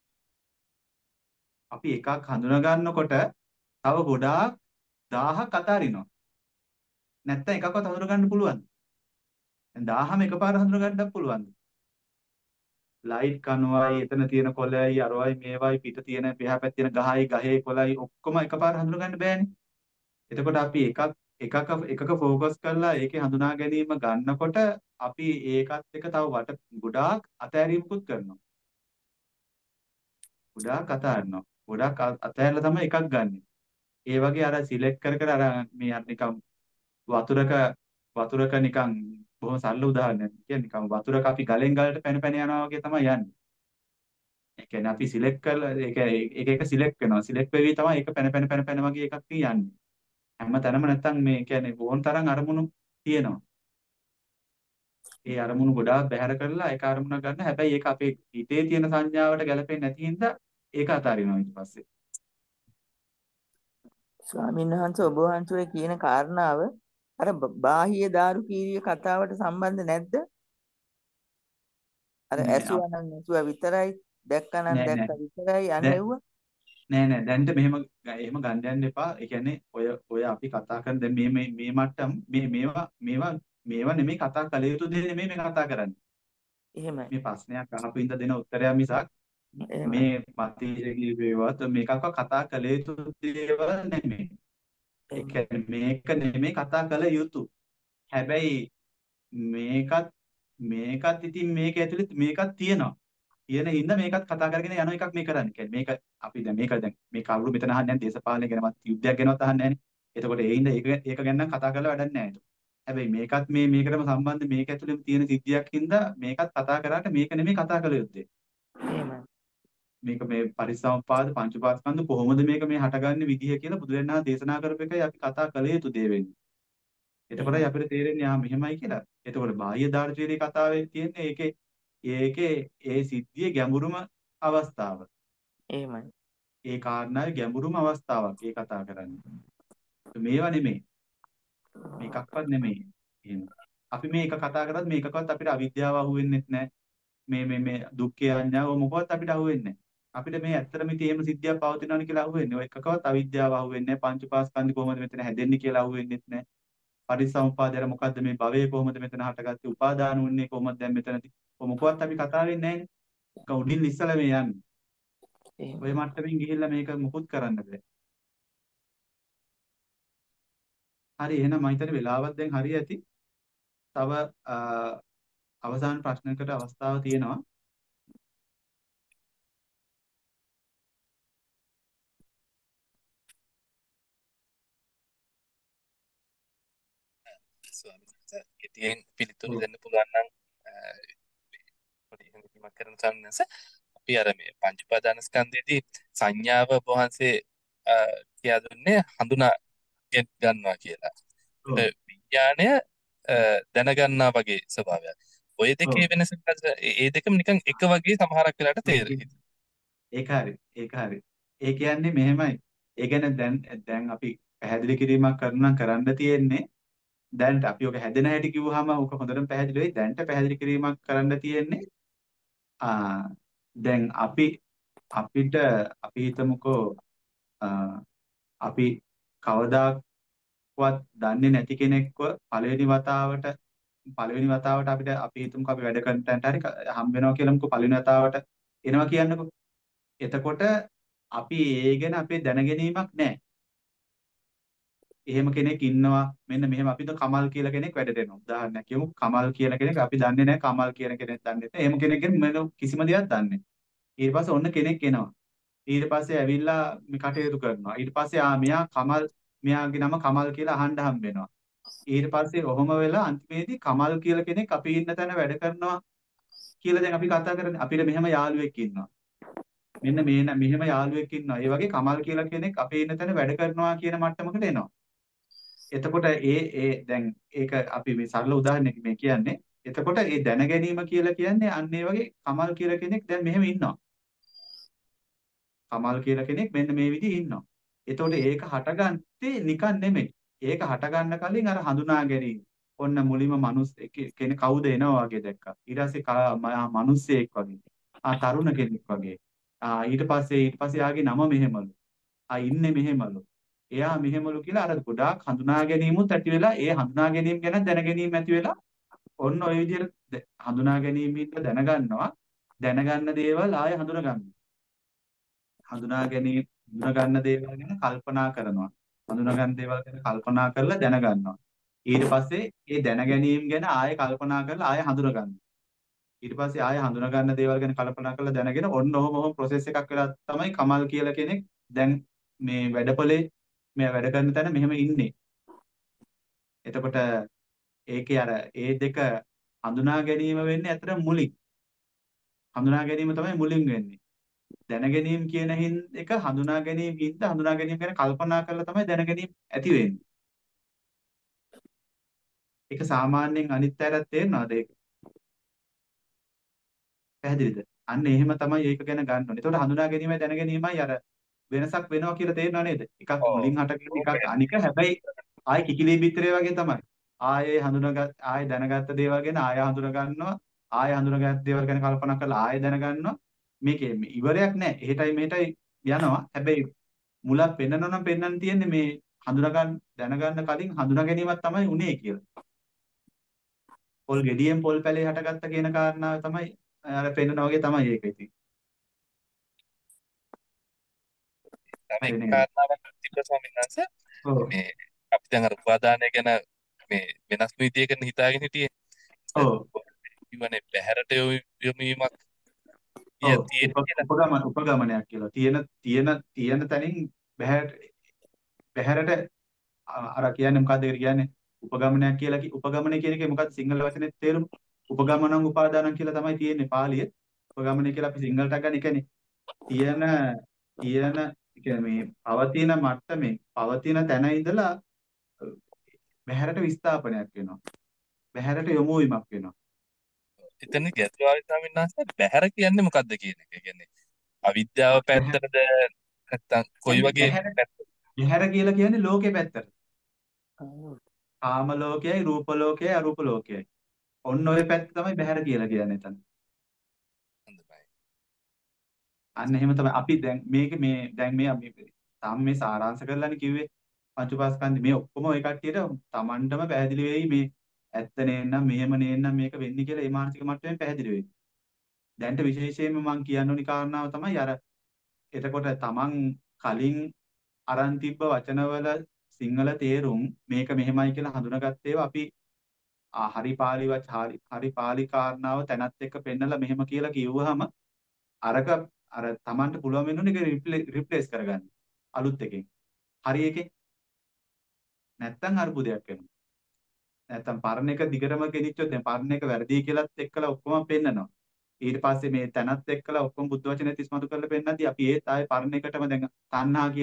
අපි එකක් හඳුනා ගන්නකොට තව ගොඩාක් දහයක් අතාරිනවා. නැත්තම් එකක්වත් හඳුනා ගන්න පුළුවන්ද? දැන් දහයම එකපාර හඳුනා ගන්නත් පුළුවන්ද? ලයිට් කණුවයි එතන තියෙන කොළයයි අරවයි මේවයි පිට තියෙන එහා පැත්තේ තියෙන ගහයි ගහේ කොළයි ඔක්කොම එකපාර හඳුනා ගන්න බෑනේ. එතකොට අපි එකක් එකක එකක ફોકસ කරලා ඒකේ හඳුනා ගැනීම ගන්නකොට අපි ඒකත් එක තව වට ගොඩාක් අතහැරීමකුත් කරනවා. ගොඩාක් අතහරිනවා. ගොඩාක් අ- අතහැරලා තමයි එකක් ගන්නෙ. ඒ වගේ අර සිලෙක්ට් කර කර අර මේ අර නිකන් වතුරක වතුරක නිකන් බොහොම සරල උදාහරණයක් කියන්නේ නිකන් වතුරක අපි ගලෙන් ගලට පැන පැන යනවා වගේ තමයි යන්නේ. ඒ කියන්නේ අපි සිලෙක්ට් කරලා ඒක ඒක එක සිලෙක්ට් වෙනවා. සිලෙක්ට් වෙවි තමයි ඒක පැන පැන පැන පැන වගේ එකක් යන්නේ. හැම තැනම නැත්තම් මේ කියන්නේ ඕන තරම් අරමුණු තියෙනවා. ඒ අරමුණු ගොඩාක් බැහැර කරලා ඒක අරමුණක් ගන්න. හැබැයි ඒක අපේ හිතේ තියෙන සංඥාවට ගැලපෙන්නේ නැති හින්දා ඒක අතාරිනවා ඊට පස්සේ. ස්වාමීන් වහන්සේ ඔබ වහන්සේ කියන කාරණාව අර බ- බාහ්‍ය දාරු කීරිය කතාවට සම්බන්ධ නැද්ද? අර නෑ ඇසුවා අප- නම් ඇසුවා විතරයි දැක්කා නම් නෑ නෑ දැක්කා විතරයි අන්න දැන් එව්ව. නෑ නෑ දැන්ට මෙහෙම එහෙම ගන්න යන්න එපා. ඒ කියන්නේ ඔය ඔය අපි කතා කරන දැන් මේ මේ මේ මට්ටම් මේ මේවා මේවා මේවා නෙමෙයි කතා කළ යුතු දේ නෙමෙයි මේ කතා කරන්නේ. එහෙමයි. මේ ප්‍රශ්නයක් අහපු ඉඳ දෙන උත්තරයක් මිසක් එහෙමයි. මේ මතීර කියවේවත් මේකක්ව කතා කළ යුතු දේවල් නෙමෙයි. ඒ එහෙමයි. කියන්නේ මේක නෙමෙයි කතා කළ යුතු. හැබැයි මේකත් මේකත් ඉතින් මේක ඇතුළේ මේකත් තියෙනවා. තියෙන හින්දා මේකත් කතා කරගෙන යන එකක් මේ කරන්නේ. කියන්නේ මේක අපි දැන් මේක දැන් මේ කවුරු මෙතන අහන්නේ නැහැ දේශපාලනය ගැනවත් යුද්ධයක් ගැනවත් අහන්නේ නැහැනේ. එතකොට ඒ හින්දා ඒක ඒක ගැන නම් කතා කරලා වැඩක් නැහැ. හැබැයි මේකත් මේ මේකටම සම්බන්ධ මේක ඇතුළේම තියෙන සිද්ධියක් හින්දා මේකත් කතා කරාට මේක නෙමෙයි කතා කළ යුත්තේ. එහෙමයි. මේක මේ පරිසම්පාද පංච උපාස්කන්ධ කොහොමද මේක මේ හටගන්නේ විදිහ කියලා බුදුරජාණන් දේශනා කරපු එකයි අපි කතා කළ යුතු දේ වෙන්නේ. එතකොටයි එහෙමයි. අපිට තේරෙන්නේ ආ මෙහෙමයි කියලා. එතකොට බාහ්‍ය දාර්ශනික කතාවේ තියෙන්නේ ඒකේ ඒකේ ඒ සිද්ධියේ ගැඹුරුම අවස්ථාව. එහෙමයි. ඒ කාරණාවේ ගැඹුරුම අවස්ථාවක් ඒ කතා කරන්නේ. මේවා නෙමෙයි. මේකක්වත් නෙමෙයි. එහෙම. අපි මේක කතා කරත් මේකකවත් අපිට අවිද්‍යාව අහුවෙන්නේ නැහැ. මේ මේ මේ දුක්ඛය අඥාව මොකවත් අපිට අහුවෙන්නේ නැහැ. අපිට මේ ඇත්තටම ඉතින් එහෙම සිද්ධියක් පවතිනවනේ කියලා අහුවෙන්නේ. ඔය එකකවත් අවිද්‍යාව අහුවෙන්නේ නැහැ. පංච උපාස්කන්ධ කොහොමද මෙතන හැදෙන්නේ කියලා අහුවෙන්නේ නැහැ. පරිසම්පාදයට මොකද්ද මේ භවය කොහොමද මෙතන හටගත්තේ? උපාදාන වුන්නේ කොහොමද දැන් මෙතනදී? ඔය මොකවත් අපි කතා වෙන්නේ නැහැ. ඒක උඩින් ඉස්සලා මේ යන්නේ. ඔය එහෙමයි. මට්ටමින් ගිහිල්ලා මේක මුකුත් කරන්න බෑ. හරි එහෙනම් මම හිතන්නේ වෙලාවත් දැන් හරි ඇති. තව අ, අවසාන ප්‍රශ්නයකට අවස්ථාව තියෙනවා. ස්වාමීන් වහන්සේ ඉතින් පිළිතුරු ඔව්. දෙන්න පුළුවන් නම් අ, පොඩි හැඟීමක් කරන සම්නස අපි අර මේ පංච උපාදානස්කන්ධයේදී සංඥාව ඔබ වහන්සේ අ, කියා දුන්නේ හඳුනා ගෙන- ගන්නවා කියලා. ඔව් ඒ විඥාණය අ, දැනගන්නා වගේ ස්වභාවයක්. ඔය ඔව් දෙකේ වෙනස මොකද්ද? ඒ ඒ දෙකම නිකන් එක වගේ සමහරක් වෙලාවට ඔව් තේරෙයි. ඒක හරි ඒක හරි ඒ කියන්නේ මෙහෙමයි ඒ කියන්නේ දැන් දැන් අපි පැහැදිලි කිරීමක් කරනවා කරන්න තියෙන්නේ දැන් අපි ඔක හැදෙන හැටි කිව්වහම ඔක හොඳටම පැහැදිලි වෙයි දැන්ට පැහැදිලි කිරීමක් කරන්න තියෙන්නේ ආ දැන් අපි අපිට අපි හිතමුකෝ ආ, අපි කවදාවත් දන්නේ නැති කෙනෙක්ව පළවෙනි වතාවට පළවෙනි වතාවට අපිට අපි හිතමුකෝ අපි වැඩ කරන තැනට හරි හම්බ වෙනවා කියලාමුකෝ පළවෙනි වතාවට එනවා කියන්නකෝ එතකොට අපි ඒ ගැන අපේ දැනගැනීමක් නැහැ. එහෙම කෙනෙක් ඉන්නවා මෙන්න මෙහෙම අපිට කමල් කියලා කෙනෙක් වැඩට එනවා. උදාහරණයක් කියමු කමල් කියලා කෙනෙක් අපි දන්නේ නැහැ කමල් කියන කෙනෙක් දන්නේ නැහැ. එහෙම කෙනෙක්ගෙන් මෙන්න කිසිම දෙයක් දන්නේ නැහැ. ඊට පස්සේ ඔන්න කෙනෙක් එනවා. ඊට පස්සේ ඇවිල්ලා මේ කටයුතු කරනවා. ඊට පස්සේ ආ මෙයා කමල් මෙයාගේ නම කමල් කියලා අහන්න හම්බ වෙනවා. ඊට පස්සේ ඔහොම වෙලා අන්තිමේදී කමල් කියලා කෙනෙක් අපි ඉන්න තැන වැඩ කරනවා කියලා දැන් අපි කතා කරන්නේ. අපිට මෙහෙම යාළුවෙක් ඉන්නවා. මෙන්න මේ මෙහෙම යාළුවෙක් ඉන්නවා. ඒ වගේ කමල් කියලා කෙනෙක් අපේ ඉන්න තැන වැඩ කරනවා කියන මට්ටමකට එනවා. එතකොට ඒ ඒ දැන් ඒක අපි මේ සරල උදාහරණයක් මේ කියන්නේ. එතකොට ඒ දැන ගැනීම කියලා කියන්නේ අන්න ඒ වගේ කමල් කියලා කෙනෙක් දැන් මෙහෙම ඉන්නවා. කමල් කියලා කෙනෙක් මෙන්න මේ විදිහේ ඉන්නවා. එතකොට ඒක හටගත්තේ නිකන් නෙමෙයි. ඒක හටගන්න කලින් අර හඳුනා ගැනීම. ඔන්න මුලින්ම මනුස්ස කෙනෙක් කවුද එනවා වගේ දැක්කා. ඊට පස්සේ මිනිස්සෙක් වගේ. ආ තරුණ කෙනෙක් වගේ. ආ ඊට පස්සේ ඊට පස්සේ යාගේ නම මෙහෙමලු. ආ ඉන්නේ මෙහෙමලු. එයා මෙහෙමලු කියලා අර ගොඩාක් හඳුනා ගැනීමුත් ඇති වෙලා ඒ හඳුනා ගැනීම ගැන දැන ගැනීම ඇති වෙලා ඔන්න ඔය විදිහට ද- හඳුනා ගැනීමෙන් දැනගන්නවා. දැනගන්න දේවල් ආයෙ හඳුනා ගන්නවා. හඳුනා ගැනීම හඳුනා ගන්න දේවල් ගැන කල්පනා කරනවා. හඳුනා ගන්න දේවල් ගැන කල්පනා කරලා දැනගන්නවා. ඊට පස්සේ ඒ දැන ගැනීම ගැන ආයෙ කල්පනා කරලා ආයෙ හඳුනා ගන්නවා. ඊට පස්සේ ආයෙ හඳුනා ගන්න දේවල් ගැන කල්පනා කරලා දැනගෙන ඔන්න ඔහොම ඔහොම ප්‍රොසෙස් එකක් වෙලා තමයි කමල් කියලා කෙනෙක් දැන් මේ වැඩපොලේ මේ වැඩ කරන තැන මෙහෙම ඉන්නේ. එතකොට ඒකේ අර ඒ දෙක හඳුනා ගැනීම වෙන්නේ අතර මුලින්. හඳුනා ගැනීම තමයි මුලින් වෙන්නේ. දැන ගැනීම කියන හින් එක හඳුනා ගැනීම හින්ද හඳුනා ගැනීම ගැන කල්පනා කරලා තමයි දැන ගැනීම ඇති වෙන්නේ. ඒක සාමාන්‍යයෙන් අනිත් අයටත් තේරෙනවද ඒක? පැහැදිලිද? අන්න එහෙම තමයි ඒක ගැන ගන්න ඕනේ. එතකොට හඳුනා ගැනීමයි දැන ගැනීමයි අර වෙනසක් වෙනවා කියලා තේරෙනව නේද? එකක් ඔව්. මුලින් හටගෙන එකක් රූපය අනික හැබැයි ආයි කිකිලි බිත්තරේ වගේ තමයි. ආයේ හඳුනාගත් ආයේ දැනගත්ත දේවල් ගැන ආයෙ හඳුනා ගන්නවා. ආයෙ හඳුනාගත් දේවල් ගැන කල්පනා කරලා ආයෙ දැනගන්නවා. මේකේ මේ ඉවරයක් නැහැ. එහෙටයි මෙහෙටයි යනවා. හැබැයි මුලක් පෙන්නනවා නම් පෙන්වන්න තියෙන්නේ මේ හඳුනා ගන්න දැනගන්න කලින් හඳුනා ගැනීමක් තමයි උනේ කියලා. පොල් ගෙඩියෙන් පොල් පැලේ හටගත්ත කියන කාරණාව තමයි අර පෙන්නන වගේ තමයි ඒක ඉතින්. තව හරි එක නේද? කාරණාවක් තිබ්බ ස්වාමීන් වහන්සේ ඔව්. මේ අපි දැන් අර උපාදානය ගැන මේ වෙනස් විදියකට හිතාගෙන හිටියේ. දැන් ඔව්. ඉවනේ බහැරට යොමු- යොමු වීමක් කිය ඔව්. තියෙන උප- කියලා. උපගමන උපගමනයක් කියලා. තියෙන තියෙන තියෙන තැනින් බහැරට බහැරට අ- අර කියන්නේ මොකද්ද ඒකට කියන්නේ? උපගමනයක් කියලා කි උපගමනය කියන එකේ මොකක්ද සිංහල වචනේ තේරුම? උපගමනං උපාදානං කියලා තමයි තියෙන්නේ පාලියේ. උපගමනය කියලා අපි සිංහලට ගන්න. ඒ කියන්නේ තියෙන තියෙන ඒ කියන්නේ මේ පවතින මට්ටමේ පවතින තැන ඉඳලා බහැරට විස්ථාපනයක් වෙනවා. බහැරට යොමු වීමක් වෙනවා. එතන ගැතුව ආවේ ස්වාමීන් වහන්සේ බහැර කියන්නේ මොකද්ද කියන එක. ඒ කියන්නේ අවිද්‍යාව බැහැ- පැත්තටද නැත්නම් කොයි කියන්නේ වගේ බහැර පැත්ත? බහැර කියලා කියන්නේ ලෝකේ පැත්තට. කාම ලෝකයයි රූප ලෝකයයි අරූප ලෝකයයි. ඔන්න ඔය පැත්ත තමයි බහැර කියලා කියන්නේ එතන. හොඳයි. අන්න එහෙම තමයි අපි දැන් මේක මේ දැන් මේ අපි තාම මේ සාරාංශ කරලානේ කිව්වේ පංච උපාස්කන්ධ මේ ඔක්කොම ওই කට්ටියට Tamanටම පැහැදිලි වෙයි මේ ඇත්ත නේනම් මෙහෙම නේනම් මේක වෙන්නේ කියලා ඒ මානසික මට්ටමෙන් පැහැදිලි වෙයි. දැන්ට විශේෂයෙන්ම මම කියන්න ඕනි කාරණාව තමයි අර එතකොට Taman කලින් අරන් තිබ්බ වචනවල සිංහල තේරුම් මේක මෙහෙමයි කියලා හඳුනාගත්ත ඒවා අපි ආ, හරි පාලි වච හරි හරි පාලි කාරණාව තැනත් එක්ක පෙන්නලා මෙහෙම කියලා කිව්වහම අරක අර Tamanට පුළුවන් වෙනුනේ ඒක රිප්ලේස් කරගන්න අලුත් එකකින්. හරි එකේ නැත්තම් අර්බුදයක් වෙනවා. නැත්තම් පරණ එක දිගටම ගෙනිච්චොත් දැන් පරණ එක වැරදි කියලාත් එක්කලා ඔක්කොම පෙන්නනවා. ඊට පස්සේ මේ තැනත් එක්කලා ඔක්කොම බුද්ධ වචනේ තිස්මතු කරලා පෙන්නද්දී අපි ඒත් ආයේ පරණ එකටම දැන් තණ්හා කියන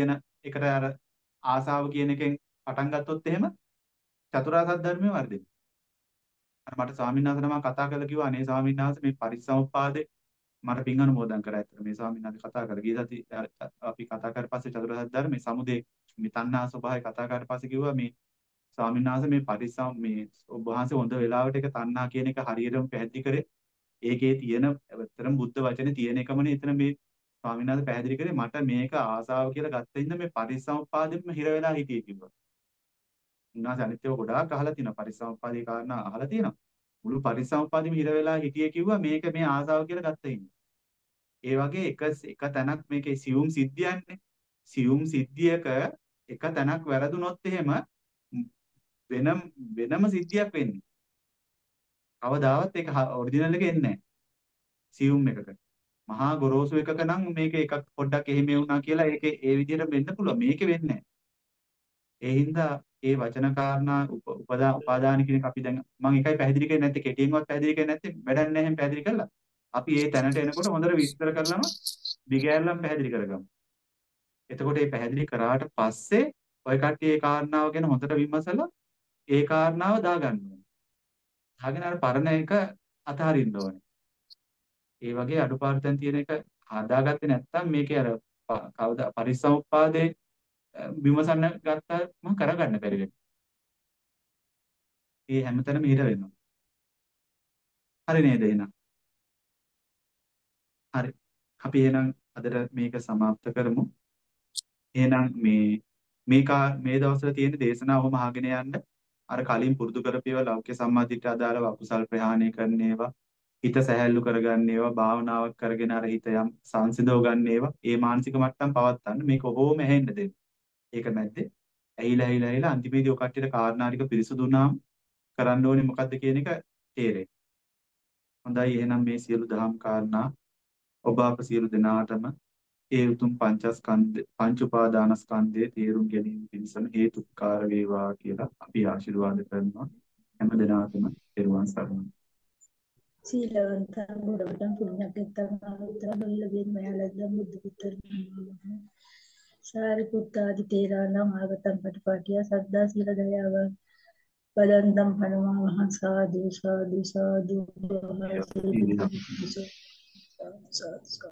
එකට අර ආසාව කියන එකෙන් පටන් ගත්තොත් එහෙම චතුරාර්ය සත්‍ය ධර්මයේ වර්ධිනවා. අර මට ස්වාමීන් වහන්සේ නමක් කතා කරලා කිව්වා අනේ ස්වාමීන් වහන්සේ මේ පරිසම්පාදේ මට පින් අනුමෝදන් කරා. ඇත්තට මේ ස්වාමීන් වහන්සේ කතා කරලා ගිය සති අපි කතා කරලා පස්සේ චතුරාර්ය සත්‍ය ධර්මයේ සමුදේ මේ තණ්හා ස්වභාවය කතා කරලා පස්සේ කිව්වා මේ ස්වාමීන් වහන්සේ මේ පරිසම් මේ ඔබ වහන්සේ හොඳ වෙලාවට ඒක තණ්හා කියන එක හරියටම පැහැදිලි කරේ. ඒකේ තියෙන ඇත්තටම බුද්ධ වචනේ තියෙන එකමනේ එතන මේ ස්වාමීන් වහන්සේ පැහැදිලි කරේ මට මේක ආසාව කියලා ගත්ත ඉඳ මේ පරිසම්පාදෙම හිර වෙලා හිටියේ කිව්වා. උන්වහන්සේ අනිත් ඒවා ගොඩාක් අහලා තියෙනවා පරිසම්පාදේ කාරණා අහලා තියෙනවා. මුළු පරිසම්පාදෙම හිර වෙලා හිටියේ කිව්වා මේක මේ ආසාව කියලා ගත්ත ඉඳ. ඒ වගේ එක එක තැනක් මේකේ සියුම් සිද්ධියන්නේ. සියුම් සිද්ධියක එක තැනක් වැරදුනොත් එහෙම වෙනම වෙනම සිද්ධියක් වෙන්නේ. කවදාවත් ඒක ඔරිජිනල් එක එන්නේ නැහැ. සියුම් එකක. මහා ගොරෝසු එකක නම් මේක එකක් පොඩ්ඩක් එහෙම වුණා කියලා ඒකේ ඒ විදිහට වෙන්න පුළුවන්. මේකේ වෙන්නේ නැහැ. ඒ හින්දා ඒ වචන කාරණා උපදා උපාදාන කියන එක අපි දැන් මම එකයි පැහැදිලි කරන්නේ නැත්තේ කෙටියෙන්වත් පැහැදිලි කරන්නේ නැත්තේ වැඩක් නැහැ එහෙම පැහැදිලි කළා. අපි ඒ තැනට එනකොට හොඳට විස්තර කරලම දිගෑරලම පැහැදිලි කරගමු. එතකොට මේ පැහැදිලි කරාට පස්සේ ඔය කට්ටිය ඒ කාරණාව ගැන හොඳට විමසලා ඒ කාරණාව දාගන්න ඕනේ. දාගෙන අර පරණ එක අතහරින්න ඕනේ. ඒ වගේ අඩුපාඩු තැන් තියෙන එක හදාගත්තේ නැත්නම් මේකේ අර කවදා පරිසම්පාදේ විමසන්න ගත්තාම කරගන්න බැරි වෙනවා. ඒ හැමතැනම හිර වෙනවා. හරි නේද එහෙනම්? හරි. අපි එහෙනම් අදට මේක સમાપ્ત කරමු. එහෙනම් මේ මේකා මේ දවස්වල තියෙන දේශනාවම අහගෙන යන්න. අර කලින් පුරුදු කරපේවා ලෞකික සම්මාදිට අදාළව අකුසල් ප්‍රහාණය කරන්න ඒවා, හිත සැහැල්ලු කරගන්න ඒවා, භාවනාවක් කරගෙන අර හිත යම් සංසිඳව ගන්න ඒවා, ඒ මානසික මට්ටම් පවත්වන්න මේක ඔබවම ඇහෙන්න දෙන්න. ඒක නැද්දේ? ඇහිලා ඇහිලා ඇහිලා අන්තිමේදී ඔය කට්ටියට කාරණාරික පිරිසුදු වුණාම කරන්න ඕනේ මොකද්ද කියන එක තේරෙයි. හොඳයි එහෙනම් මේ සියලු දහම් කාරණා ඔබ අප සියලු දෙනාටම ඒ උතුම් පංචස්කන්ධ පංච උපාදානස්කන්ධයේ තේරුම් ගැනීම පිණිසම හේතුකාර වේවා කියලා අපි ආශිර්වාද කරනවා හැම දිනාටම පෙරවන් සරණයි. සීලවන්තං ගුණවන්තං පුණ්‍යකෙත්තං උත්තරබලයෙන් මයලද්දම් බුද්ධ පුත්‍ර සාරිපුත්තාදි තේරාණං ආගතං පටිපාටිය සද්දා සීල දයාවං වදන්තං පනමා මහං සාදු සාදු සාදු